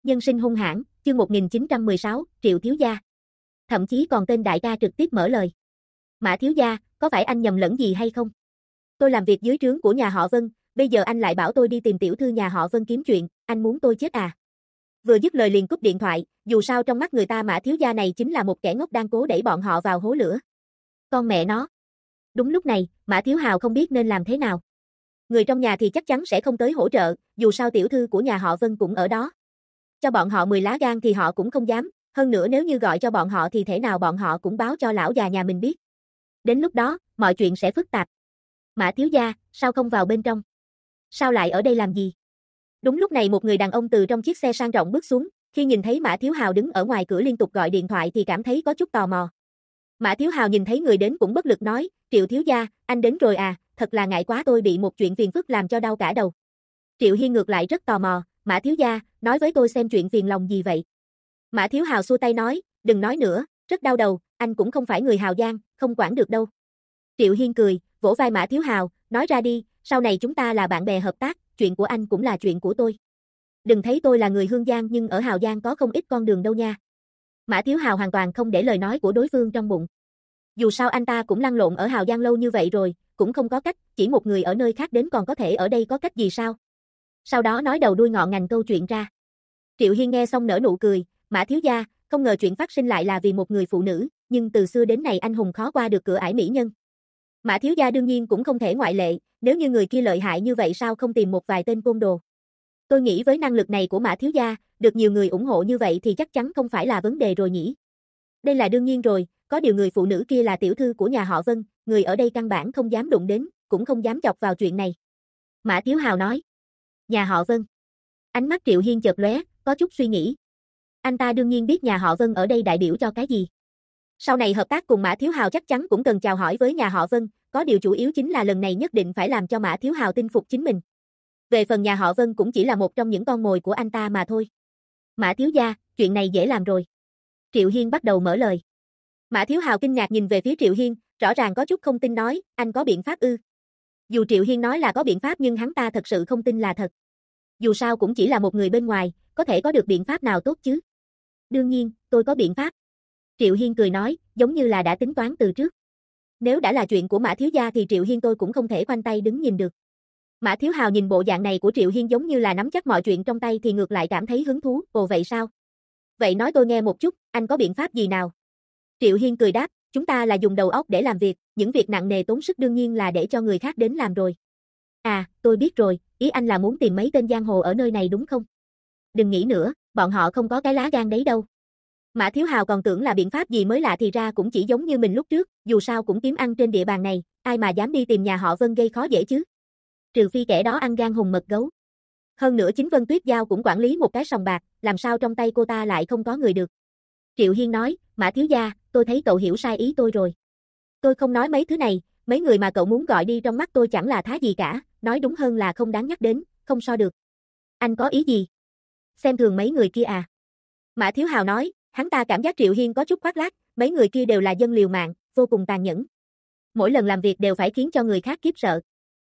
Nhân sinh hung hãn, chương 1916, Triệu thiếu gia. Thậm chí còn tên đại ca trực tiếp mở lời. Mã thiếu gia, có phải anh nhầm lẫn gì hay không? Tôi làm việc dưới trướng của nhà họ Vân, bây giờ anh lại bảo tôi đi tìm tiểu thư nhà họ Vân kiếm chuyện, anh muốn tôi chết à? Vừa dứt lời liền cúp điện thoại, dù sao trong mắt người ta Mã thiếu gia này chính là một kẻ ngốc đang cố đẩy bọn họ vào hố lửa. Con mẹ nó. Đúng lúc này, Mã Thiếu Hào không biết nên làm thế nào. Người trong nhà thì chắc chắn sẽ không tới hỗ trợ, dù sao tiểu thư của nhà họ Vân cũng ở đó. Cho bọn họ 10 lá gan thì họ cũng không dám, hơn nữa nếu như gọi cho bọn họ thì thể nào bọn họ cũng báo cho lão già nhà mình biết. Đến lúc đó, mọi chuyện sẽ phức tạp. Mã thiếu gia, sao không vào bên trong? Sao lại ở đây làm gì? Đúng lúc này một người đàn ông từ trong chiếc xe sang trọng bước xuống, khi nhìn thấy Mã Thiếu Hào đứng ở ngoài cửa liên tục gọi điện thoại thì cảm thấy có chút tò mò. Mã Thiếu Hào nhìn thấy người đến cũng bất lực nói, Triệu thiếu gia, anh đến rồi à, thật là ngại quá tôi bị một chuyện phiền phức làm cho đau cả đầu. Triệu Hiên ngược lại rất tò mò, Mã thiếu gia, nói với tôi xem chuyện phiền lòng gì vậy. Mã Thiếu Hào xua tay nói, đừng nói nữa, rất đau đầu, anh cũng không phải người hào giang, không quản được đâu. Triệu Hiên cười, vỗ vai Mã Thiếu Hào, nói ra đi, sau này chúng ta là bạn bè hợp tác, chuyện của anh cũng là chuyện của tôi. Đừng thấy tôi là người hương giang nhưng ở hào giang có không ít con đường đâu nha. Mã Thiếu Hào hoàn toàn không để lời nói của đối phương trong bụng. Dù sao anh ta cũng lăn lộn ở hào giang lâu như vậy rồi, cũng không có cách, chỉ một người ở nơi khác đến còn có thể ở đây có cách gì sao? Sau đó nói đầu đuôi ngọn ngành câu chuyện ra. Triệu Hiên nghe xong nở nụ cười, Mã thiếu gia, không ngờ chuyện phát sinh lại là vì một người phụ nữ, nhưng từ xưa đến nay anh hùng khó qua được cửa ải mỹ nhân. Mã thiếu gia đương nhiên cũng không thể ngoại lệ, nếu như người kia lợi hại như vậy sao không tìm một vài tên côn đồ. Tôi nghĩ với năng lực này của Mã thiếu gia, được nhiều người ủng hộ như vậy thì chắc chắn không phải là vấn đề rồi nhỉ. Đây là đương nhiên rồi, có điều người phụ nữ kia là tiểu thư của nhà họ Vân, người ở đây căn bản không dám đụng đến, cũng không dám chọc vào chuyện này. Mã Thiếu Hào nói. Nhà họ Vân. Ánh mắt Triệu Hiên chợt lóe, có chút suy nghĩ. Anh ta đương nhiên biết nhà họ Vân ở đây đại biểu cho cái gì. Sau này hợp tác cùng Mã Thiếu Hào chắc chắn cũng cần chào hỏi với nhà họ Vân, có điều chủ yếu chính là lần này nhất định phải làm cho Mã Thiếu Hào tin phục chính mình. Về phần nhà họ Vân cũng chỉ là một trong những con mồi của anh ta mà thôi. Mã thiếu gia, chuyện này dễ làm rồi. Triệu Hiên bắt đầu mở lời. Mã Thiếu Hào kinh ngạc nhìn về phía Triệu Hiên, rõ ràng có chút không tin nói, anh có biện pháp ư? Dù Triệu Hiên nói là có biện pháp nhưng hắn ta thật sự không tin là thật. Dù sao cũng chỉ là một người bên ngoài, có thể có được biện pháp nào tốt chứ? Đương nhiên, tôi có biện pháp. Triệu Hiên cười nói, giống như là đã tính toán từ trước. Nếu đã là chuyện của Mã thiếu gia thì Triệu Hiên tôi cũng không thể khoanh tay đứng nhìn được. Mã Thiếu Hào nhìn bộ dạng này của Triệu Hiên giống như là nắm chắc mọi chuyện trong tay thì ngược lại cảm thấy hứng thú, ồ vậy sao? Vậy nói tôi nghe một chút, anh có biện pháp gì nào? Triệu Hiên cười đáp, chúng ta là dùng đầu óc để làm việc, những việc nặng nề tốn sức đương nhiên là để cho người khác đến làm rồi. À, tôi biết rồi, ý anh là muốn tìm mấy tên giang hồ ở nơi này đúng không? Đừng nghĩ nữa, bọn họ không có cái lá gan đấy đâu. Mã Thiếu Hào còn tưởng là biện pháp gì mới lạ thì ra cũng chỉ giống như mình lúc trước, dù sao cũng kiếm ăn trên địa bàn này, ai mà dám đi tìm nhà họ Vân gây khó dễ chứ? Trừ phi kẻ đó ăn gan hùm mật gấu. Hơn nữa chính Vân Tuyết Giao cũng quản lý một cái sòng bạc, làm sao trong tay cô ta lại không có người được. Triệu Hiên nói, Mã thiếu gia, tôi thấy cậu hiểu sai ý tôi rồi. Tôi không nói mấy thứ này, mấy người mà cậu muốn gọi đi trong mắt tôi chẳng là thá gì cả, nói đúng hơn là không đáng nhắc đến, không so được. Anh có ý gì? Xem thường mấy người kia à? Mã Thiếu Hào nói, hắn ta cảm giác Triệu Hiên có chút khoác lác, mấy người kia đều là dân liều mạng, vô cùng tàn nhẫn. Mỗi lần làm việc đều phải khiến cho người khác khiếp sợ.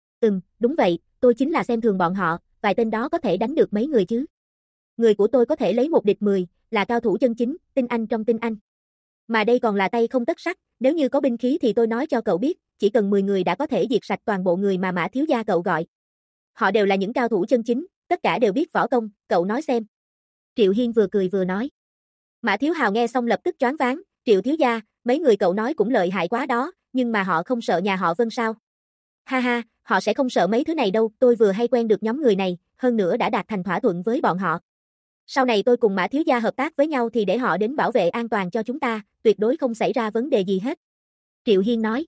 Đúng vậy, tôi chính là xem thường bọn họ, vài tên đó có thể đánh được mấy người chứ. Người của tôi có thể lấy một địch 10, là cao thủ chân chính, tinh anh trong tinh anh. Mà đây còn là tay không tất sắt, nếu như có binh khí thì tôi nói cho cậu biết, chỉ cần 10 người đã có thể diệt sạch toàn bộ người mà Mã thiếu gia cậu gọi. Họ đều là những cao thủ chân chính, tất cả đều biết võ công, cậu nói xem. Triệu Hiên vừa cười vừa nói. Mã Thiếu Hào nghe xong lập tức choáng váng, Triệu thiếu gia, mấy người cậu nói cũng lợi hại quá đó, nhưng mà họ không sợ nhà họ Vân sao? Ha ha, họ sẽ không sợ mấy thứ này đâu, tôi vừa hay quen được nhóm người này, hơn nữa đã đạt thành thỏa thuận với bọn họ. Sau này tôi cùng Mã thiếu gia hợp tác với nhau thì để họ đến bảo vệ an toàn cho chúng ta, tuyệt đối không xảy ra vấn đề gì hết. Triệu Hiên nói.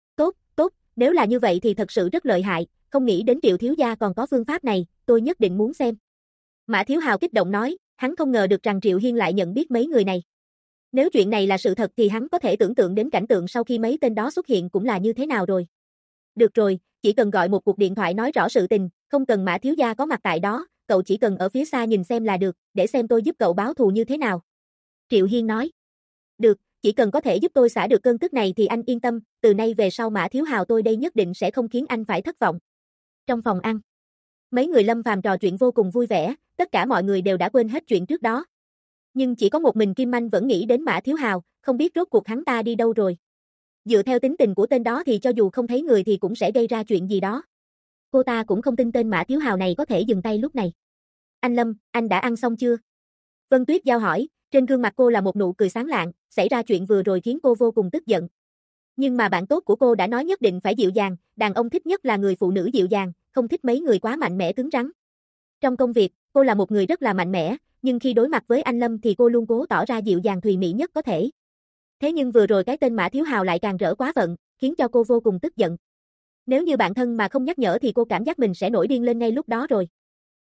Tốt, nếu là như vậy thì thật sự rất lợi hại, không nghĩ đến Triệu thiếu gia còn có phương pháp này, tôi nhất định muốn xem. Mã Thiếu Hào kích động nói, hắn không ngờ được rằng Triệu Hiên lại nhận biết mấy người này. Nếu chuyện này là sự thật thì hắn có thể tưởng tượng đến cảnh tượng sau khi mấy tên đó xuất hiện cũng là như thế nào rồi. Được rồi, chỉ cần gọi một cuộc điện thoại nói rõ sự tình, không cần Mã thiếu gia có mặt tại đó, cậu chỉ cần ở phía xa nhìn xem là được, để xem tôi giúp cậu báo thù như thế nào. Triệu Hiên nói. Được, chỉ cần có thể giúp tôi xả được cơn tức này thì anh yên tâm, từ nay về sau Mã Thiếu Hào tôi đây nhất định sẽ không khiến anh phải thất vọng. Trong phòng ăn. Mấy người Lâm Phàm trò chuyện vô cùng vui vẻ, tất cả mọi người đều đã quên hết chuyện trước đó. Nhưng chỉ có một mình Kim Manh vẫn nghĩ đến Mã Thiếu Hào, không biết rốt cuộc hắn ta đi đâu rồi. Dựa theo tính tình của tên đó thì cho dù không thấy người thì cũng sẽ gây ra chuyện gì đó. Cô ta cũng không tin tên Mã Thiếu Hào này có thể dừng tay lúc này. Anh Lâm, anh đã ăn xong chưa? Vân Tuyết Giao hỏi, trên gương mặt cô là một nụ cười sáng lạng, xảy ra chuyện vừa rồi khiến cô vô cùng tức giận. Nhưng mà bạn tốt của cô đã nói nhất định phải dịu dàng, đàn ông thích nhất là người phụ nữ dịu dàng, không thích mấy người quá mạnh mẽ cứng rắn. Trong công việc, cô là một người rất là mạnh mẽ, nhưng khi đối mặt với anh Lâm thì cô luôn cố tỏ ra dịu dàng thùy mị nhất có thể. Thế nhưng vừa rồi cái tên Mã Thiếu Hào lại càng rỡ quá vận, khiến cho cô vô cùng tức giận. Nếu như bạn thân mà không nhắc nhở thì cô cảm giác mình sẽ nổi điên lên ngay lúc đó rồi.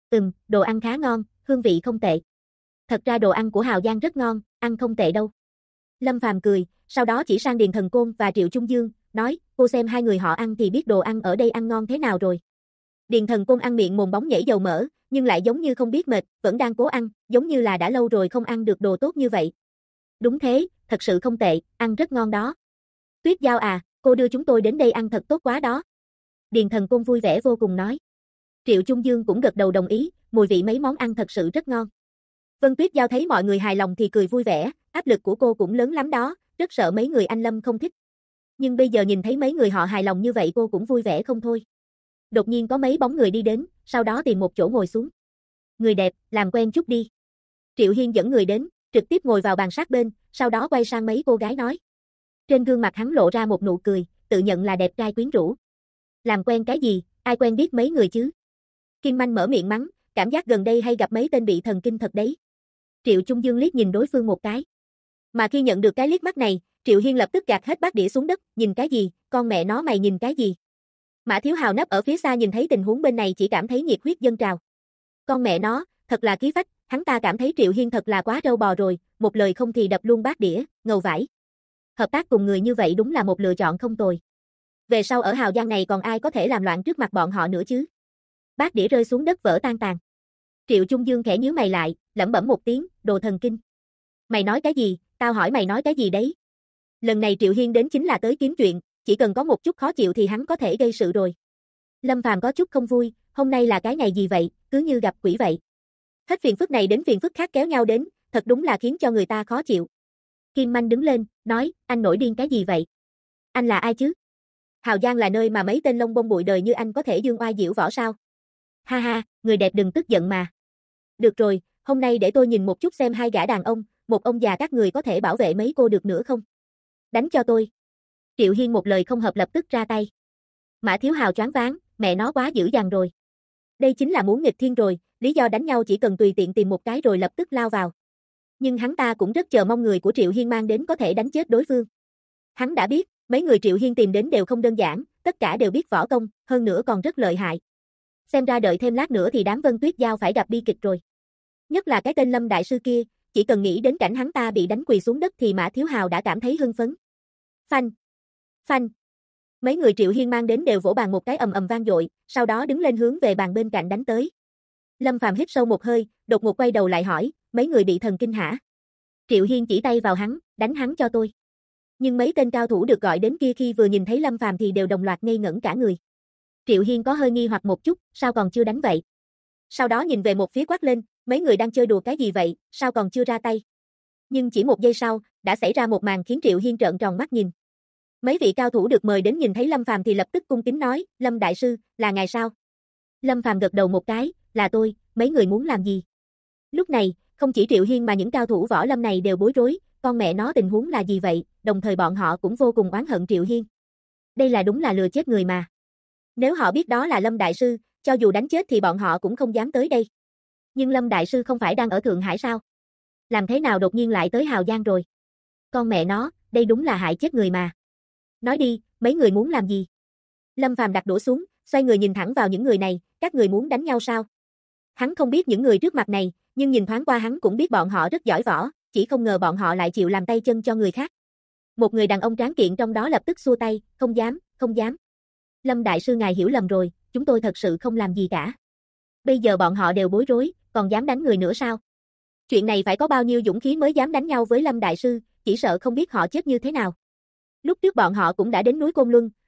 Đồ ăn khá ngon, hương vị không tệ. Thật ra đồ ăn của Hào Giang rất ngon, ăn không tệ đâu. Lâm Phàm cười, sau đó chỉ sang Điền Thần Côn và Triệu Trung Dương, nói, cô xem hai người họ ăn thì biết đồ ăn ở đây ăn ngon thế nào rồi. Điền Thần Côn ăn miệng mồm bóng nhảy dầu mỡ, nhưng lại giống như không biết mệt, vẫn đang cố ăn, giống như là đã lâu rồi không ăn được đồ tốt như vậy. Đúng thế, thật sự không tệ, ăn rất ngon đó. Tuyết Giao à, cô đưa chúng tôi đến đây ăn thật tốt quá đó. Điền Thần Côn vui vẻ vô cùng nói. Triệu Trung Dương cũng gật đầu đồng ý, mùi vị mấy món ăn thật sự rất ngon. Vân Tuyết Giao thấy mọi người hài lòng thì cười vui vẻ, áp lực của cô cũng lớn lắm đó, rất sợ mấy người anh Lâm không thích. Nhưng bây giờ nhìn thấy mấy người họ hài lòng như vậy cô cũng vui vẻ không thôi. Đột nhiên có mấy bóng người đi đến, sau đó tìm một chỗ ngồi xuống. Người đẹp, làm quen chút đi. Triệu Hiên dẫn người đến, trực tiếp ngồi vào bàn sát bên, sau đó quay sang mấy cô gái nói. Trên gương mặt hắn lộ ra một nụ cười, tự nhận là đẹp trai quyến rũ. Làm quen cái gì, ai quen biết mấy người chứ? Kim Manh mở miệng mắng, cảm giác gần đây hay gặp mấy tên bị thần kinh thật đấy. Triệu Trung Dương liếc nhìn đối phương một cái. Mà khi nhận được cái liếc mắt này, Triệu Hiên lập tức gạt hết bát đĩa xuống đất, nhìn cái gì, con mẹ nó mày nhìn cái gì? Mã Thiếu Hào nấp ở phía xa nhìn thấy tình huống bên này chỉ cảm thấy nhiệt huyết dâng trào. Con mẹ nó, thật là khí phách, hắn ta cảm thấy Triệu Hiên thật là quá trâu bò rồi, một lời không thì đập luôn bát đĩa, ngầu vãi. Hợp tác cùng người như vậy đúng là một lựa chọn không tồi. Về sau ở Hào Giang này còn ai có thể làm loạn trước mặt bọn họ nữa chứ? Bát đĩa rơi xuống đất vỡ tan tàn. Triệu Trung Dương khẽ nhíu mày lại, lẩm bẩm một tiếng, đồ thần kinh. Mày nói cái gì, tao hỏi mày nói cái gì đấy? Lần này Triệu Hiên đến chính là tới kiếm chuyện, chỉ cần có một chút khó chịu thì hắn có thể gây sự rồi. Lâm Phàm có chút không vui, hôm nay là cái ngày gì vậy, cứ như gặp quỷ vậy. Hết phiền phức này đến phiền phức khác kéo nhau đến, thật đúng là khiến cho người ta khó chịu. Kim Manh đứng lên, nói, anh nổi điên cái gì vậy? Anh là ai chứ? Hào Giang là nơi mà mấy tên lông bông bụi đời như anh có thể dương oai diễu võ sao? Ha ha, người đẹp đừng tức giận mà. Được rồi, hôm nay để tôi nhìn một chút xem hai gã đàn ông, một ông già các người có thể bảo vệ mấy cô được nữa không? Đánh cho tôi. Triệu Hiên một lời không hợp lập tức ra tay. Mã Thiếu Hào choáng váng, mẹ nó quá dữ dằn rồi. Đây chính là muốn nghịch thiên rồi, lý do đánh nhau chỉ cần tùy tiện tìm một cái rồi lập tức lao vào. Nhưng hắn ta cũng rất chờ mong người của Triệu Hiên mang đến có thể đánh chết đối phương. Hắn đã biết, mấy người Triệu Hiên tìm đến đều không đơn giản, tất cả đều biết võ công, hơn nữa còn rất lợi hại. Xem ra đợi thêm lát nữa thì đám Vân Tuyết Giao phải gặp bi kịch rồi. Nhất là cái tên Lâm Đại Sư kia, chỉ cần nghĩ đến cảnh hắn ta bị đánh quỳ xuống đất thì Mã Thiếu Hào đã cảm thấy hưng phấn. Phanh! Phanh! Mấy người Triệu Hiên mang đến đều vỗ bàn một cái ầm ầm vang dội, sau đó đứng lên hướng về bàn bên cạnh đánh tới. Lâm Phàm hít sâu một hơi, đột ngột quay đầu lại hỏi, mấy người bị thần kinh hả? Triệu Hiên chỉ tay vào hắn, đánh hắn cho tôi. Nhưng mấy tên cao thủ được gọi đến kia khi vừa nhìn thấy Lâm Phàm thì đều đồng loạt ngây ngẩn cả người. Triệu Hiên có hơi nghi hoặc một chút, sao còn chưa đánh vậy? Sau đó nhìn về một phía quát lên, mấy người đang chơi đùa cái gì vậy, sao còn chưa ra tay? Nhưng chỉ một giây sau, đã xảy ra một màn khiến Triệu Hiên trợn tròn mắt nhìn. Mấy vị cao thủ được mời đến nhìn thấy Lâm Phàm thì lập tức cung kính nói, Lâm Đại Sư, là ngài sao? Lâm Phàm gật đầu một cái, là tôi, mấy người muốn làm gì? Lúc này, không chỉ Triệu Hiên mà những cao thủ võ lâm này đều bối rối, con mẹ nó tình huống là gì vậy, đồng thời bọn họ cũng vô cùng oán hận Triệu Hiên. Đây là đúng là lừa chết người mà. Nếu họ biết đó là Lâm Đại Sư, cho dù đánh chết thì bọn họ cũng không dám tới đây. Nhưng Lâm Đại Sư không phải đang ở Thượng Hải sao? Làm thế nào đột nhiên lại tới Hào Giang rồi? Con mẹ nó, đây đúng là hại chết người mà. Nói đi, mấy người muốn làm gì? Lâm Phàm đặt đũa xuống, xoay người nhìn thẳng vào những người này, các người muốn đánh nhau sao? Hắn không biết những người trước mặt này, nhưng nhìn thoáng qua hắn cũng biết bọn họ rất giỏi võ, chỉ không ngờ bọn họ lại chịu làm tay chân cho người khác. Một người đàn ông tráng kiện trong đó lập tức xua tay, không dám, không dám. Lâm Đại Sư ngài hiểu lầm rồi, chúng tôi thật sự không làm gì cả. Bây giờ bọn họ đều bối rối, còn dám đánh người nữa sao? Chuyện này phải có bao nhiêu dũng khí mới dám đánh nhau với Lâm Đại Sư, chỉ sợ không biết họ chết như thế nào. Lúc trước bọn họ cũng đã đến núi Côn Luân,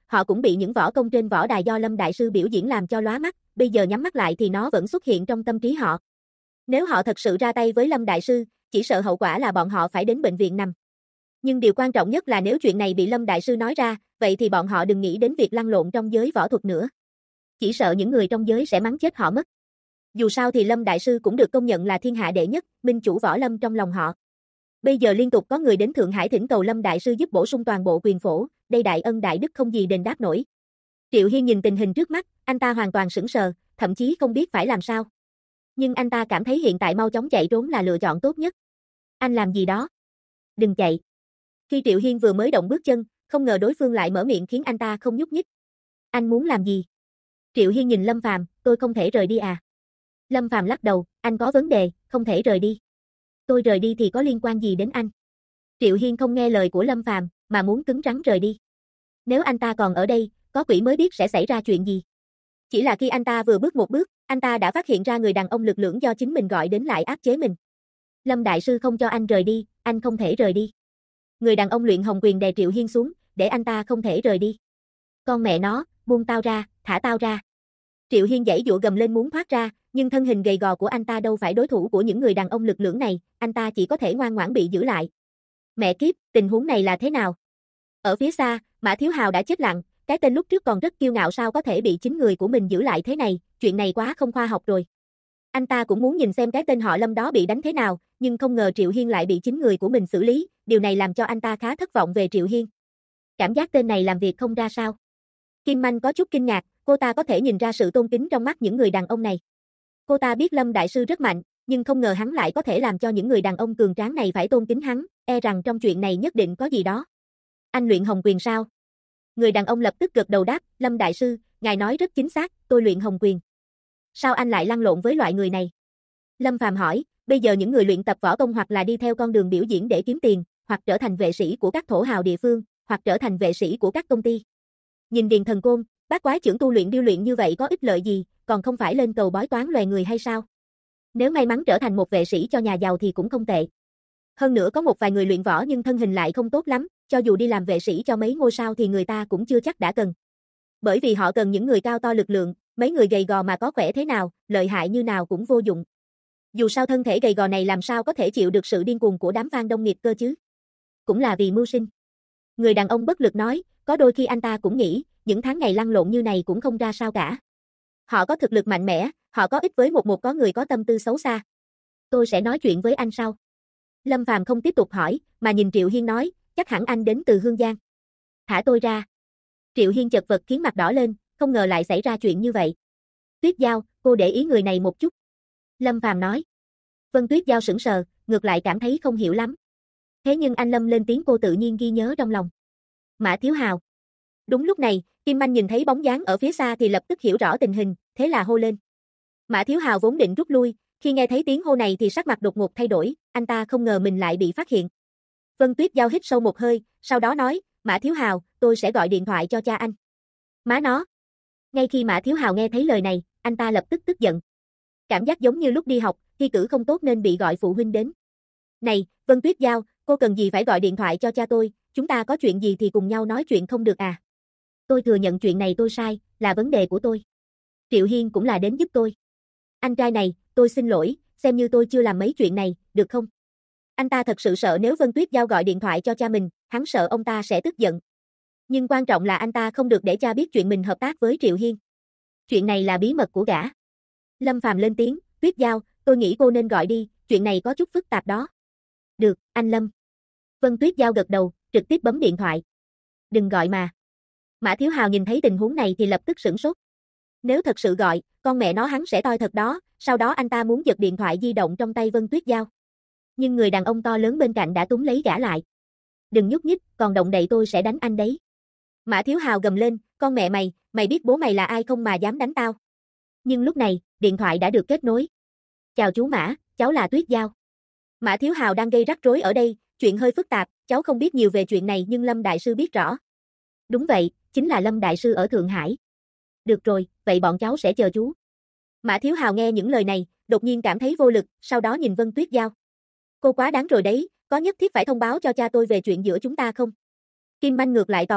họ cũng bị những võ công trên võ đài do Lâm Đại Sư biểu diễn làm cho lóa mắt, bây giờ nhắm mắt lại thì nó vẫn xuất hiện trong tâm trí họ. Nếu họ thật sự ra tay với Lâm Đại Sư, chỉ sợ hậu quả là bọn họ phải đến bệnh viện nằm. Nhưng điều quan trọng nhất là nếu chuyện này bị Lâm Đại Sư nói ra, vậy thì bọn họ đừng nghĩ đến việc lăn lộn trong giới võ thuật nữa. Chỉ sợ những người trong giới sẽ mắng chết họ mất. Dù sao thì Lâm Đại Sư cũng được công nhận là thiên hạ đệ nhất, minh chủ võ lâm trong lòng họ. Bây giờ liên tục có người đến Thượng Hải thỉnh cầu Lâm Đại Sư giúp bổ sung toàn bộ quyền phổ, đây đại ân đại đức không gì đền đáp nổi. Triệu Hiên nhìn tình hình trước mắt, anh ta hoàn toàn sững sờ, thậm chí không biết phải làm sao. Nhưng anh ta cảm thấy hiện tại mau chóng chạy trốn là lựa chọn tốt nhất. Anh làm gì đó? Đừng chạy. Khi Triệu Hiên vừa mới động bước chân, không ngờ đối phương lại mở miệng khiến anh ta không nhúc nhích. Anh muốn làm gì? Triệu Hiên nhìn Lâm Phàm, tôi không thể rời đi à? Lâm Phàm lắc đầu, anh có vấn đề, không thể rời đi. Tôi rời đi thì có liên quan gì đến anh? Triệu Hiên không nghe lời của Lâm Phàm, mà muốn cứng rắn rời đi. Nếu anh ta còn ở đây, có quỷ mới biết sẽ xảy ra chuyện gì. Chỉ là khi anh ta vừa bước một bước, anh ta đã phát hiện ra người đàn ông lực lưỡng do chính mình gọi đến lại áp chế mình. Lâm Đại Sư không cho anh rời đi, anh không thể rời đi. Người đàn ông luyện hồng quyền đè Triệu Hiên xuống, để anh ta không thể rời đi. Con mẹ nó, buông tao ra, thả tao ra. Triệu Hiên giãy giụa gầm lên muốn thoát ra, nhưng thân hình gầy gò của anh ta đâu phải đối thủ của những người đàn ông lực lưỡng này, anh ta chỉ có thể ngoan ngoãn bị giữ lại. Mẹ kiếp, tình huống này là thế nào? Ở phía xa, Mã Thiếu Hào đã chết lặng, cái tên lúc trước còn rất kiêu ngạo sao có thể bị chính người của mình giữ lại thế này, chuyện này quá không khoa học rồi. Anh ta cũng muốn nhìn xem cái tên họ Lâm đó bị đánh thế nào, nhưng không ngờ Triệu Hiên lại bị chính người của mình xử lý, điều này làm cho anh ta khá thất vọng về Triệu Hiên. Cảm giác tên này làm việc không ra sao. Kim Manh có chút kinh ngạc, cô ta có thể nhìn ra sự tôn kính trong mắt những người đàn ông này. Cô ta biết Lâm Đại Sư rất mạnh, nhưng không ngờ hắn lại có thể làm cho những người đàn ông cường tráng này phải tôn kính hắn, e rằng trong chuyện này nhất định có gì đó. Anh luyện hồng quyền sao? Người đàn ông lập tức gật đầu đáp, Lâm Đại Sư, ngài nói rất chính xác, tôi luyện hồng quyền. Sao anh lại lăn lộn với loại người này? Lâm Phàm hỏi, bây giờ những người luyện tập võ công hoặc là đi theo con đường biểu diễn để kiếm tiền, hoặc trở thành vệ sĩ của các thổ hào địa phương, hoặc trở thành vệ sĩ của các công ty. Nhìn Điền Thần Côn, bác quái trưởng tu luyện điêu luyện như vậy có ích lợi gì, còn không phải lên cầu bói toán loài người hay sao? Nếu may mắn trở thành một vệ sĩ cho nhà giàu thì cũng không tệ. Hơn nữa có một vài người luyện võ nhưng thân hình lại không tốt lắm, cho dù đi làm vệ sĩ cho mấy ngôi sao thì người ta cũng chưa chắc đã cần. Bởi vì họ cần những người cao to lực lượng, mấy người gầy gò mà có khỏe thế nào, lợi hại như nào cũng vô dụng. Dù sao thân thể gầy gò này làm sao có thể chịu được sự điên cuồng của đám fan đông nghiệp cơ chứ? Cũng là vì mưu sinh. Người đàn ông bất lực nói, có đôi khi anh ta cũng nghĩ, những tháng ngày lăn lộn như này cũng không ra sao cả. Họ có thực lực mạnh mẽ, họ có ích với một có người có tâm tư xấu xa. Tôi sẽ nói chuyện với anh sau. Lâm Phàm không tiếp tục hỏi, mà nhìn Triệu Hiên nói, chắc hẳn anh đến từ Hương Giang. Thả tôi ra. Triệu Hiên chật vật khiến mặt đỏ lên, không ngờ lại xảy ra chuyện như vậy. Tuyết Giao, cô để ý người này một chút. Lâm Phàm nói. Vân Tuyết Giao sững sờ, ngược lại cảm thấy không hiểu lắm. Thế nhưng anh Lâm lên tiếng cô tự nhiên ghi nhớ trong lòng. Mã Thiếu Hào. Đúng lúc này, Kim Manh nhìn thấy bóng dáng ở phía xa thì lập tức hiểu rõ tình hình, thế là hô lên. Mã Thiếu Hào vốn định rút lui, khi nghe thấy tiếng hô này thì sắc mặt đột ngột thay đổi, anh ta không ngờ mình lại bị phát hiện. Vân Tuyết Giao hít sâu một hơi, sau đó nói, Mã Thiếu Hào, tôi sẽ gọi điện thoại cho cha anh. Má nó. Ngay khi Mã Thiếu Hào nghe thấy lời này, anh ta lập tức tức giận. Cảm giác giống như lúc đi học, thi cử không tốt nên bị gọi phụ huynh đến. Này, Vân Tuyết Giao, cô cần gì phải gọi điện thoại cho cha tôi, chúng ta có chuyện gì thì cùng nhau nói chuyện không được à? Tôi thừa nhận chuyện này tôi sai, là vấn đề của tôi. Triệu Hiên cũng là đến giúp tôi. Anh trai này, tôi xin lỗi, xem như tôi chưa làm mấy chuyện này, được không? Anh ta thật sự sợ nếu Vân Tuyết Giao gọi điện thoại cho cha mình, hắn sợ ông ta sẽ tức giận. Nhưng quan trọng là anh ta không được để cha biết chuyện mình hợp tác với Triệu Hiên. Chuyện này là bí mật của gã. Lâm Phàm lên tiếng, Tuyết Giao, tôi nghĩ cô nên gọi đi, chuyện này có chút phức tạp đó. Được, anh Lâm. Vân Tuyết Giao gật đầu, trực tiếp bấm điện thoại. Đừng gọi mà. Mã Thiếu Hào nhìn thấy tình huống này thì lập tức sửng sốt. Nếu thật sự gọi, con mẹ nó hắn sẽ toi thật đó, sau đó anh ta muốn giật điện thoại di động trong tay Vân Tuyết Giao. Nhưng người đàn ông to lớn bên cạnh đã túm lấy gã lại. Đừng nhúc nhích, còn động đậy tôi sẽ đánh anh đấy. Mã Thiếu Hào gầm lên, con mẹ mày, mày biết bố mày là ai không mà dám đánh tao. Nhưng lúc này, điện thoại đã được kết nối. Chào chú Mã, cháu là Tuyết Giao. Mã Thiếu Hào đang gây rắc rối ở đây, chuyện hơi phức tạp, cháu không biết nhiều về chuyện này nhưng Lâm Đại Sư biết rõ. Đúng vậy, chính là Lâm Đại Sư ở Thượng Hải. Được rồi, vậy bọn cháu sẽ chờ chú. Mã Thiếu Hào nghe những lời này, đột nhiên cảm thấy vô lực, sau đó nhìn Vân Tuyết Giao. Cô quá đáng rồi đấy, có nhất thiết phải thông báo cho cha tôi về chuyện giữa chúng ta không? Kim Manh ngược lại tò mò,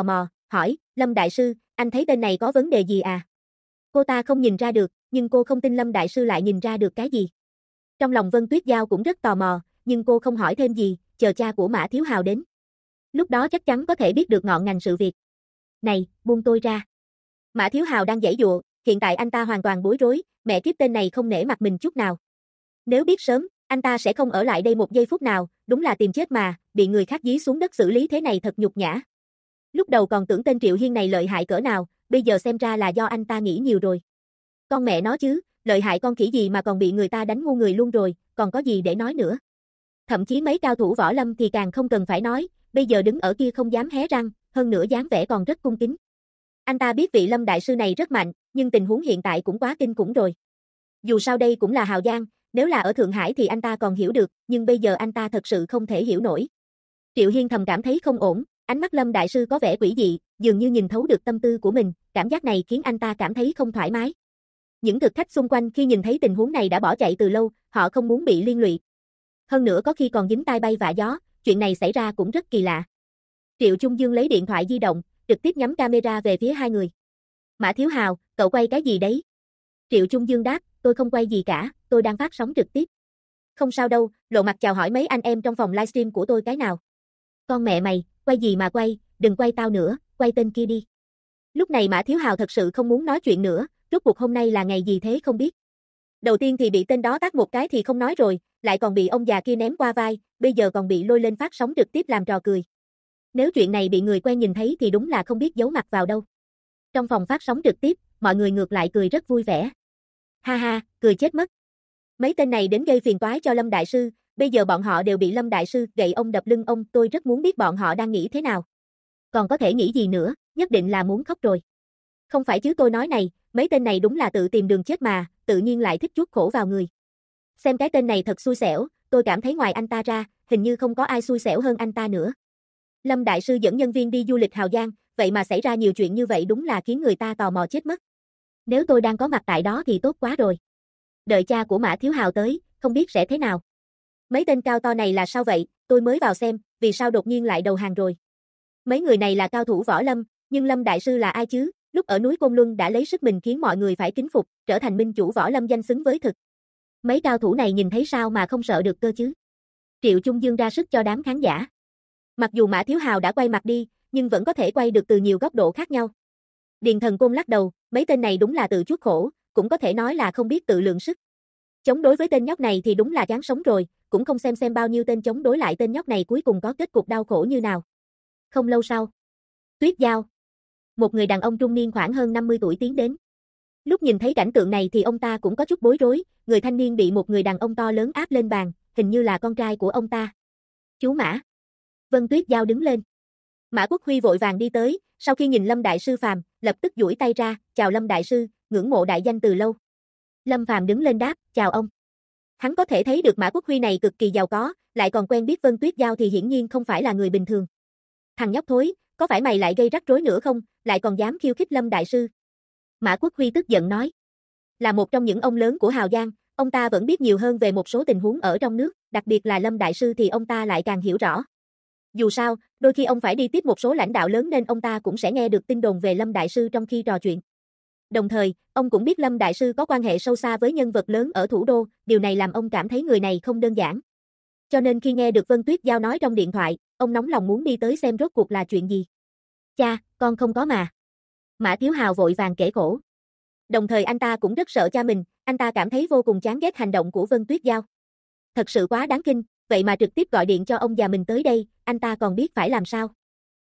hỏi, Lâm Đại Sư, anh thấy tên này có vấn đề gì à? Cô ta không nhìn ra được, nhưng cô không tin Lâm Đại Sư lại nhìn ra được cái gì. Trong lòng Vân Tuyết Giao cũng rất tò mò, nhưng cô không hỏi thêm gì, chờ cha của Mã Thiếu Hào đến. Lúc đó chắc chắn có thể biết được ngọn ngành sự việc. Này, buông tôi ra. Mã Thiếu Hào đang giãy giụa, hiện tại anh ta hoàn toàn bối rối, mẹ kiếp tên này không nể mặt mình chút nào. Nếu biết sớm, anh ta sẽ không ở lại đây một giây phút nào, đúng là tìm chết mà, bị người khác dí xuống đất xử lý thế này thật nhục nhã. Lúc đầu còn tưởng tên Triệu Hiên này lợi hại cỡ nào, bây giờ xem ra là do anh ta nghĩ nhiều rồi. Con mẹ nó chứ, lợi hại con khỉ gì mà còn bị người ta đánh ngu người luôn rồi, còn có gì để nói nữa. Thậm chí mấy cao thủ võ lâm thì càng không cần phải nói, bây giờ đứng ở kia không dám hé răng, hơn nữa dáng vẻ còn rất cung kính. Anh ta biết vị Lâm Đại Sư này rất mạnh, nhưng tình huống hiện tại cũng quá kinh khủng rồi. Dù sao đây cũng là Hào Giang, nếu là ở Thượng Hải thì anh ta còn hiểu được, nhưng bây giờ anh ta thật sự không thể hiểu nổi. Triệu Hiên thầm cảm thấy không ổn, ánh mắt Lâm Đại Sư có vẻ quỷ dị, dường như nhìn thấu được tâm tư của mình, cảm giác này khiến anh ta cảm thấy không thoải mái. Những thực khách xung quanh khi nhìn thấy tình huống này đã bỏ chạy từ lâu, họ không muốn bị liên lụy. Hơn nữa có khi còn dính tai bay vạ gió, chuyện này xảy ra cũng rất kỳ lạ. Triệu Trung Dương lấy điện thoại di động, trực tiếp nhắm camera về phía hai người. Mã Thiếu Hào, cậu quay cái gì đấy? Triệu Trung Dương đáp, tôi không quay gì cả, tôi đang phát sóng trực tiếp. Không sao đâu, lộ mặt chào hỏi mấy anh em trong phòng livestream của tôi cái nào. Con mẹ mày, quay gì mà quay, đừng quay tao nữa, quay tên kia đi. Lúc này Mã Thiếu Hào thật sự không muốn nói chuyện nữa, rốt cuộc hôm nay là ngày gì thế không biết. Đầu tiên thì bị tên đó tát một cái thì không nói rồi, lại còn bị ông già kia ném qua vai, bây giờ còn bị lôi lên phát sóng trực tiếp làm trò cười. Nếu chuyện này bị người quen nhìn thấy thì đúng là không biết giấu mặt vào đâu. Trong phòng phát sóng trực tiếp, mọi người ngược lại cười rất vui vẻ. Ha ha, cười chết mất. Mấy tên này đến gây phiền toái cho Lâm Đại Sư, bây giờ bọn họ đều bị Lâm Đại Sư gậy ông đập lưng ông, tôi rất muốn biết bọn họ đang nghĩ thế nào. Còn có thể nghĩ gì nữa, nhất định là muốn khóc rồi. Không phải chứ tôi nói này, mấy tên này đúng là tự tìm đường chết mà, tự nhiên lại thích chuốc khổ vào người. Xem cái tên này thật xui xẻo, tôi cảm thấy ngoài anh ta ra, hình như không có ai xui xẻo hơn anh ta nữa. Lâm Đại Sư dẫn nhân viên đi du lịch Hào Giang, vậy mà xảy ra nhiều chuyện như vậy đúng là khiến người ta tò mò chết mất. Nếu tôi đang có mặt tại đó thì tốt quá rồi. Đợi cha của Mã Thiếu Hào tới, không biết sẽ thế nào. Mấy tên cao to này là sao vậy, tôi mới vào xem, vì sao đột nhiên lại đầu hàng rồi. Mấy người này là cao thủ võ lâm, nhưng Lâm Đại Sư là ai chứ, lúc ở núi Côn Luân đã lấy sức mình khiến mọi người phải kính phục, trở thành minh chủ võ lâm danh xứng với thực. Mấy cao thủ này nhìn thấy sao mà không sợ được cơ chứ. Triệu Trung Dương ra sức cho đám khán giả. Mặc dù Mã Thiếu Hào đã quay mặt đi, nhưng vẫn có thể quay được từ nhiều góc độ khác nhau. Điền Thần Côn lắc đầu, mấy tên này đúng là tự chuốc khổ, cũng có thể nói là không biết tự lượng sức. Chống đối với tên nhóc này thì đúng là chán sống rồi, cũng không xem bao nhiêu tên chống đối lại tên nhóc này cuối cùng có kết cục đau khổ như nào. Không lâu sau, Tuyết Giao, một người đàn ông trung niên khoảng hơn 50 tuổi tiến đến. Lúc nhìn thấy cảnh tượng này thì ông ta cũng có chút bối rối, người thanh niên bị một người đàn ông to lớn áp lên bàn, hình như là con trai của ông ta. Chú Mã. Vân Tuyết Giao đứng lên. Mã Quốc Huy vội vàng đi tới, sau khi nhìn Lâm Đại Sư Phàm, lập tức duỗi tay ra, chào Lâm Đại Sư, ngưỡng mộ đại danh từ lâu. Lâm Phàm đứng lên đáp, chào ông. Hắn có thể thấy được Mã Quốc Huy này cực kỳ giàu có, lại còn quen biết Vân Tuyết Giao thì hiển nhiên không phải là người bình thường. Thằng nhóc thối, có phải mày lại gây rắc rối nữa không, lại còn dám khiêu khích Lâm Đại Sư. Mã Quốc Huy tức giận nói. Là một trong những ông lớn của Hào Giang, ông ta vẫn biết nhiều hơn về một số tình huống ở trong nước, đặc biệt là Lâm Đại Sư thì ông ta lại càng hiểu rõ. Dù sao, đôi khi ông phải đi tiếp một số lãnh đạo lớn nên ông ta cũng sẽ nghe được tin đồn về Lâm Đại Sư trong khi trò chuyện. Đồng thời, ông cũng biết Lâm Đại Sư có quan hệ sâu xa với nhân vật lớn ở thủ đô, điều này làm ông cảm thấy người này không đơn giản. Cho nên khi nghe được Vân Tuyết Giao nói trong điện thoại, ông nóng lòng muốn đi tới xem rốt cuộc là chuyện gì. Cha, con không có mà. Mã Thiếu Hào vội vàng kể khổ. Đồng thời anh ta cũng rất sợ cha mình, anh ta cảm thấy vô cùng chán ghét hành động của Vân Tuyết Giao. Thật sự quá đáng kinh, vậy mà trực tiếp gọi điện cho ông già mình tới đây, anh ta còn biết phải làm sao.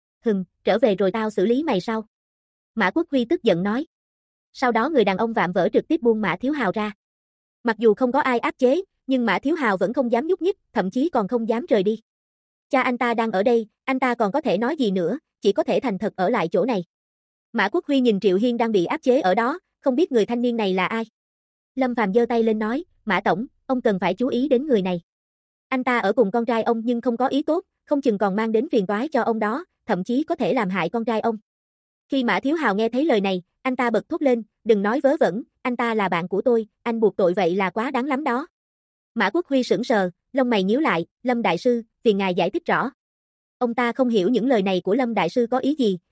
Trở về rồi tao xử lý mày sau. Mã Quốc Huy tức giận nói. Sau đó người đàn ông vạm vỡ trực tiếp buông Mã Thiếu Hào ra. Mặc dù không có ai áp chế, nhưng Mã Thiếu Hào vẫn không dám nhúc nhích, thậm chí còn không dám rời đi. Cha anh ta đang ở đây, anh ta còn có thể nói gì nữa, chỉ có thể thành thật ở lại chỗ này. Mã Quốc Huy nhìn Triệu Hiên đang bị áp chế ở đó, không biết người thanh niên này là ai. Lâm Phàm giơ tay lên nói, Mã Tổng, ông cần phải chú ý đến người này. Anh ta ở cùng con trai ông nhưng không có ý tốt, không chừng còn mang đến phiền toái cho ông đó, thậm chí có thể làm hại con trai ông. Khi Mã Thiếu Hào nghe thấy lời này, anh ta bật thốt lên, đừng nói vớ vẩn, anh ta là bạn của tôi, anh buộc tội vậy là quá đáng lắm đó. Mã Quốc Huy sững sờ, lông mày nhíu lại, Lâm Đại Sư, phiền ngài giải thích rõ. Ông ta không hiểu những lời này của Lâm Đại Sư có ý gì,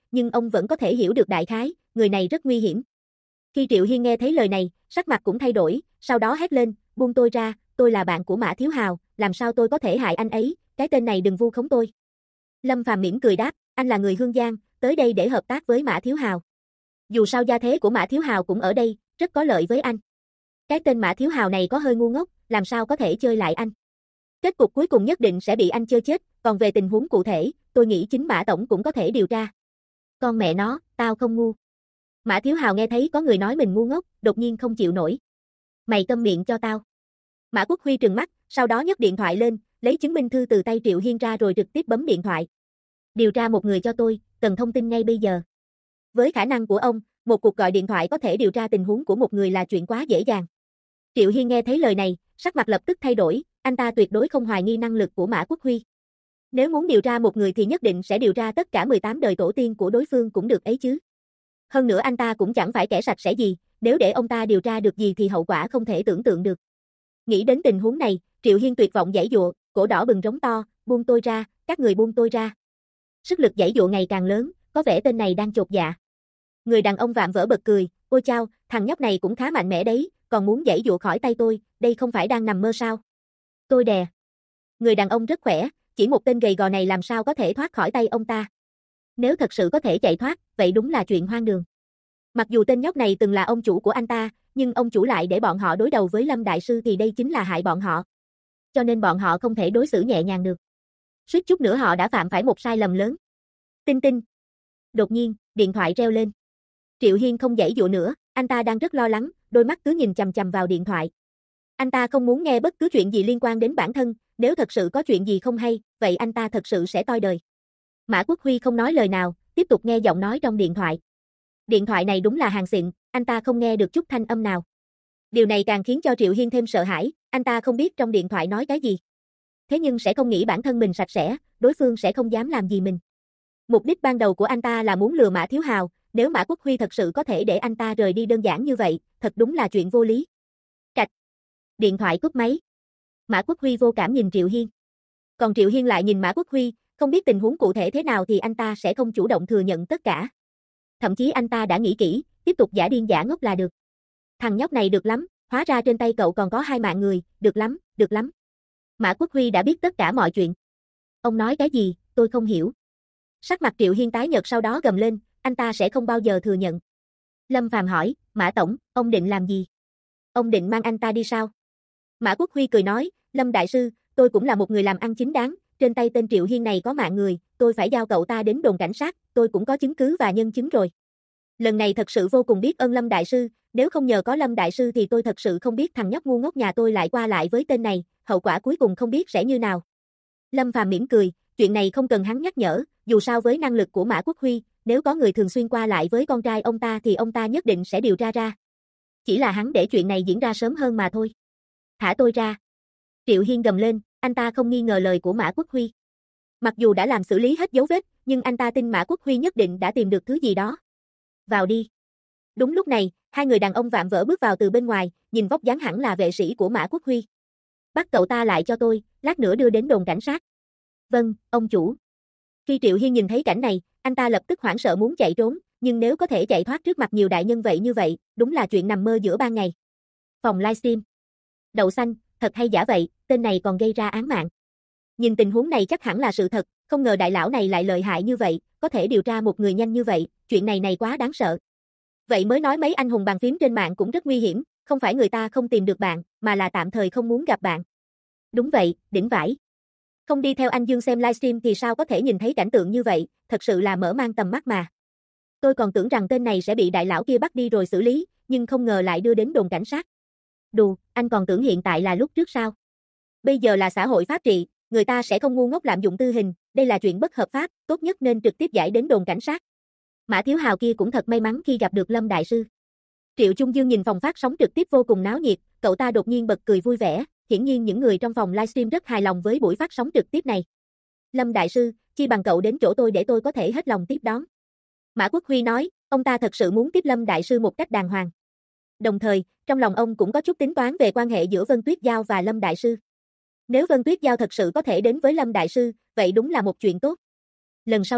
nhưng ông vẫn có thể hiểu được đại khái, người này rất nguy hiểm. Khi Triệu Hiên nghe thấy lời này, sắc mặt cũng thay đổi, sau đó hét lên, buông tôi ra, tôi là bạn của Mã Thiếu Hào, làm sao tôi có thể hại anh ấy, cái tên này đừng vu khống tôi. Lâm Phàm mỉm cười đáp, anh là người Hương Giang, tới đây để hợp tác với Mã Thiếu Hào. Dù sao gia thế của Mã Thiếu Hào cũng ở đây, rất có lợi với anh. Cái tên Mã Thiếu Hào này có hơi ngu ngốc, làm sao có thể chơi lại anh. Kết cục cuối cùng nhất định sẽ bị anh chơi chết, còn về tình huống cụ thể, tôi nghĩ chính Mã Tổng cũng có thể điều tra. Con mẹ nó, tao không ngu. Mã Thiếu Hào nghe thấy có người nói mình ngu ngốc, đột nhiên không chịu nổi. Mày câm miệng cho tao. Mã Quốc Huy trừng mắt, sau đó nhấc điện thoại lên, lấy chứng minh thư từ tay Triệu Hiên ra rồi trực tiếp bấm điện thoại. Điều tra một người cho tôi, cần thông tin ngay bây giờ. Với khả năng của ông, một cuộc gọi điện thoại có thể điều tra tình huống của một người là chuyện quá dễ dàng. Triệu Hiên nghe thấy lời này, sắc mặt lập tức thay đổi, anh ta tuyệt đối không hoài nghi năng lực của Mã Quốc Huy. Nếu muốn điều tra một người thì nhất định sẽ điều tra tất cả 18 đời tổ tiên của đối phương cũng được ấy chứ. Hơn nữa anh ta cũng chẳng phải kẻ sạch sẽ gì, nếu để ông ta điều tra được gì thì hậu quả không thể tưởng tượng được. Nghĩ đến tình huống này, Triệu Hiên tuyệt vọng giãy giụa, cổ đỏ bừng rống to, buông tôi ra, các người buông tôi ra. Sức lực giãy giụa ngày càng lớn, có vẻ tên này đang chột dạ. Người đàn ông vạm vỡ bật cười, ôi chao, thằng nhóc này cũng khá mạnh mẽ đấy, còn muốn giãy giụa khỏi tay tôi, đây không phải đang nằm mơ sao? Tôi đè. Người đàn ông rất khỏe, chỉ một tên gầy gò này làm sao có thể thoát khỏi tay ông ta. Nếu thật sự có thể chạy thoát, vậy đúng là chuyện hoang đường. Mặc dù tên nhóc này từng là ông chủ của anh ta, nhưng ông chủ lại để bọn họ đối đầu với Lâm Đại Sư thì đây chính là hại bọn họ. Cho nên bọn họ không thể đối xử nhẹ nhàng được. Suýt chút nữa họ đã phạm phải một sai lầm lớn. Tinh tinh. Đột nhiên, điện thoại reo lên. Triệu Hiên không giãy giụa nữa, anh ta đang rất lo lắng, đôi mắt cứ nhìn chằm chằm vào điện thoại. Anh ta không muốn nghe bất cứ chuyện gì liên quan đến bản thân, nếu thật sự có chuyện gì không hay, vậy anh ta thật sự sẽ toi đời. Mã Quốc Huy không nói lời nào, tiếp tục nghe giọng nói trong điện thoại. Điện thoại này đúng là hàng xịn, anh ta không nghe được chút thanh âm nào. Điều này càng khiến cho Triệu Hiên thêm sợ hãi, anh ta không biết trong điện thoại nói cái gì. Thế nhưng sẽ không nghĩ bản thân mình sạch sẽ, đối phương sẽ không dám làm gì mình. Mục đích ban đầu của anh ta là muốn lừa Mã Thiếu Hào, nếu Mã Quốc Huy thật sự có thể để anh ta rời đi đơn giản như vậy, thật đúng là chuyện vô lý. Cạch. Điện thoại cúp máy. Mã Quốc Huy vô cảm nhìn Triệu Hiên. Còn Triệu Hiên lại nhìn Mã Quốc Huy, không biết tình huống cụ thể thế nào thì anh ta sẽ không chủ động thừa nhận tất cả. Thậm chí anh ta đã nghĩ kỹ, tiếp tục giả điên giả ngốc là được. Thằng nhóc này được lắm, hóa ra trên tay cậu còn có 2 mạng người, được lắm, được lắm. Mã Quốc Huy đã biết tất cả mọi chuyện. Ông nói cái gì, tôi không hiểu. Sắc mặt Triệu Hiên tái nhợt sau đó gầm lên, anh ta sẽ không bao giờ thừa nhận. Lâm Phàm hỏi, Mã Tổng, ông định làm gì? Ông định mang anh ta đi sao? Mã Quốc Huy cười nói, Lâm Đại Sư, tôi cũng là một người làm ăn chính đáng, trên tay tên Triệu Hiên này có mạng người, tôi phải giao cậu ta đến đồn cảnh sát, tôi cũng có chứng cứ và nhân chứng rồi. Lần này thật sự vô cùng biết ơn Lâm Đại Sư, nếu không nhờ có Lâm Đại Sư thì tôi thật sự không biết thằng nhóc ngu ngốc nhà tôi lại qua lại với tên này, hậu quả cuối cùng không biết sẽ như nào. Lâm Phàm mỉm cười, chuyện này không cần hắn nhắc nhở, dù sao với năng lực của Mã Quốc Huy, nếu có người thường xuyên qua lại với con trai ông ta thì ông ta nhất định sẽ điều tra ra. Chỉ là hắn để chuyện này diễn ra sớm hơn mà thôi. Thả tôi ra. Triệu Hiên gầm lên, anh ta không nghi ngờ lời của Mã Quốc Huy. Mặc dù đã làm xử lý hết dấu vết, nhưng anh ta tin Mã Quốc Huy nhất định đã tìm được thứ gì đó. Vào đi. Đúng lúc này, 2 người đàn ông vạm vỡ bước vào từ bên ngoài, nhìn vóc dáng hẳn là vệ sĩ của Mã Quốc Huy. Bắt cậu ta lại cho tôi, lát nữa đưa đến đồn cảnh sát. Vâng, ông chủ. Khi Triệu Hiên nhìn thấy cảnh này, anh ta lập tức hoảng sợ muốn chạy trốn, nhưng nếu có thể chạy thoát trước mặt nhiều đại nhân vậy như vậy, đúng là chuyện nằm mơ giữa ban ngày. Phòng livestream. Đậu xanh, thật hay giả vậy, tên này còn gây ra án mạng. Nhìn tình huống này chắc hẳn là sự thật, không ngờ đại lão này lại lợi hại như vậy, có thể điều tra một người nhanh như vậy, chuyện này quá đáng sợ. Vậy mới nói mấy anh hùng bàn phím trên mạng cũng rất nguy hiểm, không phải người ta không tìm được bạn, mà là tạm thời không muốn gặp bạn. Đúng vậy, đỉnh vãi. Không đi theo anh Dương xem livestream thì sao có thể nhìn thấy cảnh tượng như vậy, thật sự là mở mang tầm mắt mà. Tôi còn tưởng rằng tên này sẽ bị đại lão kia bắt đi rồi xử lý, nhưng không ngờ lại đưa đến đồn cảnh sát. Đù, anh còn tưởng hiện tại là lúc trước sao? Bây giờ là xã hội pháp trị, người ta sẽ không ngu ngốc lạm dụng tư hình, đây là chuyện bất hợp pháp, tốt nhất nên trực tiếp giải đến đồn cảnh sát. Mã Thiếu Hào kia cũng thật may mắn khi gặp được Lâm Đại Sư. Triệu Trung Dương nhìn phòng phát sóng trực tiếp vô cùng náo nhiệt, cậu ta đột nhiên bật cười vui vẻ, hiển nhiên những người trong phòng livestream rất hài lòng với buổi phát sóng trực tiếp này. Lâm Đại Sư, chi bằng cậu đến chỗ tôi để tôi có thể hết lòng tiếp đón. Mã Quốc Huy nói, ông ta thật sự muốn tiếp Lâm Đại Sư một cách đàng hoàng. Đồng thời, trong lòng ông cũng có chút tính toán về quan hệ giữa Vân Tuyết Giao và Lâm Đại Sư. Nếu Vân Tuyết Giao thật sự có thể đến với Lâm Đại Sư, vậy đúng là một chuyện tốt. Lần sau đi,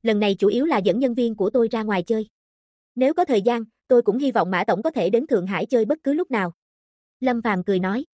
lần này chủ yếu là dẫn nhân viên của tôi ra ngoài chơi. Nếu có thời gian, tôi cũng hy vọng Mã Tổng có thể đến Thượng Hải chơi bất cứ lúc nào. Lâm Phàm cười nói.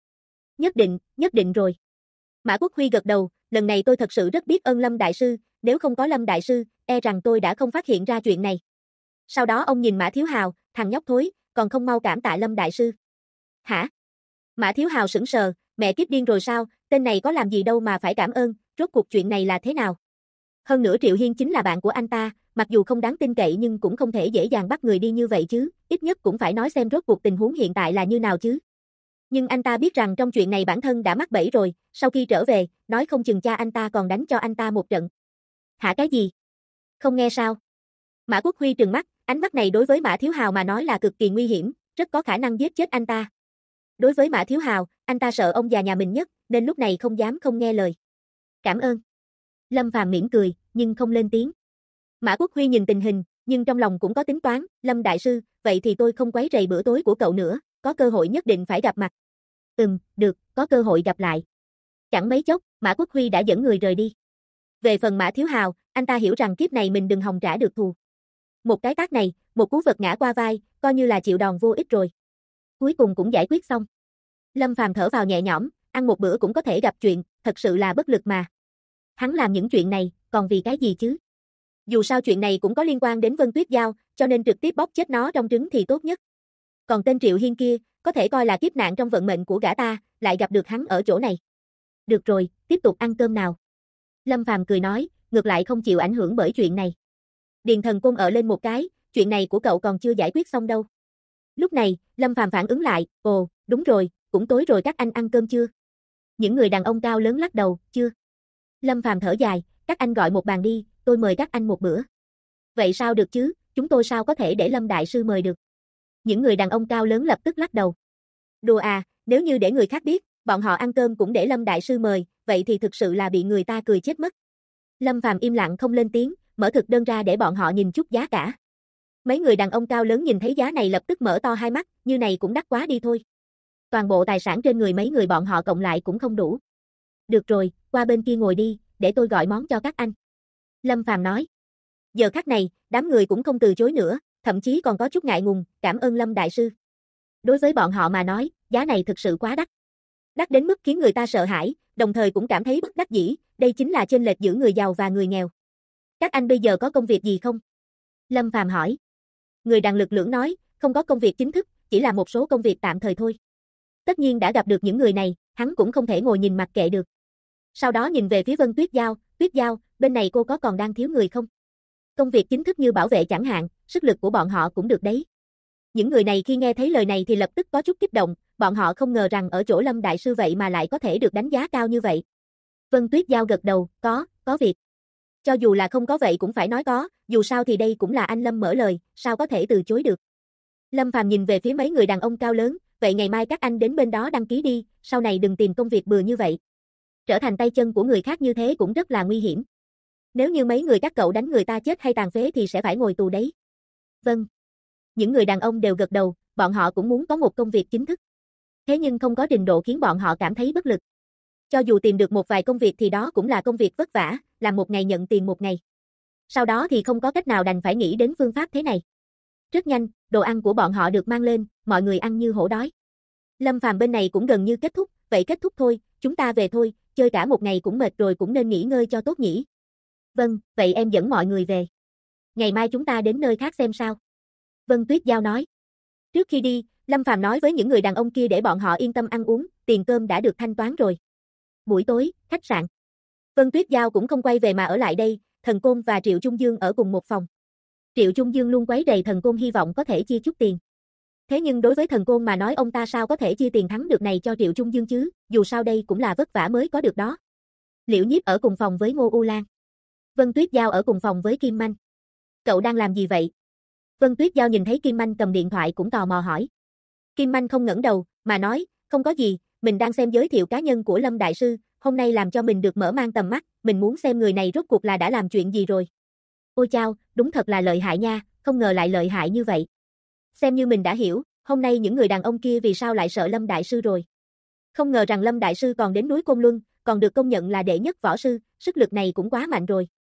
Nhất định rồi. Mã Quốc Huy gật đầu, lần này tôi thật sự rất biết ơn Lâm Đại Sư, nếu không có Lâm Đại Sư, e rằng tôi đã không phát hiện ra chuyện này. Sau đó ông nhìn Mã Thiếu Hào, thằng nhóc thối, còn không mau cảm tạ Lâm Đại Sư. Hả? Mã Thiếu Hào sững sờ, mẹ kiếp điên rồi sao, tên này có làm gì đâu mà phải cảm ơn, rốt cuộc chuyện này là thế nào? Hơn nữa Triệu Hiên chính là bạn của anh ta, mặc dù không đáng tin cậy nhưng cũng không thể dễ dàng bắt người đi như vậy chứ, ít nhất cũng phải nói xem rốt cuộc tình huống hiện tại là như nào chứ. Nhưng anh ta biết rằng trong chuyện này bản thân đã mắc bẫy rồi, sau khi trở về, nói không chừng cha anh ta còn đánh cho anh ta một trận. Hả cái gì? Không nghe sao? Mã Quốc Huy trừng mắt, ánh mắt này đối với Mã Thiếu Hào mà nói là cực kỳ nguy hiểm, rất có khả năng giết chết anh ta. Đối với Mã Thiếu Hào, anh ta sợ ông già nhà mình nhất, nên lúc này không dám không nghe lời. Cảm ơn. Lâm Phàm mỉm cười, nhưng không lên tiếng. Mã Quốc Huy nhìn tình hình, nhưng trong lòng cũng có tính toán, Lâm Đại Sư, vậy thì tôi không quấy rầy bữa tối của cậu nữa, có cơ hội nhất định phải gặp mặt. Được, có cơ hội gặp lại. Chẳng mấy chốc, Mã Quốc Huy đã dẫn người rời đi. Về phần Mã Thiếu Hào, anh ta hiểu rằng kiếp này mình đừng hòng trả được thù. Một cái tát này, một cú vật ngã qua vai, coi như là chịu đòn vô ích rồi. Cuối cùng cũng giải quyết xong. Lâm Phàm thở vào nhẹ nhõm, ăn một bữa cũng có thể gặp chuyện, thật sự là bất lực mà. Hắn làm những chuyện này, còn vì cái gì chứ? Dù sao chuyện này cũng có liên quan đến Vân Tuyết Giao, cho nên trực tiếp bóp chết nó trong trứng thì tốt nhất. Còn tên Triệu Hiên kia, có thể coi là kiếp nạn trong vận mệnh của gã ta, lại gặp được hắn ở chỗ này. Được rồi, tiếp tục ăn cơm nào. Lâm Phàm cười nói, ngược lại không chịu ảnh hưởng bởi chuyện này. Điền Thần Côn ở lên một cái, chuyện này của cậu còn chưa giải quyết xong đâu. Lúc này, Lâm Phàm phản ứng lại, ồ, đúng rồi, cũng tối rồi các anh ăn cơm chưa? Những người đàn ông cao lớn lắc đầu, chưa. Lâm Phàm thở dài, các anh gọi một bàn đi, tôi mời các anh một bữa. Vậy sao được chứ, chúng tôi sao có thể để Lâm Đại Sư mời được? Những người đàn ông cao lớn lập tức lắc đầu. Đùa à, nếu như để người khác biết, bọn họ ăn cơm cũng để Lâm Đại Sư mời, vậy thì thực sự là bị người ta cười chết mất. Lâm Phàm im lặng không lên tiếng, mở thực đơn ra để bọn họ nhìn chút giá cả. Mấy người đàn ông cao lớn nhìn thấy giá này lập tức mở to hai mắt, như này cũng đắt quá đi thôi. Toàn bộ tài sản trên người mấy người bọn họ cộng lại cũng không đủ. Được rồi, qua bên kia ngồi đi, để tôi gọi món cho các anh. Lâm Phàm nói. Giờ khắc này, đám người cũng không từ chối nữa, thậm chí còn có chút ngại ngùng, cảm ơn Lâm Đại Sư. Đối với bọn họ mà nói, giá này thực sự quá đắt. Đắt đến mức khiến người ta sợ hãi, đồng thời cũng cảm thấy bất đắc dĩ, đây chính là chênh lệch giữa người giàu và người nghèo. Các anh bây giờ có công việc gì không? Lâm Phàm hỏi. Người đàn lực lưỡng nói, không có công việc chính thức, chỉ là một số công việc tạm thời thôi. Tất nhiên đã gặp được những người này, hắn cũng không thể ngồi nhìn mặc kệ được. Sau đó nhìn về phía Vân Tuyết Giao, bên này cô có còn đang thiếu người không? Công việc chính thức như bảo vệ chẳng hạn, sức lực của bọn họ cũng được đấy. Những người này khi nghe thấy lời này thì lập tức có chút kích động, bọn họ không ngờ rằng ở chỗ Lâm Đại Sư vậy mà lại có thể được đánh giá cao như vậy. Vân Tuyết Giao gật đầu, có việc. Cho dù là không có vậy cũng phải nói có, dù sao thì đây cũng là anh Lâm mở lời, sao có thể từ chối được. Lâm Phàm nhìn về phía mấy người đàn ông cao lớn, vậy ngày mai các anh đến bên đó đăng ký đi, sau này đừng tìm công việc bừa như vậy. Trở thành tay chân của người khác như thế cũng rất là nguy hiểm. Nếu như mấy người các cậu đánh người ta chết hay tàn phế thì sẽ phải ngồi tù đấy. Vâng. Những người đàn ông đều gật đầu, bọn họ cũng muốn có một công việc chính thức. Thế nhưng không có trình độ khiến bọn họ cảm thấy bất lực. Cho dù tìm được một vài công việc thì đó cũng là công việc vất vả, làm một ngày nhận tiền một ngày. Sau đó thì không có cách nào đành phải nghĩ đến phương pháp thế này. Rất nhanh, đồ ăn của bọn họ được mang lên, mọi người ăn như hổ đói. Lâm Phàm bên này cũng gần như kết thúc, vậy kết thúc thôi, chúng ta về thôi, chơi cả một ngày cũng mệt rồi cũng nên nghỉ ngơi cho tốt nhỉ. Vâng, vậy em dẫn mọi người về. Ngày mai chúng ta đến nơi khác xem sao. Vân Tuyết Giao nói. Trước khi đi, Lâm Phàm nói với những người đàn ông kia để bọn họ yên tâm ăn uống, tiền cơm đã được thanh toán rồi. Buổi tối, khách sạn. Vân Tuyết Giao cũng không quay về mà ở lại đây, Thần Côn và Triệu Trung Dương ở cùng một phòng. Triệu Trung Dương luôn quấy rầy Thần Côn hy vọng có thể chia chút tiền. Thế nhưng đối với Thần Côn mà nói ông ta sao có thể chia tiền thắng được này cho Triệu Trung Dương chứ, dù sao đây cũng là vất vả mới có được đó. Liễu Nhiếp ở cùng phòng với Ngô U Lan. Vân Tuyết Giao ở cùng phòng với Kim Manh. Cậu đang làm gì vậy? Vân Tuyết Giao nhìn thấy Kim Manh cầm điện thoại cũng tò mò hỏi. Kim Manh không ngẩng đầu, mà nói, không có gì, mình đang xem giới thiệu cá nhân của Lâm Đại Sư, hôm nay làm cho mình được mở mang tầm mắt, mình muốn xem người này rốt cuộc là đã làm chuyện gì rồi. Ôi chao, đúng thật là lợi hại nha, không ngờ lại lợi hại như vậy. Xem như mình đã hiểu, hôm nay những người đàn ông kia vì sao lại sợ Lâm Đại Sư rồi. Không ngờ rằng Lâm Đại Sư còn đến núi Côn Luân, còn được công nhận là đệ nhất võ sư, sức lực này cũng quá mạnh rồi.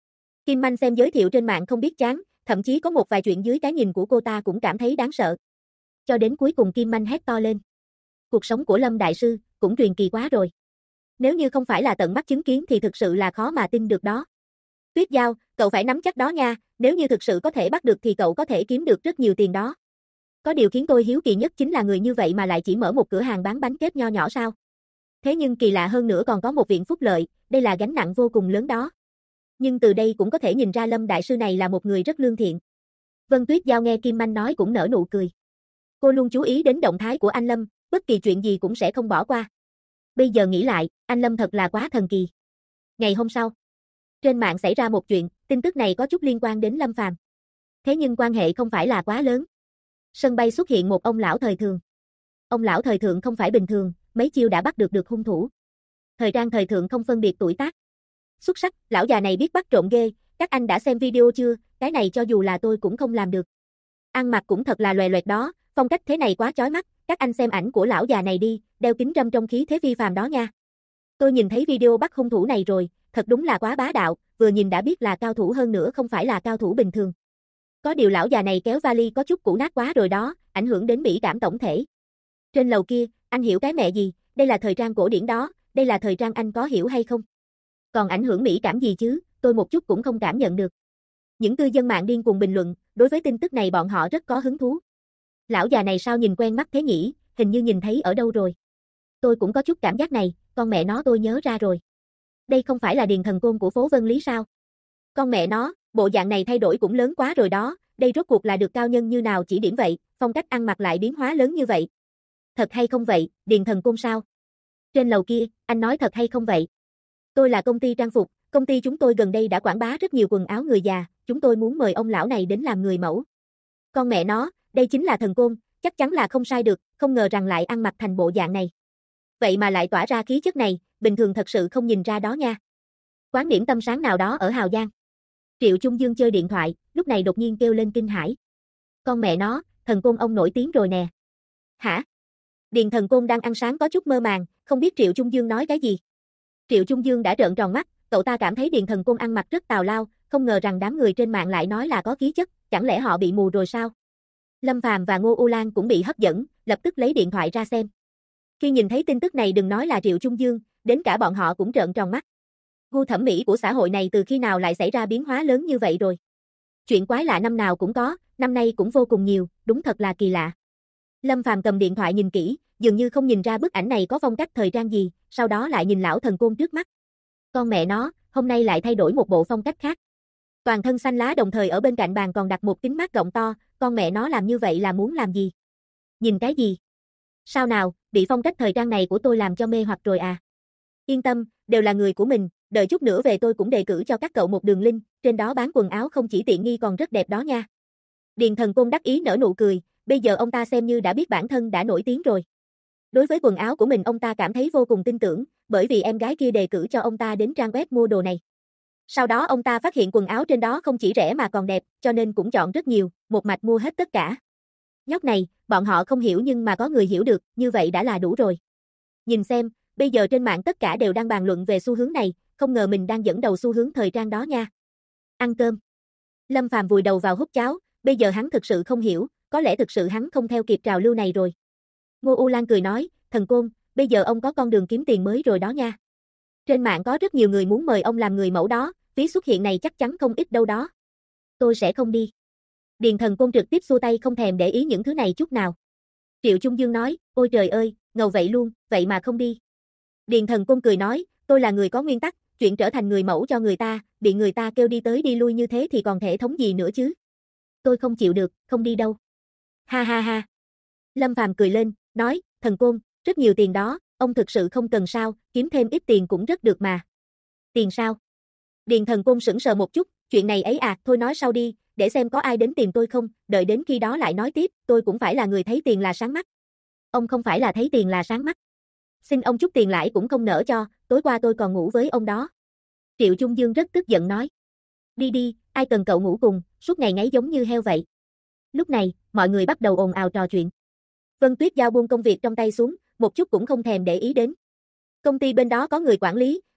Kim Manh xem giới thiệu trên mạng không biết chán, thậm chí có một vài chuyện dưới cái nhìn của cô ta cũng cảm thấy đáng sợ. Cho đến cuối cùng Kim Manh hét to lên. Cuộc sống của Lâm Đại Sư cũng truyền kỳ quá rồi. Nếu như không phải là tận mắt chứng kiến thì thực sự là khó mà tin được đó. Tuyết Giao, cậu phải nắm chắc đó nha, nếu như thực sự có thể bắt được thì cậu có thể kiếm được rất nhiều tiền đó. Có điều khiến tôi hiếu kỳ nhất chính là người như vậy mà lại chỉ mở một cửa hàng bán bánh kép nho nhỏ sao? Thế nhưng kỳ lạ hơn nữa còn có một viện phúc lợi, đây là gánh nặng vô cùng lớn đó. Nhưng từ đây cũng có thể nhìn ra Lâm Đại Sư này là một người rất lương thiện. Vân Tuyết Giao nghe Kim Manh nói cũng nở nụ cười. Cô luôn chú ý đến động thái của anh Lâm, bất kỳ chuyện gì cũng sẽ không bỏ qua. Bây giờ nghĩ lại, anh Lâm thật là quá thần kỳ. Ngày hôm sau, trên mạng xảy ra một chuyện, tin tức này có chút liên quan đến Lâm Phàm. Thế nhưng quan hệ không phải là quá lớn. Sân bay xuất hiện một ông lão thời thượng. Ông lão thời thượng không phải bình thường, mấy chiêu đã bắt được hung thủ. Thời trang thời thượng không phân biệt tuổi tác. Xuất sắc, lão già này biết bắt trộm ghê, các anh đã xem video chưa, cái này cho dù là tôi cũng không làm được. Ăn mặc cũng thật là loè loẹt đó, phong cách thế này quá chói mắt, các anh xem ảnh của lão già này đi, đeo kính râm trong khí thế phi phàm đó nha. Tôi nhìn thấy video bắt hung thủ này rồi, thật đúng là quá bá đạo, vừa nhìn đã biết là cao thủ hơn nữa không phải là cao thủ bình thường. Có điều lão già này kéo vali có chút cũ nát quá rồi đó, ảnh hưởng đến mỹ cảm tổng thể. Trên lầu kia, anh hiểu cái mẹ gì, đây là thời trang cổ điển đó, đây là thời trang anh có hiểu hay không? Còn ảnh hưởng mỹ cảm gì chứ, tôi một chút cũng không cảm nhận được. Những cư dân mạng điên cuồng bình luận, đối với tin tức này bọn họ rất có hứng thú. Lão già này sao nhìn quen mắt thế nhỉ, hình như nhìn thấy ở đâu rồi. Tôi cũng có chút cảm giác này, con mẹ nó tôi nhớ ra rồi. Đây không phải là Điền Thần Côn của phố Vân Lý sao? Con mẹ nó, bộ dạng này thay đổi cũng lớn quá rồi đó, đây rốt cuộc là được cao nhân như nào chỉ điểm vậy, phong cách ăn mặc lại biến hóa lớn như vậy. Thật hay không vậy, Điền Thần Côn sao? Trên lầu kia, anh nói thật hay không vậy? Tôi là công ty trang phục, công ty chúng tôi gần đây đã quảng bá rất nhiều quần áo người già, chúng tôi muốn mời ông lão này đến làm người mẫu. Con mẹ nó, đây chính là thần côn, chắc chắn là không sai được, không ngờ rằng lại ăn mặc thành bộ dạng này. Vậy mà lại tỏa ra khí chất này, bình thường thật sự không nhìn ra đó nha. Quán điểm tâm sáng nào đó ở Hào Giang. Triệu Trung Dương chơi điện thoại, lúc này đột nhiên kêu lên kinh hãi. Con mẹ nó, thần côn ông nổi tiếng rồi nè. Hả? Điền Thần Côn đang ăn sáng có chút mơ màng, không biết Triệu Trung Dương nói cái gì. Triệu Trung Dương đã trợn tròn mắt, cậu ta cảm thấy Điền Thần Côn ăn mặc rất tào lao, không ngờ rằng đám người trên mạng lại nói là có khí chất, chẳng lẽ họ bị mù rồi sao? Lâm Phàm và Ngô U Lan cũng bị hấp dẫn, lập tức lấy điện thoại ra xem. Khi nhìn thấy tin tức này đừng nói là Triệu Trung Dương, đến cả bọn họ cũng trợn tròn mắt. Gu thẩm mỹ của xã hội này từ khi nào lại xảy ra biến hóa lớn như vậy rồi? Chuyện quái lạ năm nào cũng có, năm nay cũng vô cùng nhiều, đúng thật là kỳ lạ. Lâm Phàm cầm điện thoại nhìn kỹ, dường như không nhìn ra bức ảnh này có phong cách thời trang gì, sau đó lại nhìn lão thần côn trước mắt. Con mẹ nó, hôm nay lại thay đổi một bộ phong cách khác. Toàn thân xanh lá đồng thời ở bên cạnh bàn còn đặt một kính mát rộng to, con mẹ nó làm như vậy là muốn làm gì? Nhìn cái gì? Sao nào, bị phong cách thời trang này của tôi làm cho mê hoặc rồi à? Yên tâm, đều là người của mình, đợi chút nữa về tôi cũng đề cử cho các cậu một đường link, trên đó bán quần áo không chỉ tiện nghi còn rất đẹp đó nha. Điền Thần Côn đắc ý nở nụ cười, bây giờ ông ta xem như đã biết bản thân đã nổi tiếng rồi. Đối với quần áo của mình ông ta cảm thấy vô cùng tin tưởng, bởi vì em gái kia đề cử cho ông ta đến trang web mua đồ này. Sau đó ông ta phát hiện quần áo trên đó không chỉ rẻ mà còn đẹp, cho nên cũng chọn rất nhiều, một mạch mua hết tất cả. Nhóc này, bọn họ không hiểu nhưng mà có người hiểu được, như vậy đã là đủ rồi. Nhìn xem, bây giờ trên mạng tất cả đều đang bàn luận về xu hướng này, không ngờ mình đang dẫn đầu xu hướng thời trang đó nha. Ăn cơm. Lâm Phàm vùi đầu vào hút cháo, bây giờ hắn thực sự không hiểu, có lẽ thực sự hắn không theo kịp trào lưu này rồi. Ngô U Lan cười nói, Thần Côn, bây giờ ông có con đường kiếm tiền mới rồi đó nha. Trên mạng có rất nhiều người muốn mời ông làm người mẫu đó, phí xuất hiện này chắc chắn không ít đâu đó. Tôi sẽ không đi. Điền Thần Côn trực tiếp xua tay không thèm để ý những thứ này chút nào. Triệu Trung Dương nói, ôi trời ơi, ngầu vậy luôn, vậy mà không đi. Điền Thần Côn cười nói, tôi là người có nguyên tắc, chuyện trở thành người mẫu cho người ta, bị người ta kêu đi tới đi lui như thế thì còn thể thống gì nữa chứ. Tôi không chịu được, không đi đâu. Ha ha ha. Lâm Phàm cười lên, nói, Thần Côn, rất nhiều tiền đó, ông thực sự không cần sao, kiếm thêm ít tiền cũng rất được mà. Tiền sao? Điền Thần Côn sững sờ một chút, chuyện này ấy à, thôi nói sau đi, để xem có ai đến tìm tôi không, đợi đến khi đó lại nói tiếp, tôi cũng phải là người thấy tiền là sáng mắt. Ông không phải là thấy tiền là sáng mắt. Xin ông chút tiền lãi cũng không nỡ cho, tối qua tôi còn ngủ với ông đó. Triệu Trung Dương rất tức giận nói. Đi đi, ai cần cậu ngủ cùng, suốt ngày ngáy giống như heo vậy. Lúc này, mọi người bắt đầu ồn ào trò chuyện. Vân Tuyết Giao buông công việc trong tay xuống, một chút cũng không thèm để ý đến. Công ty bên đó có người quản lý,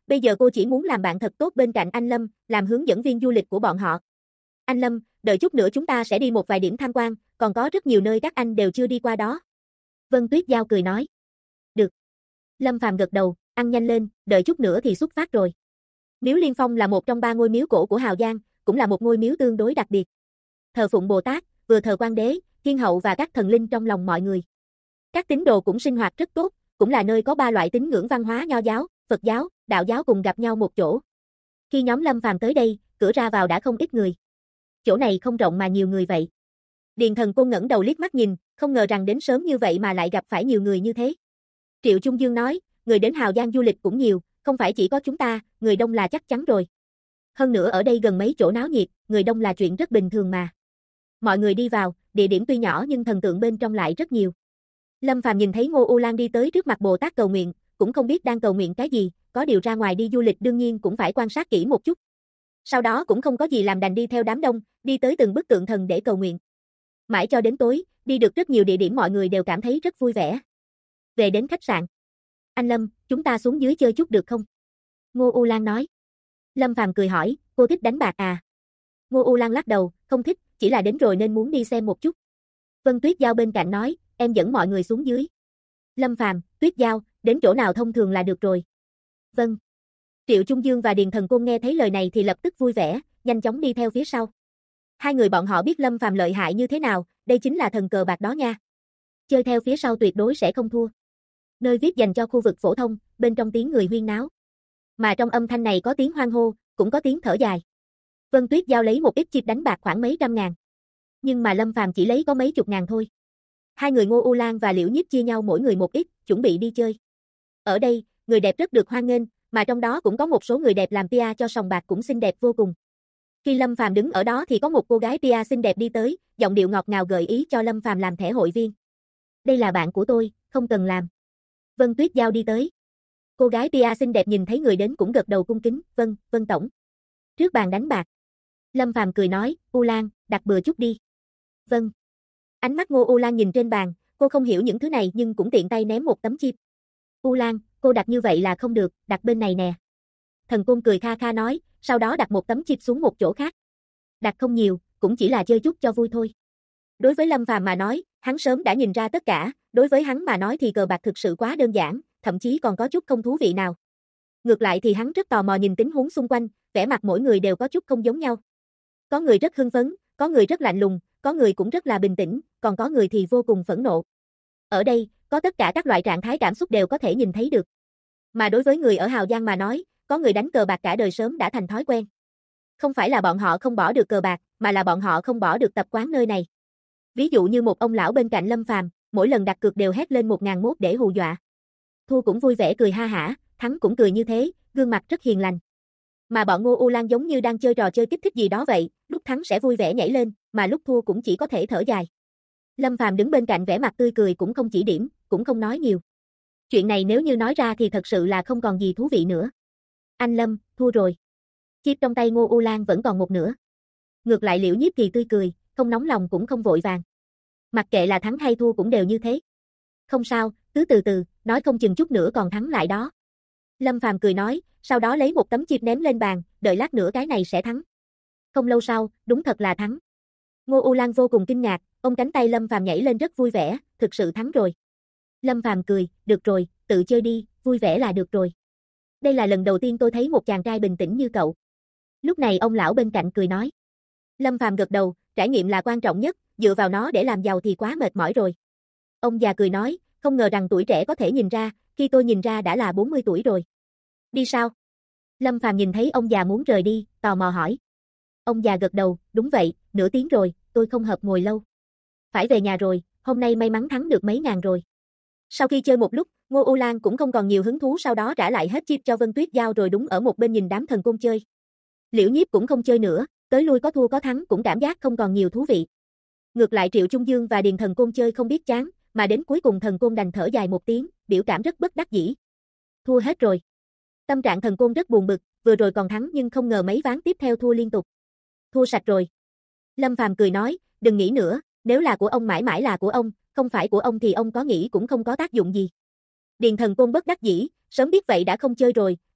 bây giờ cô chỉ muốn làm bạn thật tốt bên cạnh anh Lâm, làm hướng dẫn viên du lịch của bọn họ. Anh Lâm, đợi chút nữa chúng ta sẽ đi một vài điểm tham quan, còn có rất nhiều nơi các anh đều chưa đi qua đó. Vân Tuyết Giao cười nói. Được. Lâm Phàm gật đầu, ăn nhanh lên, đợi chút nữa thì xuất phát rồi. Miếu Liên Phong là một trong 3 ngôi miếu cổ của Hào Giang, cũng là một ngôi miếu tương đối đặc biệt. Thờ phụng Bồ Tát, vừa thờ Quan Đế, Thiên Hậu và các thần linh trong lòng mọi người. Các tín đồ cũng sinh hoạt rất tốt, cũng là nơi có 3 loại tín ngưỡng văn hóa Nho giáo, Phật giáo, Đạo giáo cùng gặp nhau một chỗ. Khi nhóm Lâm Phàm tới đây, cửa ra vào đã không ít người. Chỗ này không rộng mà nhiều người vậy. Điền Thần Côn ngẩng đầu liếc mắt nhìn, không ngờ rằng đến sớm như vậy mà lại gặp phải nhiều người như thế. Triệu Trung Dương nói, người đến Hào Giang du lịch cũng nhiều, không phải chỉ có chúng ta, người đông là chắc chắn rồi. Hơn nữa ở đây gần mấy chỗ náo nhiệt, người đông là chuyện rất bình thường mà. Mọi người đi vào, địa điểm tuy nhỏ nhưng thần tượng bên trong lại rất nhiều. Lâm Phàm nhìn thấy Ngô U Lan đi tới trước mặt Bồ Tát cầu nguyện, cũng không biết đang cầu nguyện cái gì, có điều ra ngoài đi du lịch đương nhiên cũng phải quan sát kỹ một chút. Sau đó cũng không có gì làm đành đi theo đám đông, đi tới từng bức tượng thần để cầu nguyện. Mãi cho đến tối, đi được rất nhiều địa điểm mọi người đều cảm thấy rất vui vẻ. Về đến khách sạn. Anh Lâm, chúng ta xuống dưới chơi chút được không? Ngô U Lan nói. Lâm Phàm cười hỏi, cô thích đánh bạc à? Ngô U Lan lắc đầu, không thích, chỉ là đến rồi nên muốn đi xem một chút. Vân Tuyết Giao bên cạnh nói, em dẫn mọi người xuống dưới. Lâm Phàm, Tuyết Giao, đến chỗ nào thông thường là được rồi. Vâng. Triệu Trung Dương và Điền Thần Côn nghe thấy lời này thì lập tức vui vẻ, nhanh chóng đi theo phía sau. Hai người bọn họ biết Lâm Phàm lợi hại như thế nào, đây chính là thần cờ bạc đó nha. Chơi theo phía sau tuyệt đối sẽ không thua. Nơi VIP dành cho khu vực phổ thông, bên trong tiếng người huyên náo. Mà trong âm thanh này có tiếng hoan hô, cũng có tiếng thở dài. Vân Tuyết Giao lấy một ít chip đánh bạc khoảng mấy trăm ngàn. Nhưng mà Lâm Phàm chỉ lấy có mấy chục ngàn thôi. Hai người Ngô U Lan và Liễu Nhiếp chia nhau mỗi người một ít, chuẩn bị đi chơi. Ở đây, người đẹp rất được hoan nghênh, mà trong đó cũng có một số người đẹp làm PR cho sòng bạc cũng xinh đẹp vô cùng. Khi Lâm Phàm đứng ở đó thì có một cô gái PR xinh đẹp đi tới, giọng điệu ngọt ngào gợi ý cho Lâm Phàm làm thẻ hội viên. Đây là bạn của tôi, không cần làm. Vân Tuyết Giao đi tới. Cô gái PR xinh đẹp nhìn thấy người đến cũng gật đầu cung kính, vâng tổng. Trước bàn đánh bạc. Lâm Phàm cười nói, U Lan, đặt bừa chút đi. Vâng. Ánh mắt Ngô U Lan nhìn trên bàn, cô không hiểu những thứ này nhưng cũng tiện tay ném một tấm chip. U Lan, cô đặt như vậy là không được, đặt bên này nè. Thần Côn cười kha kha nói, sau đó đặt một tấm chip xuống một chỗ khác. Đặt không nhiều, cũng chỉ là chơi chút cho vui thôi. Đối với Lâm Phàm mà nói, hắn sớm đã nhìn ra tất cả, đối với hắn mà nói thì cờ bạc thực sự quá đơn giản, thậm chí còn có chút không thú vị nào. Ngược lại thì hắn rất tò mò nhìn tình huống xung quanh, vẻ mặt mỗi người đều có chút không giống nhau. Có người rất hưng phấn, có người rất lạnh lùng, có người cũng rất là bình tĩnh, còn có người thì vô cùng phẫn nộ. Ở đây, có tất cả các loại trạng thái cảm xúc đều có thể nhìn thấy được. Mà đối với người ở Hào Giang mà nói, có người đánh cờ bạc cả đời sớm đã thành thói quen. Không phải là bọn họ không bỏ được cờ bạc, mà là bọn họ không bỏ được tập quán nơi này. Ví dụ như một ông lão bên cạnh Lâm Phàm, mỗi lần đặt cược đều hét lên 1.000 mốt để hù dọa. Thua cũng vui vẻ cười ha hả, thắng cũng cười như thế, gương mặt rất hiền lành. Mà bọn Ngô U Lan giống như đang chơi trò chơi kích thích gì đó vậy, lúc thắng sẽ vui vẻ nhảy lên, mà lúc thua cũng chỉ có thể thở dài. Lâm Phàm đứng bên cạnh vẻ mặt tươi cười cũng không chỉ điểm, cũng không nói nhiều. Chuyện này nếu như nói ra thì thật sự là không còn gì thú vị nữa. Anh Lâm, thua rồi. Chip trong tay Ngô U Lan vẫn còn một nửa. Ngược lại Liễu Nhiếp Kỳ tươi cười, không nóng lòng cũng không vội vàng. Mặc kệ là thắng hay thua cũng đều như thế. Không sao, cứ từ từ, nói không chừng chút nữa còn thắng lại đó. Lâm Phàm cười nói, sau đó lấy một tấm chip ném lên bàn, đợi lát nữa cái này sẽ thắng. Không lâu sau, đúng thật là thắng. Ngô U Lan vô cùng kinh ngạc, ôm cánh tay Lâm Phàm nhảy lên rất vui vẻ, thực sự thắng rồi. Lâm Phàm cười, được rồi, tự chơi đi, vui vẻ là được rồi. Đây là lần đầu tiên tôi thấy một chàng trai bình tĩnh như cậu. Lúc này ông lão bên cạnh cười nói. Lâm Phàm gật đầu, trải nghiệm là quan trọng nhất, dựa vào nó để làm giàu thì quá mệt mỏi rồi. Ông già cười nói, không ngờ rằng tuổi trẻ có thể nhìn ra, khi tôi nhìn ra đã là 40 tuổi rồi. Đi sao? Lâm Phàm nhìn thấy ông già muốn rời đi, tò mò hỏi. Ông già gật đầu, đúng vậy, nửa tiếng rồi, tôi không hợp ngồi lâu. Phải về nhà rồi, hôm nay may mắn thắng được mấy ngàn rồi. Sau khi chơi một lúc, Ngô U Lan cũng không còn nhiều hứng thú sau đó trả lại hết chip cho Vân Tuyết Giao rồi đúng ở một bên nhìn đám thần côn chơi. Liễu Nhiếp cũng không chơi nữa, tới lui có thua có thắng cũng cảm giác không còn nhiều thú vị. Ngược lại Triệu Trung Dương và Điền Thần Côn chơi không biết chán, mà đến cuối cùng Thần Côn đành thở dài một tiếng, biểu cảm rất bất đắc dĩ. Thua hết rồi. Tâm trạng Thần Côn rất buồn bực, vừa rồi còn thắng nhưng không ngờ mấy ván tiếp theo thua liên tục. Thua sạch rồi. Lâm Phàm cười nói, đừng nghĩ nữa, nếu là của ông mãi mãi là của ông, không phải của ông thì ông có nghĩ cũng không có tác dụng gì. Điền Thần Côn bất đắc dĩ, sớm biết vậy đã không chơi rồi,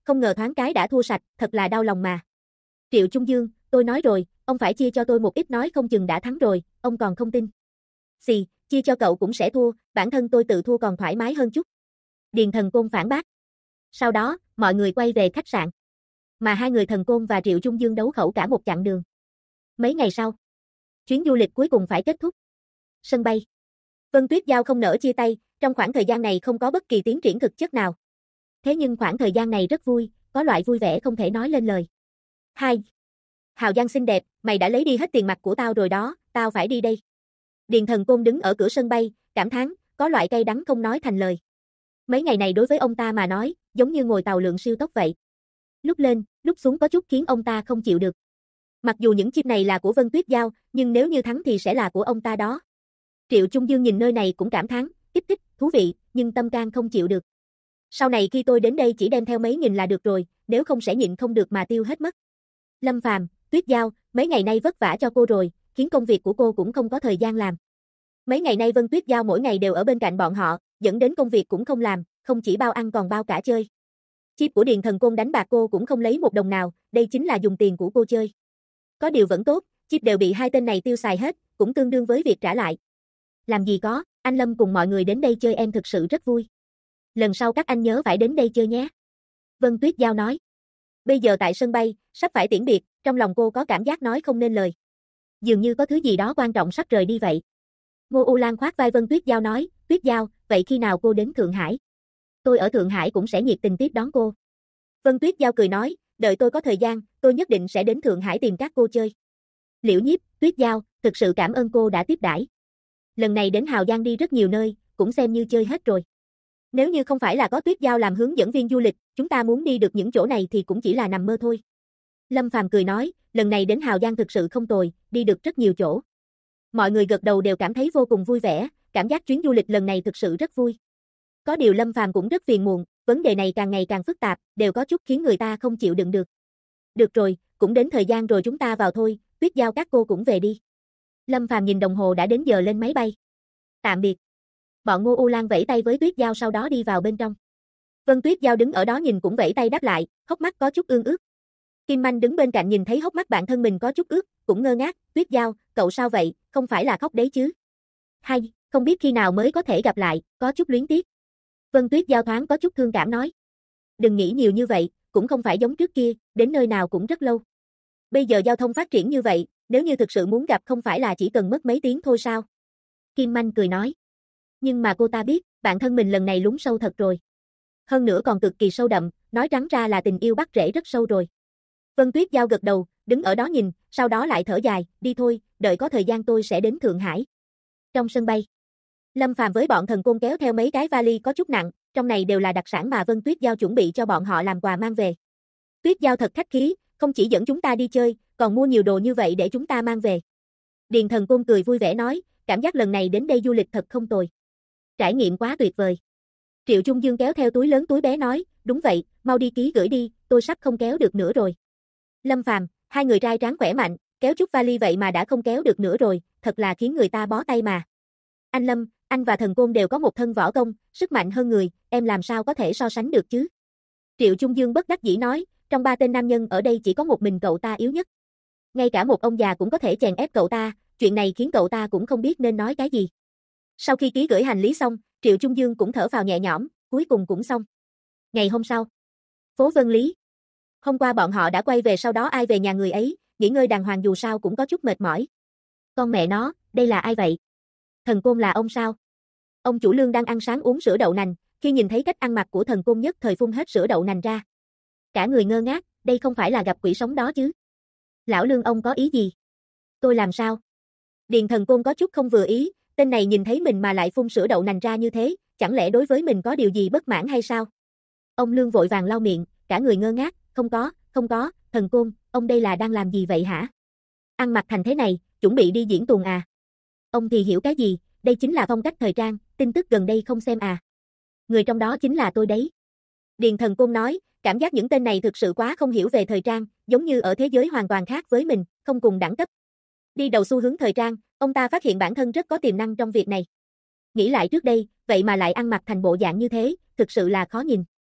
không ngờ thoáng cái đã thua sạch, thật là đau lòng mà. Triệu Trung Dương, tôi nói rồi, ông phải chia cho tôi một ít nói không chừng đã thắng rồi, ông còn không tin. Xì, chia cho cậu cũng sẽ thua, bản thân tôi tự thua còn thoải mái hơn chút. Điền Thần Côn phản bác. Sau đó, mọi người quay về khách sạn. Mà hai người Thần Côn và Triệu Trung Dương đấu khẩu cả một chặng đường. Mấy ngày sau, chuyến du lịch cuối cùng phải kết thúc. Sân bay. Vân Tuyết Giao không nỡ chia tay, trong khoảng thời gian này không có bất kỳ tiến triển thực chất nào. Thế nhưng khoảng thời gian này rất vui, có loại vui vẻ không thể nói lên lời. 2. Hào Giang xinh đẹp, mày đã lấy đi hết tiền mặt của tao rồi đó, tao phải đi đây. Điền Thần Côn đứng ở cửa sân bay, cảm thán, có loại cay đắng không nói thành lời. Mấy ngày này đối với ông ta mà nói, giống như ngồi tàu lượn siêu tốc vậy. Lúc lên, lúc xuống có chút khiến ông ta không chịu được. Mặc dù những chip này là của Vân Tuyết Giao, nhưng nếu như thắng thì sẽ là của ông ta đó. Triệu Trung Dương nhìn nơi này cũng cảm thán, kích thích, thú vị, nhưng tâm can không chịu được. Sau này khi tôi đến đây chỉ đem theo mấy nghìn là được rồi, nếu không sẽ nhịn không được mà tiêu hết mất. Lâm Phàm, Tuyết Giao, mấy ngày nay vất vả cho cô rồi, khiến công việc của cô cũng không có thời gian làm. Mấy ngày nay Vân Tuyết Giao mỗi ngày đều ở bên cạnh bọn họ, dẫn đến công việc cũng không làm, không chỉ bao ăn còn bao cả chơi. Chip của Điền Thần Côn đánh bạc cô cũng không lấy một đồng nào, đây chính là dùng tiền của cô chơi. Có điều vẫn tốt, chip đều bị hai tên này tiêu xài hết, cũng tương đương với việc trả lại. Làm gì có, anh Lâm cùng mọi người đến đây chơi em thực sự rất vui. Lần sau các anh nhớ phải đến đây chơi nhé. Vân Tuyết Giao nói. Bây giờ tại sân bay, sắp phải tiễn biệt, trong lòng cô có cảm giác nói không nên lời. Dường như có thứ gì đó quan trọng sắp rời đi vậy. Ngô U Lan khoác vai Vân Tuyết Giao nói, Tuyết Giao, vậy khi nào cô đến Thượng Hải? Tôi ở Thượng Hải cũng sẽ nhiệt tình tiếp đón cô. Vân Tuyết Giao cười nói, đợi tôi có thời gian, tôi nhất định sẽ đến Thượng Hải tìm các cô chơi. Liễu Nhiếp, Tuyết Giao, thực sự cảm ơn cô đã tiếp đãi. Lần này đến Hào Giang đi rất nhiều nơi, cũng xem như chơi hết rồi. Nếu như không phải là có Tuyết Giao làm hướng dẫn viên du lịch, chúng ta muốn đi được những chỗ này thì cũng chỉ là nằm mơ thôi. Lâm Phàm cười nói, lần này đến Hào Giang thực sự không tồi, đi được rất nhiều chỗ. Mọi người gật đầu đều cảm thấy vô cùng vui vẻ, cảm giác chuyến du lịch lần này thực sự rất vui. Có điều Lâm Phàm cũng rất phiền muộn, vấn đề này càng ngày càng phức tạp, đều có chút khiến người ta không chịu đựng được. Được rồi, cũng đến thời gian rồi chúng ta vào thôi, Tuyết Giao các cô cũng về đi. Lâm Phàm nhìn đồng hồ đã đến giờ lên máy bay. Tạm biệt. Bọn Ngô U Lan vẫy tay với Tuyết Giao sau đó đi vào bên trong. Vân Tuyết Giao đứng ở đó nhìn cũng vẫy tay đáp lại, hốc mắt có chút ương ướt. Kim Manh đứng bên cạnh nhìn thấy hốc mắt bạn thân mình có chút ướt, cũng ngơ ngác, Tuyết Giao, cậu sao vậy, không phải là khóc đấy chứ? Hay, không biết khi nào mới có thể gặp lại, có chút luyến tiếc. Vân Tuyết Giao thoáng có chút thương cảm nói. Đừng nghĩ nhiều như vậy, cũng không phải giống trước kia, đến nơi nào cũng rất lâu. Bây giờ giao thông phát triển như vậy, nếu như thực sự muốn gặp không phải là chỉ cần mất mấy tiếng thôi sao? Kim Manh cười nói. Nhưng mà cô ta biết, bạn thân mình lần này lún sâu thật rồi. Hơn nữa còn cực kỳ sâu đậm, nói trắng ra là tình yêu bắt rễ rất sâu rồi. Vân Tuyết Giao gật đầu, đứng ở đó nhìn, sau đó lại thở dài, đi thôi, đợi có thời gian tôi sẽ đến Thượng Hải. Trong sân bay, Lâm Phàm với bọn Thần Côn kéo theo mấy cái vali có chút nặng, trong này đều là đặc sản mà Vân Tuyết Giao chuẩn bị cho bọn họ làm quà mang về. Tuyết Giao thật khách khí, không chỉ dẫn chúng ta đi chơi, còn mua nhiều đồ như vậy để chúng ta mang về. Điền Thần Côn cười vui vẻ nói, cảm giác lần này đến đây du lịch thật không tồi. Trải nghiệm quá tuyệt vời. Triệu Trung Dương kéo theo túi lớn túi bé nói, đúng vậy, mau đi ký gửi đi, tôi sắp không kéo được nữa rồi. Lâm Phàm, hai người trai tráng khỏe mạnh, kéo chút vali vậy mà đã không kéo được nữa rồi, thật là khiến người ta bó tay mà. Anh Lâm, anh và Thần Côn đều có một thân võ công, sức mạnh hơn người, em làm sao có thể so sánh được chứ? Triệu Trung Dương bất đắc dĩ nói, trong ba tên nam nhân ở đây chỉ có một mình cậu ta yếu nhất. Ngay cả một ông già cũng có thể chèn ép cậu ta, chuyện này khiến cậu ta cũng không biết nên nói cái gì. Sau khi ký gửi hành lý xong, Triệu Trung Dương cũng thở phào nhẹ nhõm, cuối cùng cũng xong. Ngày hôm sau, phố Vân Lý. Hôm qua bọn họ đã quay về sau đó ai về nhà người ấy, nghỉ ngơi đàng hoàng dù sao cũng có chút mệt mỏi. Con mẹ nó, đây là ai vậy? Thần Côn là ông sao? Ông chủ Lương đang ăn sáng uống sữa đậu nành, khi nhìn thấy cách ăn mặc của Thần Côn nhất thời phun hết sữa đậu nành ra. Cả người ngơ ngác, đây không phải là gặp quỷ sống đó chứ? Lão Lương ông có ý gì? Tôi làm sao? Điền Thần Côn có chút không vừa ý, tên này nhìn thấy mình mà lại phun sữa đậu nành ra như thế, chẳng lẽ đối với mình có điều gì bất mãn hay sao? Ông Lương vội vàng lau miệng, cả người ngơ ngác, không có, Thần Côn, ông đây là đang làm gì vậy hả? Ăn mặc thành thế này, chuẩn bị đi diễn tuồng à? Ông thì hiểu cái gì, đây chính là phong cách thời trang, tin tức gần đây không xem à? Người trong đó chính là tôi đấy. Điền Thần Côn nói, cảm giác những tên này thực sự quá không hiểu về thời trang, giống như ở thế giới hoàn toàn khác với mình, không cùng đẳng cấp. Đi đầu xu hướng thời trang, ông ta phát hiện bản thân rất có tiềm năng trong việc này. Nghĩ lại trước đây, vậy mà lại ăn mặc thành bộ dạng như thế, thực sự là khó nhìn.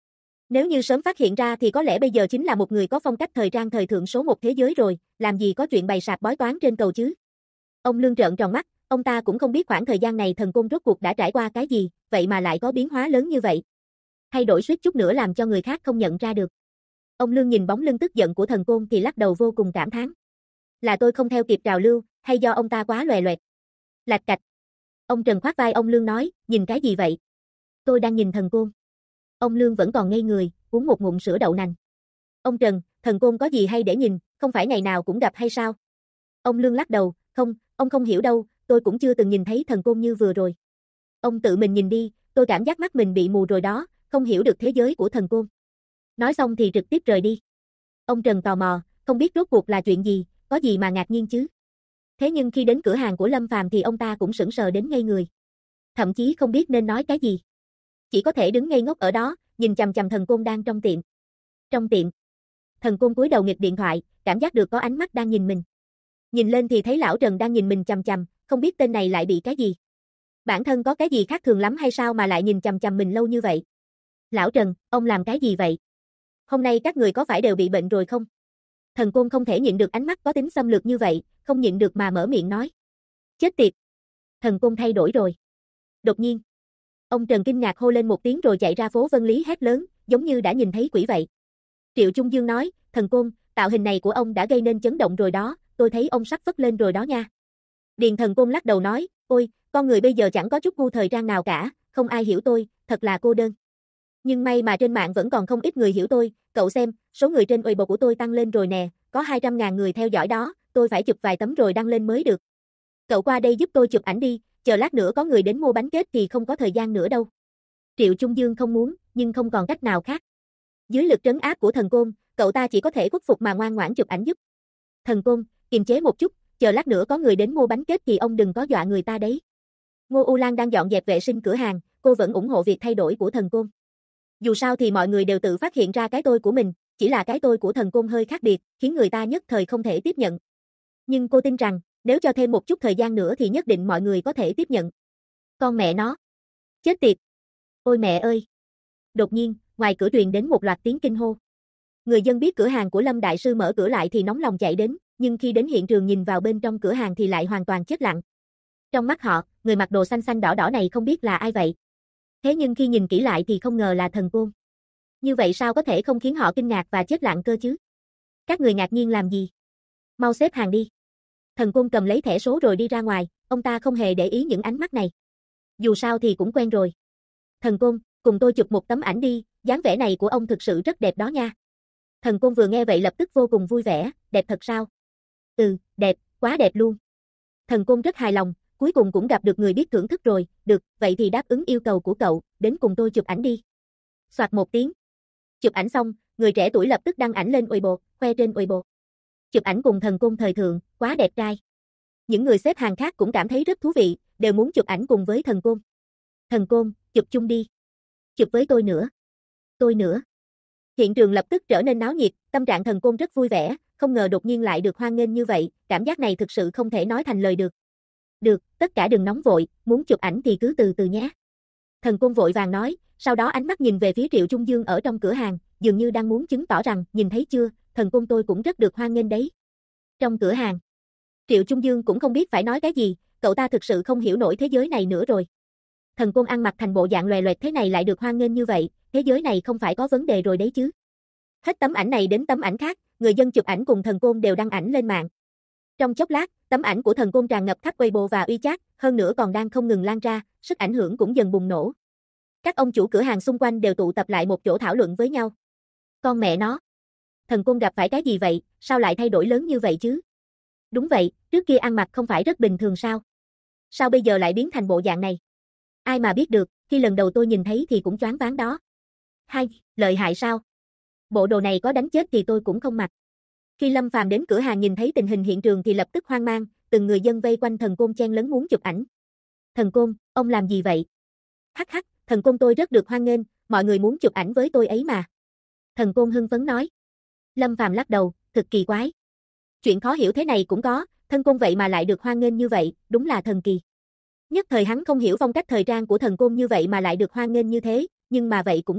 Nếu như sớm phát hiện ra thì có lẽ bây giờ chính là một người có phong cách thời trang thời thượng số một thế giới rồi, làm gì có chuyện bày sạp bói toán trên cầu chứ. Ông Lương trợn tròn mắt, ông ta cũng không biết khoảng thời gian này thần côn rốt cuộc đã trải qua cái gì, vậy mà lại có biến hóa lớn như vậy. Thay đổi suýt chút nữa làm cho người khác không nhận ra được. Ông Lương nhìn bóng lưng tức giận của thần côn thì lắc đầu vô cùng cảm thán. Là tôi không theo kịp trào lưu, hay do ông ta quá lòe loẹt? Lạch cạch. Ông Trần khoát vai ông Lương nói, nhìn cái gì vậy? Tôi đang nhìn thần côn. Ông Lương vẫn còn ngây người, uống một ngụm sữa đậu nành. Ông Trần, thần côn có gì hay để nhìn, không phải ngày nào cũng gặp hay sao? Ông Lương lắc đầu, không, ông không hiểu đâu, tôi cũng chưa từng nhìn thấy thần côn như vừa rồi. Ông tự mình nhìn đi, tôi cảm giác mắt mình bị mù rồi đó, không hiểu được thế giới của thần côn. Nói xong thì trực tiếp rời đi. Ông Trần tò mò, không biết rốt cuộc là chuyện gì, có gì mà ngạc nhiên chứ? Thế nhưng khi đến cửa hàng của Lâm Phàm thì ông ta cũng sững sờ đến ngây người. Thậm chí không biết nên nói cái gì. Chỉ có thể đứng ngây ngốc ở đó, nhìn chằm chằm thần côn đang trong tiệm. Trong tiệm, thần côn cúi đầu nghịch điện thoại, cảm giác được có ánh mắt đang nhìn mình. Nhìn lên thì thấy lão Trần đang nhìn mình chằm chằm, không biết tên này lại bị cái gì. Bản thân có cái gì khác thường lắm hay sao mà lại nhìn chằm chằm mình lâu như vậy? Lão Trần, ông làm cái gì vậy? Hôm nay các người có phải đều bị bệnh rồi không? Thần côn không thể nhịn được ánh mắt có tính xâm lược như vậy, không nhịn được mà mở miệng nói. Chết tiệt! Thần côn thay đổi rồi. Đột nhiên, ông Trần kinh ngạc hô lên một tiếng rồi chạy ra phố Vân Lý hét lớn, giống như đã nhìn thấy quỷ vậy. Triệu Trung Dương nói, thần côn, tạo hình này của ông đã gây nên chấn động rồi đó, tôi thấy ông sắp phất lên rồi đó nha. Điền thần côn lắc đầu nói, ôi, con người bây giờ chẳng có chút gu thời trang nào cả, không ai hiểu tôi, thật là cô đơn. Nhưng may mà trên mạng vẫn còn không ít người hiểu tôi, cậu xem, số người trên Weibo của tôi tăng lên rồi nè, có 200.000 người theo dõi đó, tôi phải chụp vài tấm rồi đăng lên mới được. Cậu qua đây giúp tôi chụp ảnh đi, chờ lát nữa có người đến mua bánh kết thì không có thời gian nữa đâu. Triệu Trung Dương không muốn, nhưng không còn cách nào khác. Dưới lực trấn áp của thần côn, cậu ta chỉ có thể khuất phục mà ngoan ngoãn chụp ảnh giúp. Thần côn, kiềm chế một chút, chờ lát nữa có người đến mua bánh kết thì ông đừng có dọa người ta đấy. Ngô U Lan đang dọn dẹp vệ sinh cửa hàng, cô vẫn ủng hộ việc thay đổi của thần côn. Dù sao thì mọi người đều tự phát hiện ra cái tôi của mình, chỉ là cái tôi của thần côn hơi khác biệt, khiến người ta nhất thời không thể tiếp nhận. Nhưng cô tin rằng, nếu cho thêm một chút thời gian nữa thì nhất định mọi người có thể tiếp nhận. Con mẹ nó. Chết tiệt. Ôi mẹ ơi. Đột nhiên, ngoài cửa truyền đến một loạt tiếng kinh hô. Người dân biết cửa hàng của Lâm Đại Sư mở cửa lại thì nóng lòng chạy đến, nhưng khi đến hiện trường nhìn vào bên trong cửa hàng thì lại hoàn toàn chết lặng. Trong mắt họ, người mặc đồ xanh xanh đỏ đỏ này không biết là ai vậy. Thế nhưng khi nhìn kỹ lại thì không ngờ là thần côn. Như vậy sao có thể không khiến họ kinh ngạc và chết lặng cơ chứ? Các người ngạc nhiên làm gì? Mau xếp hàng đi. Thần côn cầm lấy thẻ số rồi đi ra ngoài, ông ta không hề để ý những ánh mắt này. Dù sao thì cũng quen rồi. Thần côn, cùng tôi chụp một tấm ảnh đi, dáng vẻ này của ông thực sự rất đẹp đó nha. Thần côn vừa nghe vậy lập tức vô cùng vui vẻ, đẹp thật sao? Ừ, đẹp, quá đẹp luôn. Thần côn rất hài lòng, cuối cùng cũng gặp được người biết thưởng thức rồi, được, vậy thì đáp ứng yêu cầu của cậu, đến cùng tôi chụp ảnh đi. Soạt một tiếng. Chụp ảnh xong, người trẻ tuổi lập tức đăng ảnh lên Weibo, khoe trên Weibo. Chụp ảnh cùng thần côn thời thượng, quá đẹp trai. Những người xếp hàng khác cũng cảm thấy rất thú vị, đều muốn chụp ảnh cùng với thần côn. Thần côn, chụp chung đi. Chụp với tôi nữa. Tôi nữa. Hiện trường lập tức trở nên náo nhiệt, tâm trạng thần côn rất vui vẻ, không ngờ đột nhiên lại được hoan nghênh như vậy, cảm giác này thực sự không thể nói thành lời được. Được, tất cả đừng nóng vội, muốn chụp ảnh thì cứ từ từ nhé. Thần côn vội vàng nói, sau đó ánh mắt nhìn về phía Triệu Trung Dương ở trong cửa hàng, dường như đang muốn chứng tỏ rằng, nhìn thấy chưa, thần côn tôi cũng rất được hoan nghênh đấy. Trong cửa hàng, Triệu Trung Dương cũng không biết phải nói cái gì, cậu ta thực sự không hiểu nổi thế giới này nữa rồi. Thần côn ăn mặc thành bộ dạng lòe loẹt thế này lại được hoan nghênh như vậy, thế giới này không phải có vấn đề rồi đấy chứ. Hết tấm ảnh này đến tấm ảnh khác, người dân chụp ảnh cùng thần côn đều đăng ảnh lên mạng. Trong chốc lát, tấm ảnh của thần côn tràn ngập khắp Weibo và WeChat, hơn nữa còn đang không ngừng lan ra, sức ảnh hưởng cũng dần bùng nổ. Các ông chủ cửa hàng xung quanh đều tụ tập lại một chỗ thảo luận với nhau. Con mẹ nó. Thần côn gặp phải cái gì vậy, sao lại thay đổi lớn như vậy chứ? Đúng vậy, trước kia ăn mặc không phải rất bình thường sao? Sao bây giờ lại biến thành bộ dạng này? Ai mà biết được, khi lần đầu tôi nhìn thấy thì cũng choáng váng đó. Hay, lợi hại sao? Bộ đồ này có đánh chết thì tôi cũng không mặc. Khi Lâm Phàm đến cửa hàng nhìn thấy tình hình hiện trường thì lập tức hoang mang, từng người dân vây quanh thần côn chen lấn muốn chụp ảnh. Thần côn, ông làm gì vậy? Hắc hắc, thần côn tôi rất được hoan nghênh, mọi người muốn chụp ảnh với tôi ấy mà. Thần côn hưng phấn nói. Lâm Phàm lắc đầu, thực kỳ quái. Chuyện khó hiểu thế này cũng có, thần côn vậy mà lại được hoan nghênh như vậy, đúng là thần kỳ. Nhất thời hắn không hiểu phong cách thời trang của thần côn như vậy mà lại được hoan nghênh như thế, nhưng mà vậy cũng tốt,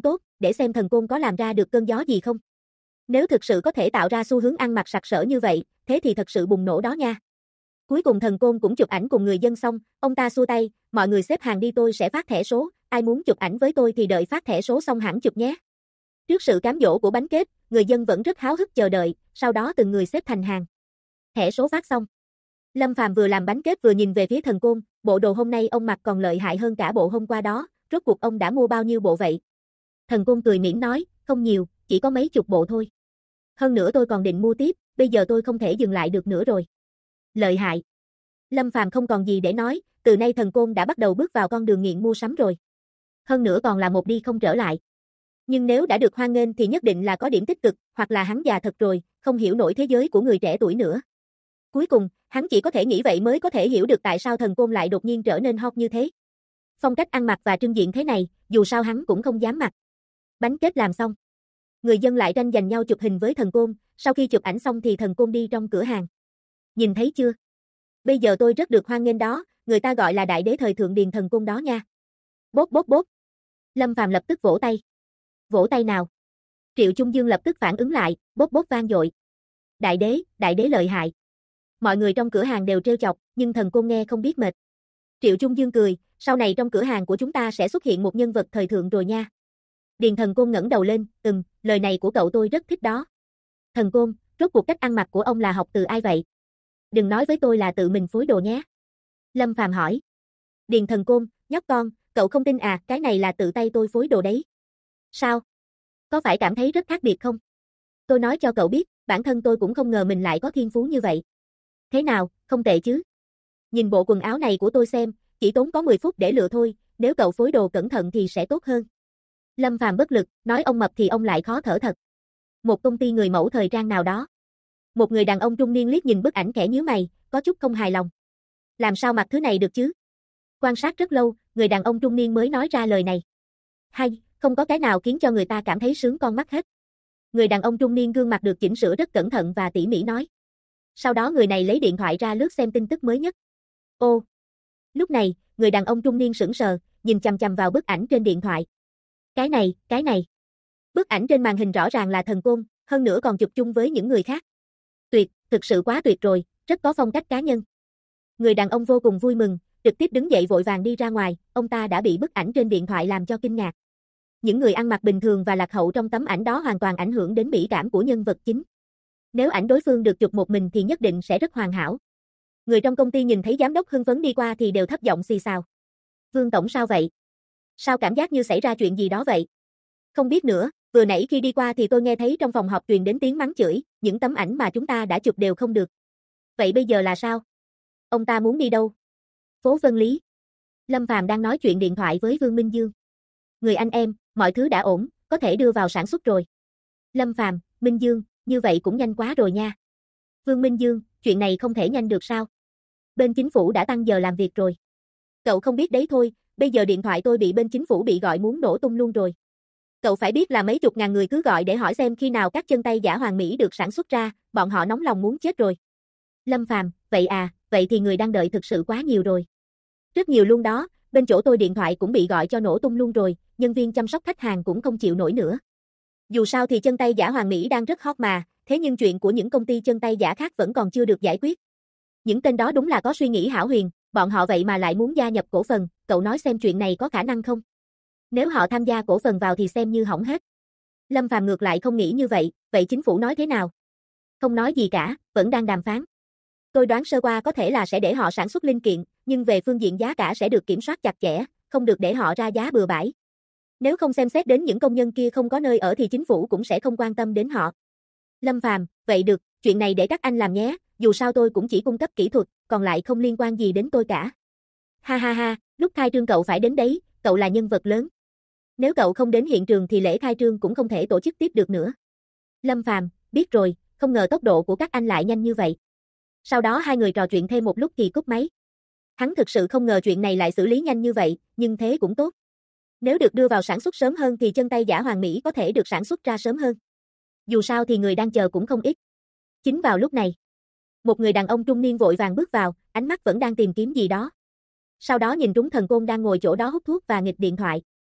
để xem thần côn có làm ra được cơn gió gì không. Nếu thực sự có thể tạo ra xu hướng ăn mặc sặc sỡ như vậy, thế thì thật sự bùng nổ đó nha. Cuối cùng thần côn cũng chụp ảnh cùng người dân xong, ông ta xua tay, mọi người xếp hàng đi tôi sẽ phát thẻ số, ai muốn chụp ảnh với tôi thì đợi phát thẻ số xong hẳn chụp nhé. Trước sự cám dỗ của bánh kết, người dân vẫn rất háo hức chờ đợi, sau đó từng người xếp thành hàng. Thẻ số phát xong. Lâm Phàm vừa làm bánh kết vừa nhìn về phía thần côn, bộ đồ hôm nay ông mặc còn lợi hại hơn cả bộ hôm qua đó, rốt cuộc ông đã mua bao nhiêu bộ vậy? Thần côn cười mỉm nói, không nhiều, chỉ có mấy chục bộ thôi. Hơn nữa tôi còn định mua tiếp, bây giờ tôi không thể dừng lại được nữa rồi. Lợi hại. Lâm Phàm không còn gì để nói, từ nay thần côn đã bắt đầu bước vào con đường nghiện mua sắm rồi. Hơn nữa còn là một đi không trở lại. Nhưng nếu đã được hoan nghênh thì nhất định là có điểm tích cực, hoặc là hắn già thật rồi, không hiểu nổi thế giới của người trẻ tuổi nữa. Cuối cùng, hắn chỉ có thể nghĩ vậy mới có thể hiểu được tại sao thần côn lại đột nhiên trở nên hot như thế. Phong cách ăn mặc và trưng diện thế này, dù sao hắn cũng không dám mặc. Bánh kết làm xong. Người dân lại tranh giành nhau chụp hình với thần côn, sau khi chụp ảnh xong thì thần côn đi trong cửa hàng. Nhìn thấy chưa? Bây giờ tôi rất được hoan nghênh đó, người ta gọi là đại đế thời thượng điền thần côn đó nha. Bốp bốp bốp. Lâm Phàm lập tức vỗ tay. Vỗ tay nào? Triệu Chung Dương lập tức phản ứng lại, bốp bốp vang dội. Đại đế lợi hại. Mọi người trong cửa hàng đều trêu chọc, nhưng thần côn nghe không biết mệt. Triệu Chung Dương cười, sau này trong cửa hàng của chúng ta sẽ xuất hiện một nhân vật thời thượng rồi nha. Điền thần côn ngẩng đầu lên, lời này của cậu tôi rất thích đó. Thần côn, rốt cuộc cách ăn mặc của ông là học từ ai vậy? Đừng nói với tôi là tự mình phối đồ nhé. Lâm Phàm hỏi. Điền thần côn, nhóc con, cậu không tin à, cái này là tự tay tôi phối đồ đấy. Sao? Có phải cảm thấy rất khác biệt không? Tôi nói cho cậu biết, bản thân tôi cũng không ngờ mình lại có thiên phú như vậy. Thế nào, không tệ chứ? Nhìn bộ quần áo này của tôi xem, chỉ tốn có 10 phút để lựa thôi, nếu cậu phối đồ cẩn thận thì sẽ tốt hơn. Lâm Phàm bất lực, nói ông mập thì ông lại khó thở thật. Một công ty người mẫu thời trang nào đó. Một người đàn ông trung niên liếc nhìn bức ảnh khẽ nhíu mày, có chút không hài lòng. Làm sao mặc thứ này được chứ? Quan sát rất lâu, người đàn ông trung niên mới nói ra lời này. Hay, không có cái nào khiến cho người ta cảm thấy sướng con mắt hết. Người đàn ông trung niên gương mặt được chỉnh sửa rất cẩn thận và tỉ mỉ nói. Sau đó người này lấy điện thoại ra lướt xem tin tức mới nhất. Ô! Lúc này, người đàn ông trung niên sững sờ, nhìn chằm chằm vào bức ảnh trên điện thoại. Cái này. Bức ảnh trên màn hình rõ ràng là thần côn, hơn nữa còn chụp chung với những người khác. Tuyệt, thực sự quá tuyệt rồi, rất có phong cách cá nhân. Người đàn ông vô cùng vui mừng, trực tiếp đứng dậy vội vàng đi ra ngoài, ông ta đã bị bức ảnh trên điện thoại làm cho kinh ngạc. Những người ăn mặc bình thường và lạc hậu trong tấm ảnh đó hoàn toàn ảnh hưởng đến mỹ cảm của nhân vật chính. Nếu ảnh đối phương được chụp một mình thì nhất định sẽ rất hoàn hảo. Người trong công ty nhìn thấy giám đốc hưng phấn đi qua thì đều thấp giọng xì xào. Vương tổng sao vậy? Sao cảm giác như xảy ra chuyện gì đó vậy? Không biết nữa, vừa nãy khi đi qua thì tôi nghe thấy trong phòng họp truyền đến tiếng mắng chửi, những tấm ảnh mà chúng ta đã chụp đều không được. Vậy bây giờ là sao? Ông ta muốn đi đâu? Phố Vân Lý. Lâm Phàm đang nói chuyện điện thoại với Vương Minh Dương. Người anh em, mọi thứ đã ổn, có thể đưa vào sản xuất rồi. Lâm Phàm, Minh Dương, như vậy cũng nhanh quá rồi nha. Vương Minh Dương, chuyện này không thể nhanh được sao? Bên chính phủ đã tăng giờ làm việc rồi. Cậu không biết đấy thôi, bây giờ điện thoại tôi bị bên chính phủ bị gọi muốn nổ tung luôn rồi. Cậu phải biết là mấy chục ngàn người cứ gọi để hỏi xem khi nào các chân tay giả hoàn mỹ được sản xuất ra, bọn họ nóng lòng muốn chết rồi. Lâm Phàm, vậy à, vậy thì người đang đợi thực sự quá nhiều rồi. Rất nhiều luôn đó, bên chỗ tôi điện thoại cũng bị gọi cho nổ tung luôn rồi, nhân viên chăm sóc khách hàng cũng không chịu nổi nữa. Dù sao thì chân tay giả hoàn mỹ đang rất hot mà, thế nhưng chuyện của những công ty chân tay giả khác vẫn còn chưa được giải quyết. Những tên đó đúng là có suy nghĩ hão huyền, bọn họ vậy mà lại muốn gia nhập cổ phần, cậu nói xem chuyện này có khả năng không? Nếu họ tham gia cổ phần vào thì xem như hỏng hết. Lâm Phàm ngược lại không nghĩ như vậy, vậy chính phủ nói thế nào? Không nói gì cả, vẫn đang đàm phán. Tôi đoán sơ qua có thể là sẽ để họ sản xuất linh kiện, nhưng về phương diện giá cả sẽ được kiểm soát chặt chẽ, không được để họ ra giá bừa bãi. Nếu không xem xét đến những công nhân kia không có nơi ở thì chính phủ cũng sẽ không quan tâm đến họ. Lâm Phàm, vậy được, chuyện này để các anh làm nhé, dù sao tôi cũng chỉ cung cấp kỹ thuật, còn lại không liên quan gì đến tôi cả. Ha ha ha, lúc khai trương cậu phải đến đấy, cậu là nhân vật lớn. Nếu cậu không đến hiện trường thì lễ khai trương cũng không thể tổ chức tiếp được nữa. Lâm Phàm, biết rồi, không ngờ tốc độ của các anh lại nhanh như vậy. Sau đó hai người trò chuyện thêm một lúc thì cúp máy. Hắn thực sự không ngờ chuyện này lại xử lý nhanh như vậy, nhưng thế cũng tốt. Nếu được đưa vào sản xuất sớm hơn thì chân tay giả hoàn mỹ có thể được sản xuất ra sớm hơn. Dù sao thì người đang chờ cũng không ít. Chính vào lúc này, một người đàn ông trung niên vội vàng bước vào, ánh mắt vẫn đang tìm kiếm gì đó. Sau đó nhìn trúng thần côn đang ngồi chỗ đó hút thuốc và nghịch điện thoại.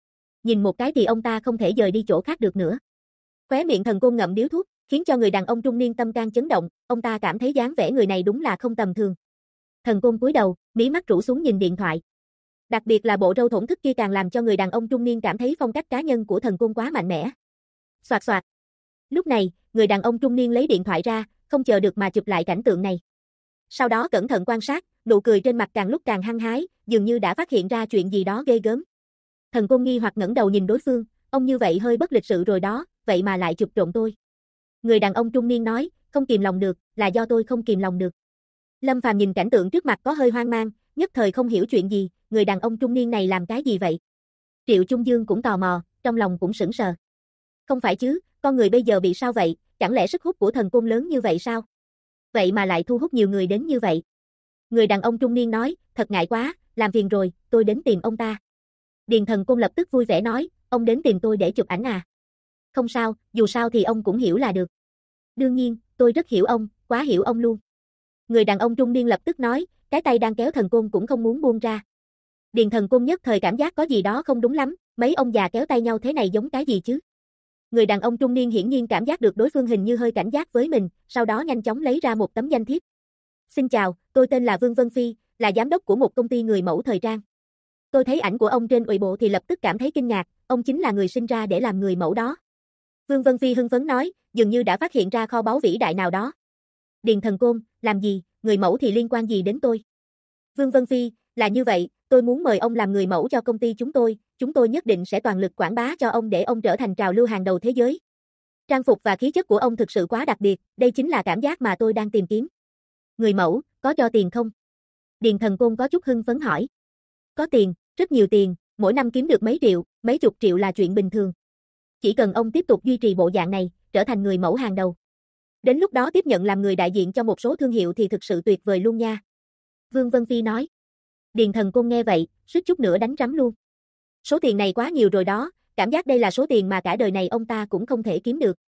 nhìn một cái thì ông ta không thể dời đi chỗ khác được nữa. Khóe miệng Thần Côn ngậm điếu thuốc, khiến cho người đàn ông trung niên tâm can chấn động, ông ta cảm thấy dáng vẻ người này đúng là không tầm thường. Thần Côn cúi đầu, mí mắt rũ xuống nhìn điện thoại. Đặc biệt là bộ râu thổn thức kia càng làm cho người đàn ông trung niên cảm thấy phong cách cá nhân của Thần Côn quá mạnh mẽ. Soạt soạt. Lúc này, người đàn ông trung niên lấy điện thoại ra, không chờ được mà chụp lại cảnh tượng này. Sau đó cẩn thận quan sát, nụ cười trên mặt càng lúc càng hăng hái, dường như đã phát hiện ra chuyện gì đó ghê gớm. Thần Côn nghi hoặc ngẩng đầu nhìn đối phương, ông như vậy hơi bất lịch sự rồi đó, vậy mà lại chụp trộm tôi. Người đàn ông trung niên nói, không kìm lòng được, là do tôi không kìm lòng được. Lâm Phàm nhìn cảnh tượng trước mặt có hơi hoang mang, nhất thời không hiểu chuyện gì, người đàn ông trung niên này làm cái gì vậy? Triệu Trung Dương cũng tò mò, trong lòng cũng sững sờ. Không phải chứ, con người bây giờ bị sao vậy, chẳng lẽ sức hút của Thần Côn lớn như vậy sao? Vậy mà lại thu hút nhiều người đến như vậy. Người đàn ông trung niên nói, thật ngại quá, làm phiền rồi, tôi đến tìm ông ta. Điền Thần Côn lập tức vui vẻ nói, ông đến tìm tôi để chụp ảnh à? Không sao, dù sao thì ông cũng hiểu là được. Đương nhiên, tôi rất hiểu ông, quá hiểu ông luôn. Người đàn ông trung niên lập tức nói, cái tay đang kéo Thần Côn cũng không muốn buông ra. Điền Thần Côn nhất thời cảm giác có gì đó không đúng lắm, mấy ông già kéo tay nhau thế này giống cái gì chứ? Người đàn ông trung niên hiển nhiên cảm giác được đối phương hình như hơi cảnh giác với mình, sau đó nhanh chóng lấy ra một tấm danh thiếp. Xin chào, tôi tên là Vương Vân Phi, là giám đốc của một công ty người mẫu thời trang. Tôi thấy ảnh của ông trên Weibo thì lập tức cảm thấy kinh ngạc, ông chính là người sinh ra để làm người mẫu đó. Vương Vân Phi hưng phấn nói, dường như đã phát hiện ra kho báu vĩ đại nào đó. Điền Thần Côn, làm gì, người mẫu thì liên quan gì đến tôi? Vương Vân Phi, là như vậy, tôi muốn mời ông làm người mẫu cho công ty chúng tôi nhất định sẽ toàn lực quảng bá cho ông để ông trở thành trào lưu hàng đầu thế giới. Trang phục và khí chất của ông thực sự quá đặc biệt, đây chính là cảm giác mà tôi đang tìm kiếm. Người mẫu, có cho tiền không? Điền Thần Côn có chút hưng phấn hỏi. Có tiền, rất nhiều tiền, mỗi năm kiếm được mấy triệu, mấy chục triệu là chuyện bình thường. Chỉ cần ông tiếp tục duy trì bộ dạng này, trở thành người mẫu hàng đầu. Đến lúc đó tiếp nhận làm người đại diện cho một số thương hiệu thì thực sự tuyệt vời luôn nha. Vương Vân Phi nói. Điền Thần Côn nghe vậy, suýt chút nữa đánh trắm luôn. Số tiền này quá nhiều rồi đó, cảm giác đây là số tiền mà cả đời này ông ta cũng không thể kiếm được.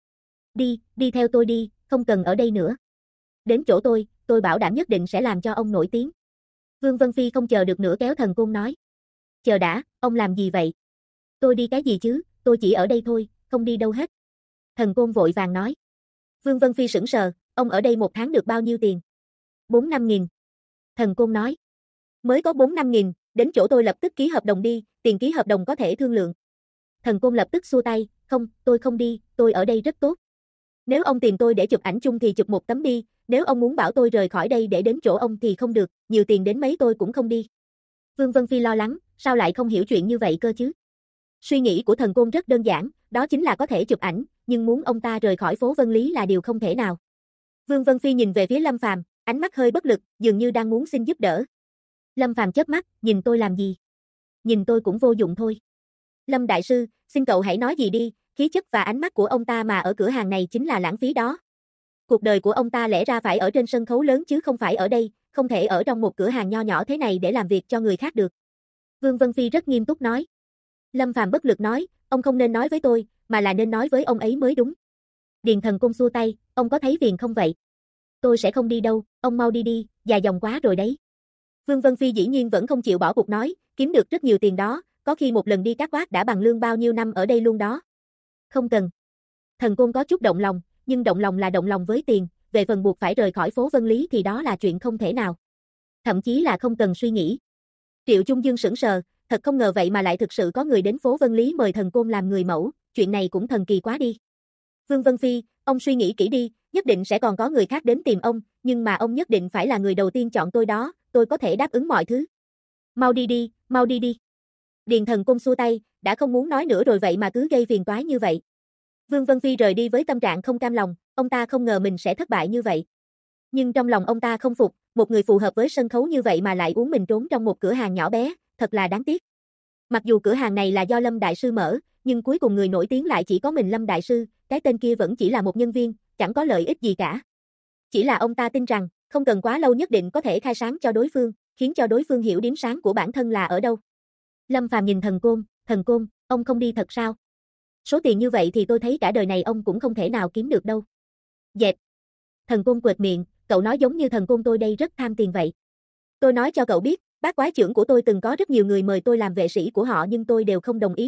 Đi theo tôi đi, không cần ở đây nữa. Đến chỗ tôi bảo đảm nhất định sẽ làm cho ông nổi tiếng. Vương Vân Phi không chờ được nữa kéo Thần Côn nói. Chờ đã, ông làm gì vậy? Tôi đi cái gì chứ, tôi chỉ ở đây thôi, không đi đâu hết. Thần Côn vội vàng nói. Vương Vân Phi sững sờ, ông ở đây một tháng được bao nhiêu tiền? 4-5 nghìn. Thần Côn nói. Mới có 4-5 nghìn, đến chỗ tôi lập tức ký hợp đồng đi, tiền ký hợp đồng có thể thương lượng. Thần Côn lập tức xua tay, không, tôi không đi, tôi ở đây rất tốt. Nếu ông tìm tôi để chụp ảnh chung thì chụp một tấm đi, nếu ông muốn bảo tôi rời khỏi đây để đến chỗ ông thì không được, nhiều tiền đến mấy tôi cũng không đi. Vương Vân Phi lo lắng, sao lại không hiểu chuyện như vậy cơ chứ? Suy nghĩ của Thần Côn rất đơn giản, đó chính là có thể chụp ảnh, nhưng muốn ông ta rời khỏi phố Vân Lý là điều không thể nào. Vương Vân Phi nhìn về phía Lâm Phàm, ánh mắt hơi bất lực, dường như đang muốn xin giúp đỡ. Lâm Phàm chớp mắt, nhìn tôi làm gì? Nhìn tôi cũng vô dụng thôi. Lâm đại sư, xin cậu hãy nói gì đi, khí chất và ánh mắt của ông ta mà ở cửa hàng này chính là lãng phí đó. Cuộc đời của ông ta lẽ ra phải ở trên sân khấu lớn chứ không phải ở đây, không thể ở trong một cửa hàng nho nhỏ thế này để làm việc cho người khác được. Vương Vân Phi rất nghiêm túc nói. Lâm Phàm bất lực nói, ông không nên nói với tôi, mà là nên nói với ông ấy mới đúng. Điền Thần Côn xua tay, ông có thấy phiền không vậy? Tôi sẽ không đi đâu, ông mau đi đi, dài dòng quá rồi đấy. Vương Vân Phi dĩ nhiên vẫn không chịu bỏ cuộc nói, kiếm được rất nhiều tiền đó, có khi một lần đi cát quát đã bằng lương bao nhiêu năm ở đây luôn đó. Không cần. Thần Côn có chút động lòng, nhưng động lòng là động lòng với tiền, về phần buộc phải rời khỏi phố Vân Lý thì đó là chuyện không thể nào. Thậm chí là không cần suy nghĩ. Triệu Trung Dương sững sờ, thật không ngờ vậy mà lại thực sự có người đến phố Vân Lý mời Thần Côn làm người mẫu, chuyện này cũng thần kỳ quá đi. Vương Vân Phi, ông suy nghĩ kỹ đi, nhất định sẽ còn có người khác đến tìm ông, nhưng mà ông nhất định phải là người đầu tiên chọn tôi đó, tôi có thể đáp ứng mọi thứ. Mau đi đi, mau đi đi. Điền Thần Côn xua tay, đã không muốn nói nữa rồi vậy mà cứ gây phiền toái như vậy. Vương Vân Phi rời đi với tâm trạng không cam lòng, ông ta không ngờ mình sẽ thất bại như vậy. Nhưng trong lòng ông ta không phục, một người phù hợp với sân khấu như vậy mà lại uống mình trốn trong một cửa hàng nhỏ bé, thật là đáng tiếc. Mặc dù cửa hàng này là do Lâm Đại Sư mở, nhưng cuối cùng người nổi tiếng lại chỉ có mình Lâm Đại Sư, cái tên kia vẫn chỉ là một nhân viên, chẳng có lợi ích gì cả. Chỉ là ông ta tin rằng, không cần quá lâu nhất định có thể khai sáng cho đối phương, khiến cho đối phương hiểu điểm sáng của bản thân là ở đâu. Lâm Phàm nhìn Thần Côn, ông không đi thật sao? Số tiền như vậy thì tôi thấy cả đời này ông cũng không thể nào kiếm được đâu. Dẹp. Thần Côn quệt miệng, cậu nói giống như Thần Côn tôi đây rất tham tiền vậy. Tôi nói cho cậu biết, bác quái trưởng của tôi từng có rất nhiều người mời tôi làm vệ sĩ của họ nhưng tôi đều không đồng ý đấy,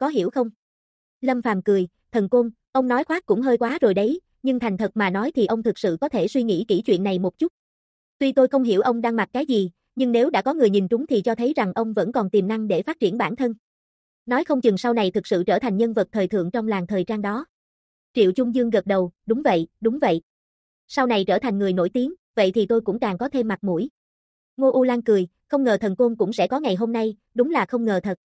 có hiểu không? Lâm Phàm cười, Thần Côn, ông nói khoác cũng hơi quá rồi đấy, nhưng thành thật mà nói thì ông thực sự có thể suy nghĩ kỹ chuyện này một chút. Tuy tôi không hiểu ông đang mặc cái gì, nhưng nếu đã có người nhìn trúng thì cho thấy rằng ông vẫn còn tiềm năng để phát triển bản thân. Nói không chừng sau này thực sự trở thành nhân vật thời thượng trong làng thời trang đó. Triệu Trung Dương gật đầu, đúng vậy, đúng vậy. Sau này trở thành người nổi tiếng, vậy thì tôi cũng càng có thêm mặt mũi. Ngô U Lan cười, không ngờ Thần Côn cũng sẽ có ngày hôm nay, đúng là không ngờ thật.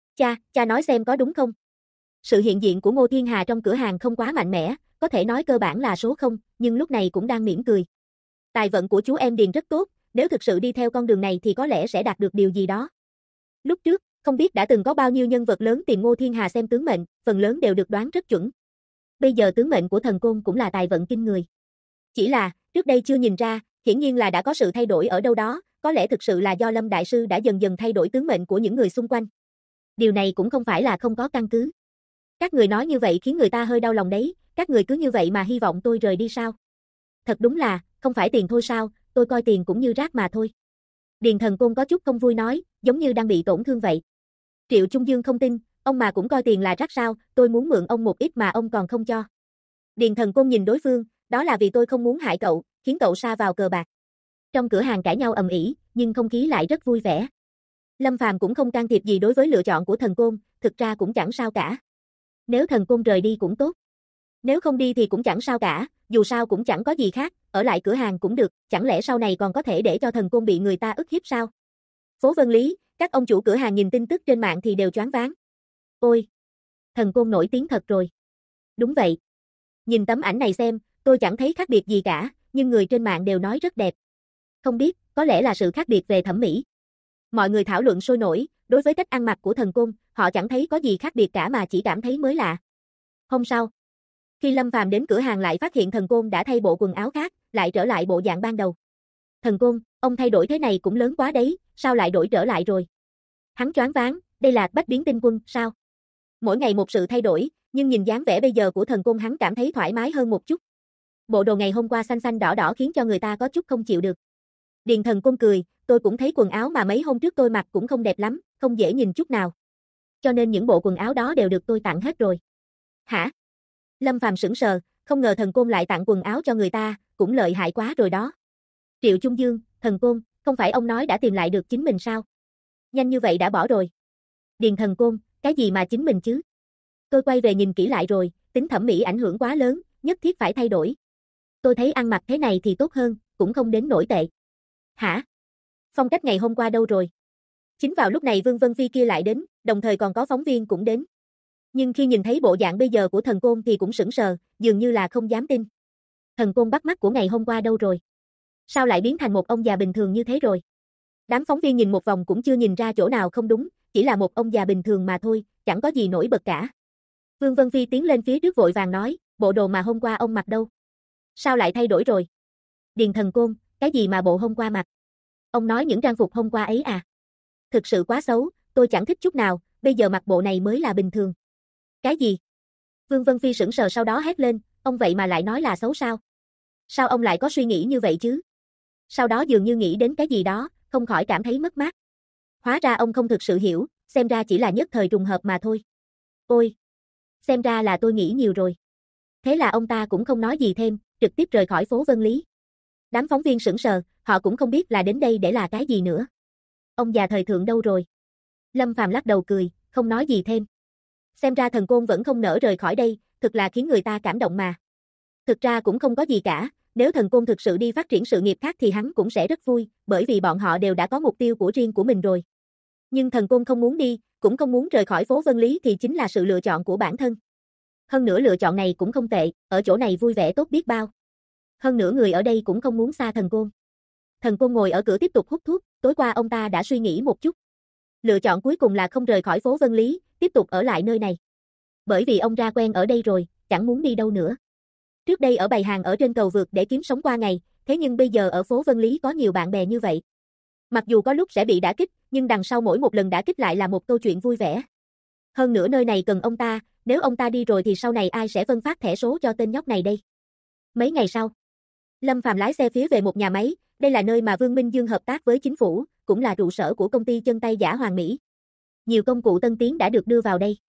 Cha nói xem có đúng không? Sự hiện diện của Ngô Thiên Hà trong cửa hàng không quá mạnh mẽ, có thể nói cơ bản là số 0, nhưng lúc này cũng đang mỉm cười. Tài vận của chú em Điền rất tốt, nếu thực sự đi theo con đường này thì có lẽ sẽ đạt được điều gì đó. Lúc trước, không biết đã từng có bao nhiêu nhân vật lớn tìm Ngô Thiên Hà xem tướng mệnh, phần lớn đều được đoán rất chuẩn. Bây giờ tướng mệnh của Thần Côn cũng là tài vận kinh người. Chỉ là, trước đây chưa nhìn ra, hiển nhiên là đã có sự thay đổi ở đâu đó, có lẽ thực sự là do Lâm Đại Sư đã dần dần thay đổi tướng mệnh của những người xung quanh. Điều này cũng không phải là không có căn cứ. Các người nói như vậy khiến người ta hơi đau lòng đấy, các người cứ như vậy mà hy vọng tôi rời đi sao? Thật đúng là, không phải tiền thôi sao, tôi coi tiền cũng như rác mà thôi. Điền Thần Côn có chút không vui nói, giống như đang bị tổn thương vậy. Triệu Trung Dương không tin, ông mà cũng coi tiền là rác sao, tôi muốn mượn ông một ít mà ông còn không cho. Điền Thần Côn nhìn đối phương, đó là vì tôi không muốn hại cậu, khiến cậu sa vào cờ bạc. Trong cửa hàng cãi nhau ầm ĩ, nhưng không khí lại rất vui vẻ. Lâm Phàm cũng không can thiệp gì đối với lựa chọn của Thần Côn, thực ra cũng chẳng sao cả. Nếu Thần Côn rời đi cũng tốt. Nếu không đi thì cũng chẳng sao cả, dù sao cũng chẳng có gì khác, ở lại cửa hàng cũng được, chẳng lẽ sau này còn có thể để cho Thần Côn bị người ta ức hiếp sao? Phố Vân Lý, các ông chủ cửa hàng nhìn tin tức trên mạng thì đều choáng váng. Ôi! Thần Côn nổi tiếng thật rồi. Đúng vậy. Nhìn tấm ảnh này xem, tôi chẳng thấy khác biệt gì cả, nhưng người trên mạng đều nói rất đẹp. Không biết, có lẽ là sự khác biệt về thẩm mỹ. Mọi người thảo luận sôi nổi, đối với cách ăn mặc của Thần Côn, họ chẳng thấy có gì khác biệt cả mà chỉ cảm thấy mới lạ. Hôm sau, khi Lâm Phàm đến cửa hàng lại phát hiện Thần Côn đã thay bộ quần áo khác, lại trở lại bộ dạng ban đầu. Thần Côn, ông thay đổi thế này cũng lớn quá đấy, sao lại đổi trở lại rồi? Hắn choáng váng, đây là bách biến tinh quân, sao? Mỗi ngày một sự thay đổi, nhưng nhìn dáng vẻ bây giờ của Thần Côn hắn cảm thấy thoải mái hơn một chút. Bộ đồ ngày hôm qua xanh xanh đỏ đỏ khiến cho người ta có chút không chịu được. Điền Thần Côn cười, tôi cũng thấy quần áo mà mấy hôm trước tôi mặc cũng không đẹp lắm, không dễ nhìn chút nào. Cho nên những bộ quần áo đó đều được tôi tặng hết rồi. Hả? Lâm Phàm sững sờ, không ngờ Thần Côn lại tặng quần áo cho người ta, cũng lợi hại quá rồi đó. Triệu Trung Dương, Thần Côn, không phải ông nói đã tìm lại được chính mình sao? Nhanh như vậy đã bỏ rồi. Điền Thần Côn, cái gì mà chính mình chứ? Tôi quay về nhìn kỹ lại rồi, tính thẩm mỹ ảnh hưởng quá lớn, nhất thiết phải thay đổi. Tôi thấy ăn mặc thế này thì tốt hơn, cũng không đến nổi tệ. Hả? Phong cách ngày hôm qua đâu rồi? Chính vào lúc này Vương Vân Phi kia lại đến, đồng thời còn có phóng viên cũng đến. Nhưng khi nhìn thấy bộ dạng bây giờ của Thần Côn thì cũng sững sờ, dường như là không dám tin. Thần Côn bắt mắt của ngày hôm qua đâu rồi? Sao lại biến thành một ông già bình thường như thế rồi? Đám phóng viên nhìn một vòng cũng chưa nhìn ra chỗ nào không đúng, chỉ là một ông già bình thường mà thôi, chẳng có gì nổi bật cả. Vương Vân Phi tiến lên phía trước vội vàng nói, bộ đồ mà hôm qua ông mặc đâu? Sao lại thay đổi rồi? Điền Thần Côn, cái gì mà bộ hôm qua mặc? Ông nói những trang phục hôm qua ấy à? Thực sự quá xấu, tôi chẳng thích chút nào, bây giờ mặc bộ này mới là bình thường. Cái gì? Vương Vân Phi sững sờ sau đó hét lên, ông vậy mà lại nói là xấu sao? Sao ông lại có suy nghĩ như vậy chứ? Sau đó dường như nghĩ đến cái gì đó, không khỏi cảm thấy mất mát. Hóa ra ông không thực sự hiểu, xem ra chỉ là nhất thời trùng hợp mà thôi. Ôi! Xem ra là tôi nghĩ nhiều rồi. Thế là ông ta cũng không nói gì thêm, trực tiếp rời khỏi phố Vân Lý. Đám phóng viên sững sờ, họ cũng không biết là đến đây để là cái gì nữa. Ông già thời thượng đâu rồi? Lâm Phàm lắc đầu cười, không nói gì thêm. Xem ra Thần Côn vẫn không nỡ rời khỏi đây, thực là khiến người ta cảm động mà. Thực ra cũng không có gì cả, nếu Thần Côn thực sự đi phát triển sự nghiệp khác thì hắn cũng sẽ rất vui, bởi vì bọn họ đều đã có mục tiêu của riêng của mình rồi. Nhưng Thần Côn không muốn đi, cũng không muốn rời khỏi phố Vân Lý thì chính là sự lựa chọn của bản thân. Hơn nữa lựa chọn này cũng không tệ, ở chỗ này vui vẻ tốt biết bao. Hơn nữa người ở đây cũng không muốn xa Thần Côn. Thần Côn ngồi ở cửa tiếp tục hút thuốc, tối qua ông ta đã suy nghĩ một chút. Lựa chọn cuối cùng là không rời khỏi phố Vân Lý, tiếp tục ở lại nơi này. Bởi vì ông ra quen ở đây rồi, chẳng muốn đi đâu nữa. Trước đây ở bày hàng ở trên cầu vượt để kiếm sống qua ngày, thế nhưng bây giờ ở phố Vân Lý có nhiều bạn bè như vậy. Mặc dù có lúc sẽ bị đả kích, nhưng đằng sau mỗi một lần đả kích lại là một câu chuyện vui vẻ. Hơn nữa nơi này cần ông ta, nếu ông ta đi rồi thì sau này ai sẽ phân phát thẻ số cho tên nhóc này đây? Mấy ngày sau, Lâm Phàm lái xe phía về một nhà máy, đây là nơi mà Vương Minh Dương hợp tác với chính phủ, cũng là trụ sở của công ty chân tay giả Hoàng Mỹ. Nhiều công cụ tân tiến đã được đưa vào đây.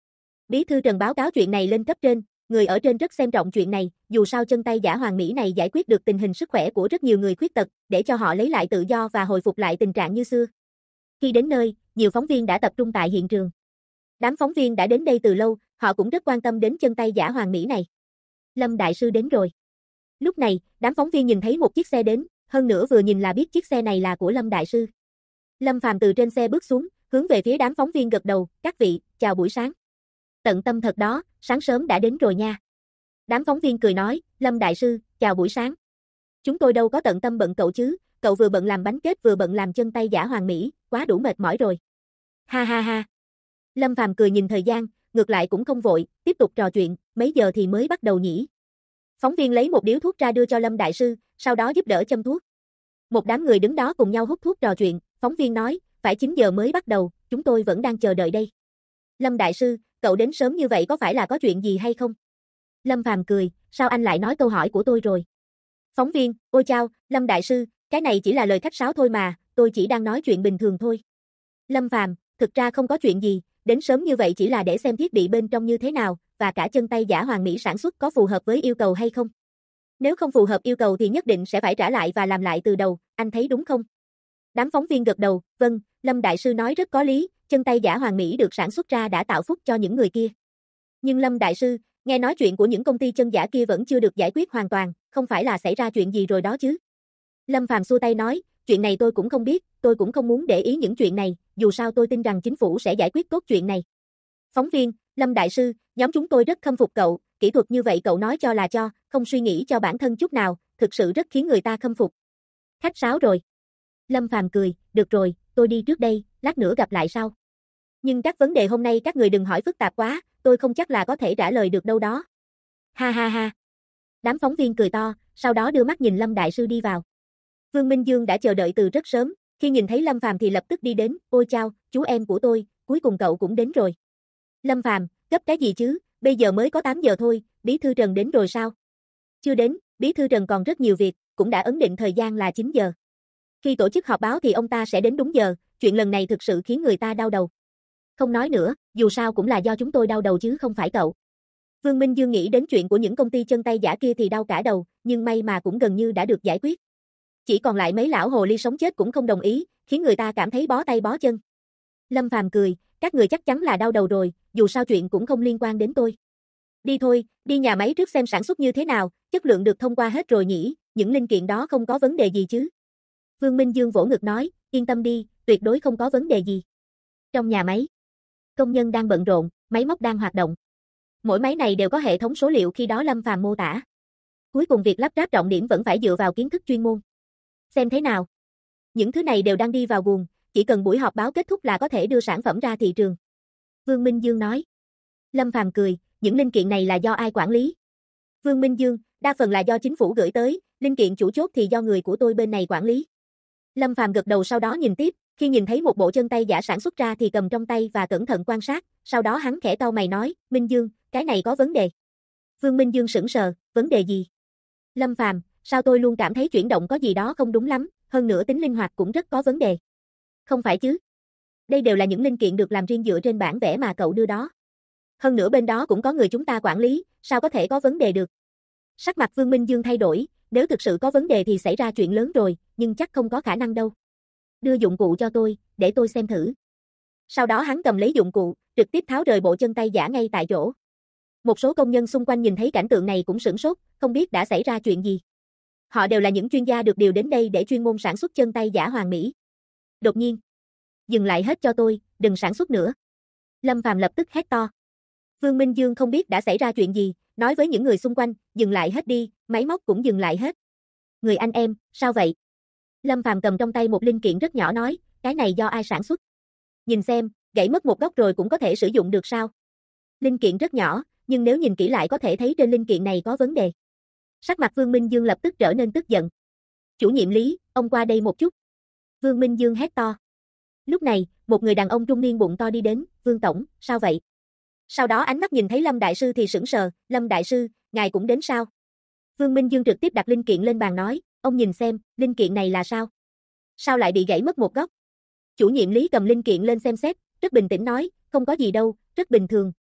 Bí thư Trần báo cáo chuyện này lên cấp trên, người ở trên rất xem trọng chuyện này, dù sao chân tay giả hoàng mỹ này giải quyết được tình hình sức khỏe của rất nhiều người khuyết tật, để cho họ lấy lại tự do và hồi phục lại tình trạng như xưa. Khi đến nơi, nhiều phóng viên đã tập trung tại hiện trường. Đám phóng viên đã đến đây từ lâu, họ cũng rất quan tâm đến chân tay giả hoàng mỹ này. Lâm đại sư đến rồi. Lúc này, đám phóng viên nhìn thấy một chiếc xe đến, hơn nữa vừa nhìn là biết chiếc xe này là của Lâm đại sư. Lâm Phàm từ trên xe bước xuống, hướng về phía đám phóng viên gật đầu, các vị, chào buổi sáng. Tận tâm thật đó, sáng sớm đã đến rồi nha. Đám phóng viên cười nói, Lâm đại sư, chào buổi sáng. Chúng tôi đâu có tận tâm bận cậu chứ, cậu vừa bận làm bánh kết vừa bận làm chân tay giả hoàng mỹ, quá đủ mệt mỏi rồi. Ha ha ha. Lâm Phàm cười nhìn thời gian, ngược lại cũng không vội, tiếp tục trò chuyện, mấy giờ thì mới bắt đầu nhỉ? Phóng viên lấy một điếu thuốc ra đưa cho Lâm đại sư, sau đó giúp đỡ châm thuốc. Một đám người đứng đó cùng nhau hút thuốc trò chuyện, phóng viên nói, phải 9 giờ mới bắt đầu, chúng tôi vẫn đang chờ đợi đây. Lâm đại sư, cậu đến sớm như vậy có phải là có chuyện gì hay không? Lâm Phàm cười, sao anh lại nói câu hỏi của tôi rồi? Phóng viên, ôi chao, Lâm đại sư, cái này chỉ là lời khách sáo thôi mà, tôi chỉ đang nói chuyện bình thường thôi. Lâm Phàm, thực ra không có chuyện gì, đến sớm như vậy chỉ là để xem thiết bị bên trong như thế nào, và cả chân tay giả hoàng mỹ sản xuất có phù hợp với yêu cầu hay không. Nếu không phù hợp yêu cầu thì nhất định sẽ phải trả lại và làm lại từ đầu, anh thấy đúng không? Đám phóng viên gật đầu, vâng, Lâm đại sư nói rất có lý, chân tay giả hoàng mỹ được sản xuất ra đã tạo phúc cho những người kia. Nhưng Lâm đại sư, nghe nói chuyện của những công ty chân giả kia vẫn chưa được giải quyết hoàn toàn, không phải là xảy ra chuyện gì rồi đó chứ? Lâm Phàm xua tay nói, chuyện này tôi cũng không biết, tôi cũng không muốn để ý những chuyện này, dù sao tôi tin rằng chính phủ sẽ giải quyết tốt chuyện này. Phóng viên, Lâm đại sư, nhóm chúng tôi rất khâm phục cậu, kỹ thuật như vậy cậu nói cho là cho, không suy nghĩ cho bản thân chút nào, thực sự rất khiến người ta khâm phục. Khách sáo rồi. Lâm Phàm cười, được rồi, tôi đi trước đây, lát nữa gặp lại sau. Nhưng các vấn đề hôm nay các người đừng hỏi phức tạp quá, tôi không chắc là có thể trả lời được đâu đó. Ha ha ha. Đám phóng viên cười to, sau đó đưa mắt nhìn Lâm đại sư đi vào. Vương Minh Dương đã chờ đợi từ rất sớm, khi nhìn thấy Lâm Phàm thì lập tức đi đến, ôi chao, chú em của tôi, cuối cùng cậu cũng đến rồi. Lâm Phàm, gấp cái gì chứ, bây giờ mới có 8 giờ thôi, Bí thư Trần đến rồi sao? Chưa đến, Bí thư Trần còn rất nhiều việc, cũng đã ấn định thời gian là 9 giờ. Khi tổ chức họp báo thì ông ta sẽ đến đúng giờ, chuyện lần này thực sự khiến người ta đau đầu. Không nói nữa, dù sao cũng là do chúng tôi đau đầu chứ không phải cậu. Vương Minh Dương nghĩ đến chuyện của những công ty chân tay giả kia thì đau cả đầu, nhưng may mà cũng gần như đã được giải quyết. Chỉ còn lại mấy lão hồ ly sống chết cũng không đồng ý, khiến người ta cảm thấy bó tay bó chân. Lâm Phàm cười, các người chắc chắn là đau đầu rồi, dù sao chuyện cũng không liên quan đến tôi. Đi thôi, đi nhà máy trước xem sản xuất như thế nào, chất lượng được thông qua hết rồi nhỉ, những linh kiện đó không có vấn đề gì chứ. Vương Minh Dương vỗ ngực nói, yên tâm đi, tuyệt đối không có vấn đề gì. Trong nhà máy, công nhân đang bận rộn, máy móc đang hoạt động. Mỗi máy này đều có hệ thống số liệu khi đó Lâm Phàm mô tả. Cuối cùng việc lắp ráp trọng điểm vẫn phải dựa vào kiến thức chuyên môn. Xem thế nào. Những thứ này đều đang đi vào guồng, chỉ cần buổi họp báo kết thúc là có thể đưa sản phẩm ra thị trường. Vương Minh Dương nói. Lâm Phàm cười, những linh kiện này là do ai quản lý? Vương Minh Dương, đa phần là do chính phủ gửi tới, linh kiện chủ chốt thì do người của tôi bên này quản lý. Lâm Phàm gật đầu sau đó nhìn tiếp, khi nhìn thấy một bộ chân tay giả sản xuất ra thì cầm trong tay và cẩn thận quan sát, sau đó hắn khẽ cau mày nói, Minh Dương, cái này có vấn đề. Vương Minh Dương sững sờ, vấn đề gì? Lâm Phàm, sao tôi luôn cảm thấy chuyển động có gì đó không đúng lắm, hơn nữa tính linh hoạt cũng rất có vấn đề. Không phải chứ? Đây đều là những linh kiện được làm riêng dựa trên bản vẽ mà cậu đưa đó. Hơn nữa bên đó cũng có người chúng ta quản lý, sao có thể có vấn đề được? Sắc mặt Vương Minh Dương thay đổi, nếu thực sự có vấn đề thì xảy ra chuyện lớn rồi, nhưng chắc không có khả năng đâu. Đưa dụng cụ cho tôi, để tôi xem thử. Sau đó hắn cầm lấy dụng cụ, trực tiếp tháo rời bộ chân tay giả ngay tại chỗ. Một số công nhân xung quanh nhìn thấy cảnh tượng này cũng sửng sốt, không biết đã xảy ra chuyện gì. Họ đều là những chuyên gia được điều đến đây để chuyên môn sản xuất chân tay giả hoàn mỹ. Đột nhiên, dừng lại hết cho tôi, đừng sản xuất nữa. Lâm Phàm lập tức hét to. Vương Minh Dương không biết đã xảy ra chuyện gì, nói với những người xung quanh, dừng lại hết đi, máy móc cũng dừng lại hết. Người anh em, sao vậy? Lâm Phàm cầm trong tay một linh kiện rất nhỏ nói, cái này do ai sản xuất? Nhìn xem, gãy mất một góc rồi cũng có thể sử dụng được sao? Linh kiện rất nhỏ, nhưng nếu nhìn kỹ lại có thể thấy trên linh kiện này có vấn đề. Sắc mặt Vương Minh Dương lập tức trở nên tức giận. Chủ nhiệm Lý, ông qua đây một chút. Vương Minh Dương hét to. Lúc này, một người đàn ông trung niên bụng to đi đến, Vương Tổng, sao vậy? Sau đó ánh mắt nhìn thấy Lâm Đại Sư thì sững sờ, Lâm Đại Sư, ngài cũng đến sao? Vương Minh Dương trực tiếp đặt linh kiện lên bàn nói, ông nhìn xem, linh kiện này là sao? Sao lại bị gãy mất một góc? Chủ nhiệm Lý cầm linh kiện lên xem xét, rất bình tĩnh nói, không có gì đâu, rất bình thường,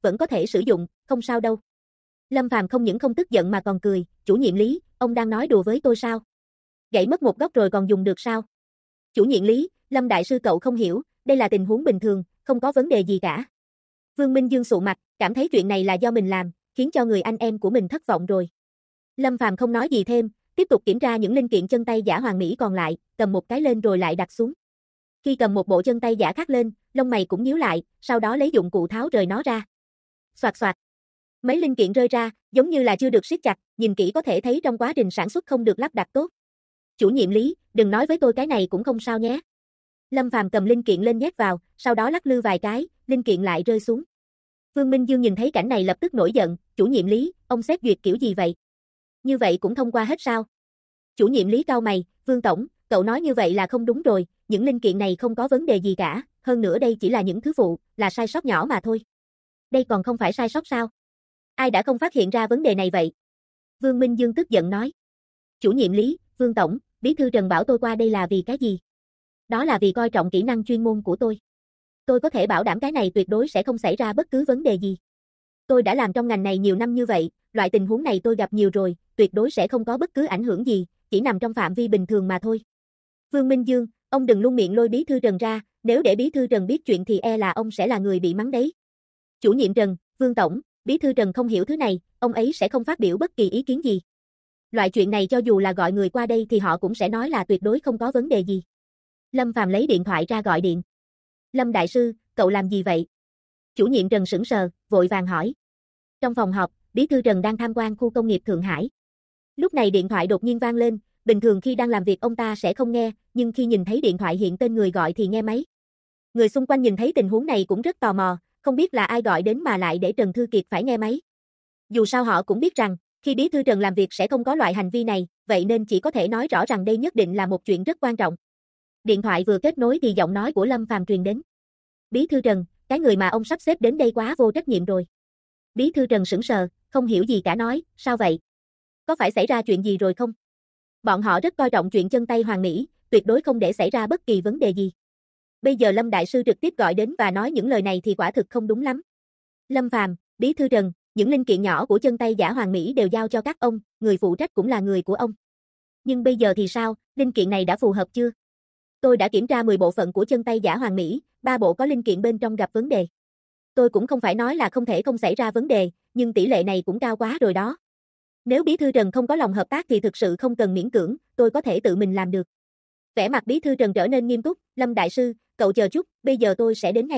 vẫn có thể sử dụng, không sao đâu. Lâm Phàm không những không tức giận mà còn cười, chủ nhiệm Lý, ông đang nói đùa với tôi sao? Gãy mất một góc rồi còn dùng được sao? Chủ nhiệm Lý, Lâm đại sư cậu không hiểu, đây là tình huống bình thường, không có vấn đề gì cả. Vương Minh Dương sụ mặt, cảm thấy chuyện này là do mình làm, khiến cho người anh em của mình thất vọng rồi. Lâm Phàm không nói gì thêm, tiếp tục kiểm tra những linh kiện chân tay giả hoàn mỹ còn lại, cầm một cái lên rồi lại đặt xuống. Khi cầm một bộ chân tay giả khác lên, lông mày cũng nhíu lại, sau đó lấy dụng cụ tháo rời nó ra. Soạt soạt. Mấy linh kiện rơi ra, giống như là chưa được siết chặt, nhìn kỹ có thể thấy trong quá trình sản xuất không được lắp đặt tốt. Chủ nhiệm Lý, đừng nói với tôi cái này cũng không sao nhé. Lâm Phàm cầm linh kiện lên nhét vào, sau đó lắc lư vài cái, linh kiện lại rơi xuống. Vương Minh Dương nhìn thấy cảnh này lập tức nổi giận, chủ nhiệm Lý, ông xét duyệt kiểu gì vậy? Như vậy cũng thông qua hết sao? Chủ nhiệm Lý cau mày, Vương Tổng, cậu nói như vậy là không đúng rồi, những linh kiện này không có vấn đề gì cả, hơn nữa đây chỉ là những thứ phụ, là sai sót nhỏ mà thôi. Đây còn không phải sai sót sao? Ai đã không phát hiện ra vấn đề này vậy? Vương Minh Dương tức giận nói. Chủ nhiệm Lý, Vương Tổng, Bí thư Trần bảo tôi qua đây là vì cái gì? Đó là vì coi trọng kỹ năng chuyên môn của tôi. Tôi có thể bảo đảm cái này tuyệt đối sẽ không xảy ra bất cứ vấn đề gì. Tôi đã làm trong ngành này nhiều năm như vậy, loại tình huống này tôi gặp nhiều rồi, tuyệt đối sẽ không có bất cứ ảnh hưởng gì, chỉ nằm trong phạm vi bình thường mà thôi. Vương Minh Dương, ông đừng luôn miệng lôi Bí thư Trần ra, nếu để Bí thư Trần biết chuyện thì e là ông sẽ là người bị mắng đấy. Chủ nhiệm Trần, Vương Tổng, Bí thư Trần không hiểu thứ này, ông ấy sẽ không phát biểu bất kỳ ý kiến gì. Loại chuyện này cho dù là gọi người qua đây thì họ cũng sẽ nói là tuyệt đối không có vấn đề gì. Lâm Phàm lấy điện thoại ra gọi điện. Lâm đại sư, cậu làm gì vậy? Chủ nhiệm Trần sững sờ, vội vàng hỏi. Trong phòng họp, Bí thư Trần đang tham quan khu công nghiệp Thượng Hải. Lúc này điện thoại đột nhiên vang lên, bình thường khi đang làm việc ông ta sẽ không nghe, nhưng khi nhìn thấy điện thoại hiện tên người gọi thì nghe máy. Người xung quanh nhìn thấy tình huống này cũng rất tò mò, không biết là ai gọi đến mà lại để Trần Thư Kiệt phải nghe máy. Dù sao họ cũng biết rằng, khi Bí thư Trần làm việc sẽ không có loại hành vi này, vậy nên chỉ có thể nói rõ rằng đây nhất định là một chuyện rất quan trọng. Điện thoại vừa kết nối thì giọng nói của Lâm Phàm truyền đến. Bí thư Trần, cái người mà ông sắp xếp đến đây quá vô trách nhiệm rồi. Bí thư Trần sững sờ, không hiểu gì cả nói, sao vậy? Có phải xảy ra chuyện gì rồi không? Bọn họ rất coi trọng chuyện chân tay hoàn mỹ, tuyệt đối không để xảy ra bất kỳ vấn đề gì. Bây giờ Lâm đại sư trực tiếp gọi đến và nói những lời này thì quả thực không đúng lắm. Lâm Phàm, Bí thư Trần, những linh kiện nhỏ của chân tay giả hoàn mỹ đều giao cho các ông, người phụ trách cũng là người của ông. Nhưng bây giờ thì sao, linh kiện này đã phù hợp chưa? Tôi đã kiểm tra 10 bộ phận của chân tay giả hoàn mỹ, 3 bộ có linh kiện bên trong gặp vấn đề. Tôi cũng không phải nói là không thể không xảy ra vấn đề, nhưng tỷ lệ này cũng cao quá rồi đó. Nếu Bí thư Trần không có lòng hợp tác thì thực sự không cần miễn cưỡng, tôi có thể tự mình làm được. Vẻ mặt Bí thư Trần trở nên nghiêm túc, Lâm đại sư, cậu chờ chút, bây giờ tôi sẽ đến ngay.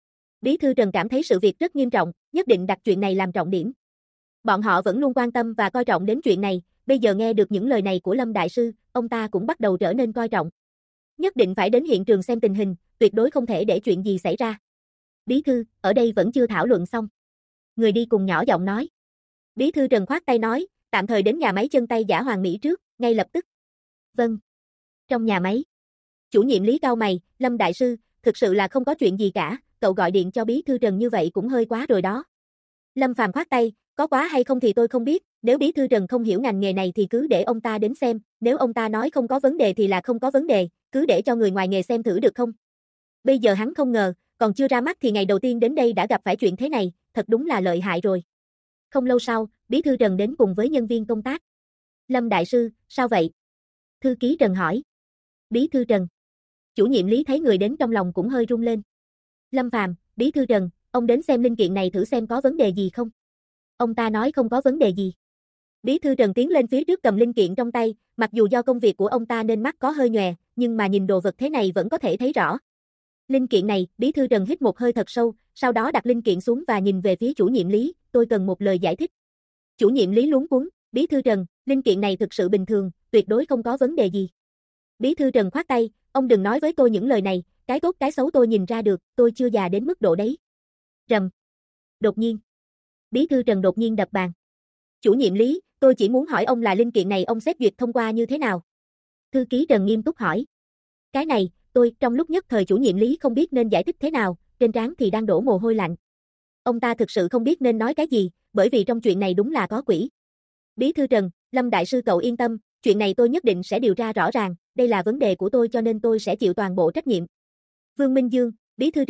Bí thư Trần cảm thấy sự việc rất nghiêm trọng, nhất định đặt chuyện này làm trọng điểm. Bọn họ vẫn luôn quan tâm và coi trọng đến chuyện này, bây giờ nghe được những lời này của Lâm đại sư, ông ta cũng bắt đầu trở nên coi trọng. Nhất định phải đến hiện trường xem tình hình, tuyệt đối không thể để chuyện gì xảy ra. Bí thư, ở đây vẫn chưa thảo luận xong. Người đi cùng nhỏ giọng nói. Bí thư Trần khoát tay nói, tạm thời đến nhà máy chân tay giả hoàn mỹ trước, ngay lập tức. Vâng. Trong nhà máy. Chủ nhiệm Lý cau mày, Lâm đại sư, thực sự là không có chuyện gì cả, cậu gọi điện cho Bí thư Trần như vậy cũng hơi quá rồi đó. Lâm Phàm khoát tay, có quá hay không thì tôi không biết, nếu Bí thư Trần không hiểu ngành nghề này thì cứ để ông ta đến xem, nếu ông ta nói không có vấn đề thì là không có vấn đề, cứ để cho người ngoài nghề xem thử được không? Bây giờ hắn không ngờ, còn chưa ra mắt thì ngày đầu tiên đến đây đã gặp phải chuyện thế này, thật đúng là lợi hại rồi. Không lâu sau, Bí thư Trần đến cùng với nhân viên công tác. Lâm đại sư, sao vậy? Thư ký Trần hỏi. Bí thư Trần. Chủ nhiệm Lý thấy người đến trong lòng cũng hơi run lên. Lâm Phàm, Bí thư Trần, ông đến xem linh kiện này thử xem có vấn đề gì không? Ông ta nói không có vấn đề gì. Bí thư Trần tiến lên phía trước cầm linh kiện trong tay, mặc dù do công việc của ông ta nên mắt có hơi nhòe, nhưng mà nhìn đồ vật thế này vẫn có thể thấy rõ. Linh kiện này, Bí thư Trần hít một hơi thật sâu, sau đó đặt linh kiện xuống và nhìn về phía chủ nhiệm Lý, tôi cần một lời giải thích. Chủ nhiệm Lý luống cuống, Bí thư Trần, linh kiện này thực sự bình thường, tuyệt đối không có vấn đề gì. Bí thư Trần khoát tay, ông đừng nói với tôi những lời này, cái tốt cái xấu tôi nhìn ra được, tôi chưa già đến mức độ đấy. Rầm. Đột nhiên. Bí thư Trần đột nhiên đập bàn. Chủ nhiệm Lý, tôi chỉ muốn hỏi ông là linh kiện này ông xét duyệt thông qua như thế nào? Thư ký Trần nghiêm túc hỏi. Cái này, trong lúc nhất thời chủ nhiệm Lý không biết nên giải thích thế nào, trên trán thì đang đổ mồ hôi lạnh. Ông ta thực sự không biết nên nói cái gì, bởi vì trong chuyện này đúng là có quỷ. Bí thư Trần, Lâm đại sư cậu yên tâm, chuyện này tôi nhất định sẽ điều tra rõ ràng, đây là vấn đề của tôi cho nên tôi sẽ chịu toàn bộ trách nhiệm. Vương Minh Dương, Bí thư Trần,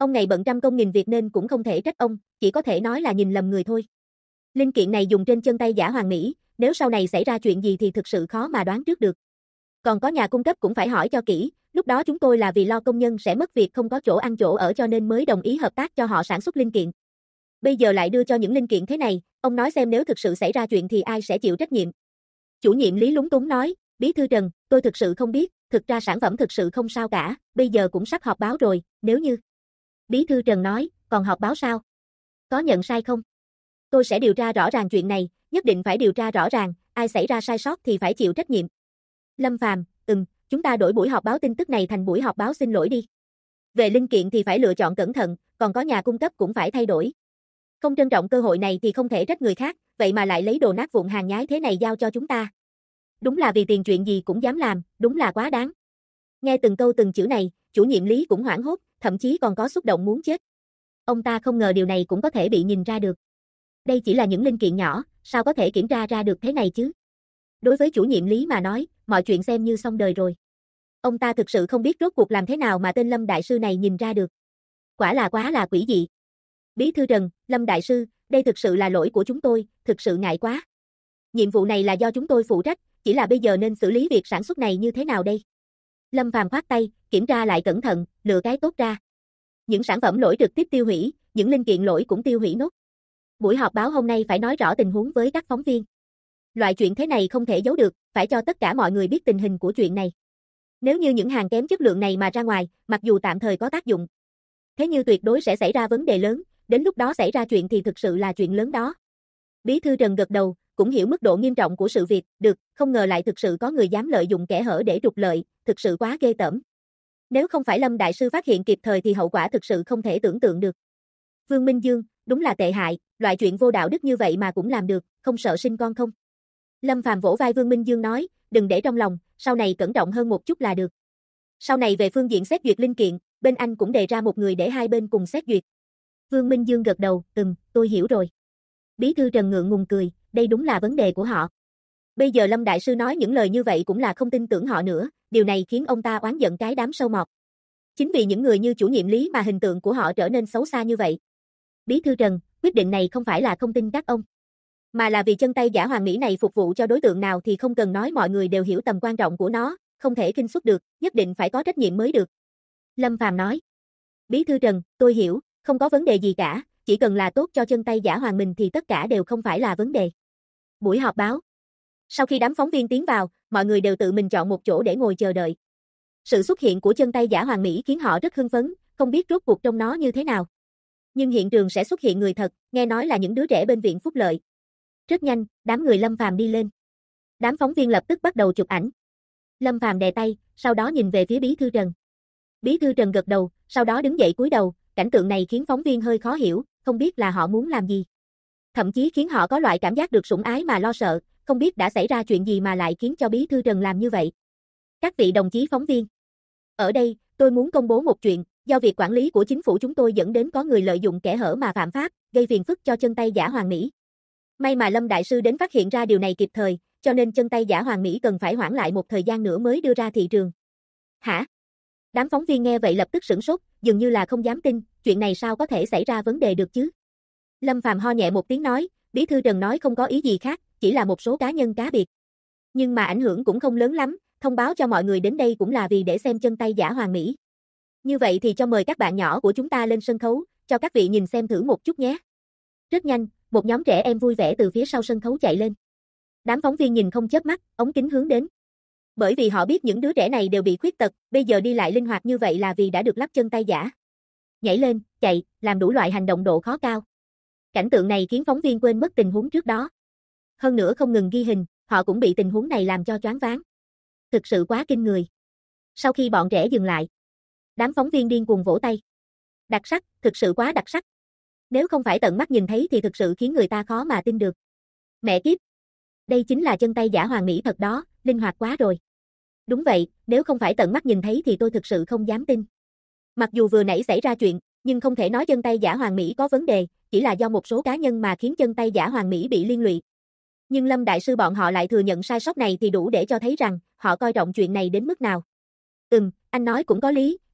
Ông này bận trăm công nghìn việc nên cũng không thể trách ông, chỉ có thể nói là nhìn lầm người thôi. Linh kiện này dùng trên chân tay giả Hoàng Mỹ, nếu sau này xảy ra chuyện gì thì thực sự khó mà đoán trước được. Còn có nhà cung cấp cũng phải hỏi cho kỹ, lúc đó chúng tôi là vì lo công nhân sẽ mất việc không có chỗ ăn chỗ ở cho nên mới đồng ý hợp tác cho họ sản xuất linh kiện. Bây giờ lại đưa cho những linh kiện thế này, ông nói xem nếu thực sự xảy ra chuyện thì ai sẽ chịu trách nhiệm. Chủ nhiệm Lý lúng túng nói, Bí thư Trần, tôi thực sự không biết, thực ra sản phẩm thực sự không sao cả, bây giờ cũng sắp họp báo rồi, nếu như. Bí thư Trần nói, còn họp báo sao? Có nhận sai không? Tôi sẽ điều tra rõ ràng chuyện này, nhất định phải điều tra rõ ràng, ai xảy ra sai sót thì phải chịu trách nhiệm. Lâm Phàm, chúng ta đổi buổi họp báo tin tức này thành buổi họp báo xin lỗi đi. Về linh kiện thì phải lựa chọn cẩn thận, còn có nhà cung cấp cũng phải thay đổi. Không trân trọng cơ hội này thì không thể trách người khác, vậy mà lại lấy đồ nát vụn hàng nhái thế này giao cho chúng ta. Đúng là vì tiền chuyện gì cũng dám làm, đúng là quá đáng. Nghe từng câu từng chữ này, chủ nhiệm Lý cũng hoảng hốt, thậm chí còn có xúc động muốn chết. Ông ta không ngờ điều này cũng có thể bị nhìn ra được. Đây chỉ là những linh kiện nhỏ, sao có thể kiểm tra ra được thế này chứ? Đối với chủ nhiệm Lý mà nói, mọi chuyện xem như xong đời rồi. Ông ta thực sự không biết rốt cuộc làm thế nào mà tên Lâm Đại Sư này nhìn ra được. Quả là quá là quỷ dị. Bí thư Trần, Lâm Đại Sư, đây thực sự là lỗi của chúng tôi, thực sự ngại quá. Nhiệm vụ này là do chúng tôi phụ trách, chỉ là bây giờ nên xử lý việc sản xuất này như thế nào đây? Lâm Phàm khoát tay, kiểm tra lại cẩn thận, lựa cái tốt ra. Những sản phẩm lỗi trực tiếp tiêu hủy, những linh kiện lỗi cũng tiêu hủy nốt. Buổi họp báo hôm nay phải nói rõ tình huống với các phóng viên. Loại chuyện thế này không thể giấu được, phải cho tất cả mọi người biết tình hình của chuyện này. Nếu như những hàng kém chất lượng này mà ra ngoài, mặc dù tạm thời có tác dụng, thế nhưng tuyệt đối sẽ xảy ra vấn đề lớn, đến lúc đó xảy ra chuyện thì thực sự là chuyện lớn đó. Bí thư Trần gật đầu, cũng hiểu mức độ nghiêm trọng của sự việc, được, không ngờ lại thực sự có người dám lợi dụng kẽ hở để trục lợi, thực sự quá ghê tởm. Nếu không phải Lâm Đại Sư phát hiện kịp thời thì hậu quả thực sự không thể tưởng tượng được. Vương Minh Dương, đúng là tệ hại, loại chuyện vô đạo đức như vậy mà cũng làm được, không sợ sinh con không? Lâm Phàm vỗ vai Vương Minh Dương nói, đừng để trong lòng, sau này cẩn trọng hơn một chút là được. Sau này về phương diện xét duyệt linh kiện, bên anh cũng đề ra một người để hai bên cùng xét duyệt. Vương Minh Dương gật đầu, tôi hiểu rồi. Bí thư Trần ngượng ngùng cười, đây đúng là vấn đề của họ. Bây giờ Lâm Đại Sư nói những lời như vậy cũng là không tin tưởng họ nữa, điều này khiến ông ta oán giận cái đám sâu mọt. Chính vì những người như chủ nhiệm Lý mà hình tượng của họ trở nên xấu xa như vậy. Bí thư Trần, quyết định này không phải là không tin các ông, mà là vì chân tay giả Hoàng Mỹ này phục vụ cho đối tượng nào thì không cần nói, mọi người đều hiểu tầm quan trọng của nó, không thể khinh suất được, nhất định phải có trách nhiệm mới được. Lâm Phàm nói. Bí thư Trần, tôi hiểu, không có vấn đề gì cả, chỉ cần là tốt cho chân tay giả Hoàng mình thì tất cả đều không phải là vấn đề. Buổi họp báo. Sau khi đám phóng viên tiến vào, mọi người đều tự mình chọn một chỗ để ngồi chờ đợi. Sự xuất hiện của chân tay giả Hoàng Mỹ khiến họ rất hưng phấn, không biết rốt cuộc trong nó như thế nào. Nhưng hiện trường sẽ xuất hiện người thật, nghe nói là những đứa trẻ bên viện phúc lợi. Rất nhanh, đám người Lâm Phàm đi lên. Đám phóng viên lập tức bắt đầu chụp ảnh. Lâm Phàm đè tay, sau đó nhìn về phía Bí thư Trần. Bí thư Trần gật đầu, sau đó đứng dậy cúi đầu, cảnh tượng này khiến phóng viên hơi khó hiểu, không biết là họ muốn làm gì. Thậm chí khiến họ có loại cảm giác được sủng ái mà lo sợ, không biết đã xảy ra chuyện gì mà lại khiến cho Bí thư Trần làm như vậy. Các vị đồng chí phóng viên, ở đây, tôi muốn công bố một chuyện, do việc quản lý của chính phủ chúng tôi dẫn đến có người lợi dụng kẽ hở mà phạm pháp, gây phiền phức cho chân tay giả Hoàng Mỹ. May mà Lâm Đại Sư đến phát hiện ra điều này kịp thời, cho nên chân tay giả Hoàng Mỹ cần phải hoãn lại một thời gian nữa mới đưa ra thị trường. Hả? Đám phóng viên nghe vậy lập tức sửng sốt, dường như là không dám tin, chuyện này sao có thể xảy ra vấn đề được chứ? Lâm Phàm ho nhẹ một tiếng nói, Bí thư Trần nói không có ý gì khác, chỉ là một số cá nhân cá biệt. Nhưng mà ảnh hưởng cũng không lớn lắm, thông báo cho mọi người đến đây cũng là vì để xem chân tay giả Hoàng Mỹ. Như vậy thì cho mời các bạn nhỏ của chúng ta lên sân khấu, cho các vị nhìn xem thử một chút nhé. Rất nhanh, một nhóm trẻ em vui vẻ từ phía sau sân khấu chạy lên. Đám phóng viên nhìn không chớp mắt, ống kính hướng đến. Bởi vì họ biết những đứa trẻ này đều bị khuyết tật, bây giờ đi lại linh hoạt như vậy là vì đã được lắp chân tay giả. Nhảy lên, chạy, làm đủ loại hành động độ khó cao. Cảnh tượng này khiến phóng viên quên mất tình huống trước đó. Hơn nữa không ngừng ghi hình, họ cũng bị tình huống này làm cho choáng váng. Thực sự quá kinh người. Sau khi bọn trẻ dừng lại, đám phóng viên điên cuồng vỗ tay. Đặc sắc, thực sự quá đặc sắc. Nếu không phải tận mắt nhìn thấy thì thực sự khiến người ta khó mà tin được. Mẹ kiếp. Đây chính là chân tay giả Hoàng Mỹ thật đó, linh hoạt quá rồi. Đúng vậy, nếu không phải tận mắt nhìn thấy thì tôi thực sự không dám tin. Mặc dù vừa nãy xảy ra chuyện, nhưng không thể nói chân tay giả Hoàng Mỹ có vấn đề, chỉ là do một số cá nhân mà khiến chân tay giả Hoàng Mỹ bị liên lụy. Nhưng Lâm Đại Sư bọn họ lại thừa nhận sai sót này thì đủ để cho thấy rằng họ coi trọng chuyện này đến mức nào. Anh nói cũng có lý,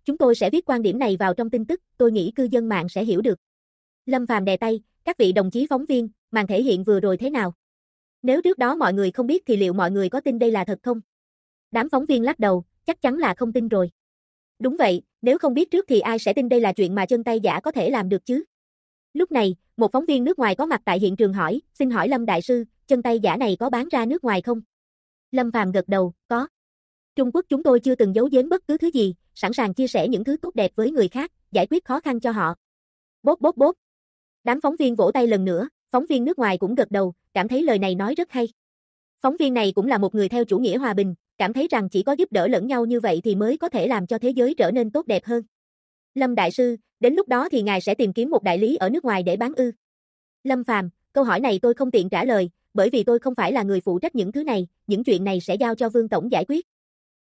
Chúng tôi sẽ viết quan điểm này vào trong tin tức, tôi nghĩ cư dân mạng sẽ hiểu được. Lâm Phàm đè tay, các vị đồng chí phóng viên, màn thể hiện vừa rồi thế nào? Nếu trước đó mọi người không biết thì liệu mọi người có tin đây là thật không? Đám phóng viên lắc đầu, chắc chắn là không tin rồi. Đúng vậy, nếu không biết trước thì ai sẽ tin đây là chuyện mà chân tay giả có thể làm được chứ? Lúc này, một phóng viên nước ngoài có mặt tại hiện trường hỏi, xin hỏi Lâm Đại Sư, chân tay giả này có bán ra nước ngoài không? Lâm Phàm gật đầu, có. Trung Quốc chúng tôi chưa từng giấu giếm bất cứ thứ gì, sẵn sàng chia sẻ những thứ tốt đẹp với người khác, giải quyết khó khăn cho họ. Bốp bốp bốp. Đám phóng viên vỗ tay lần nữa, phóng viên nước ngoài cũng gật đầu, cảm thấy lời này nói rất hay. Phóng viên này cũng là một người theo chủ nghĩa hòa bình, cảm thấy rằng chỉ có giúp đỡ lẫn nhau như vậy thì mới có thể làm cho thế giới trở nên tốt đẹp hơn. Lâm Đại Sư, đến lúc đó thì ngài sẽ tìm kiếm một đại lý ở nước ngoài để bán ư? Lâm Phàm, câu hỏi này tôi không tiện trả lời, bởi vì tôi không phải là người phụ trách những thứ này, những chuyện này sẽ giao cho Vương Tổng giải quyết.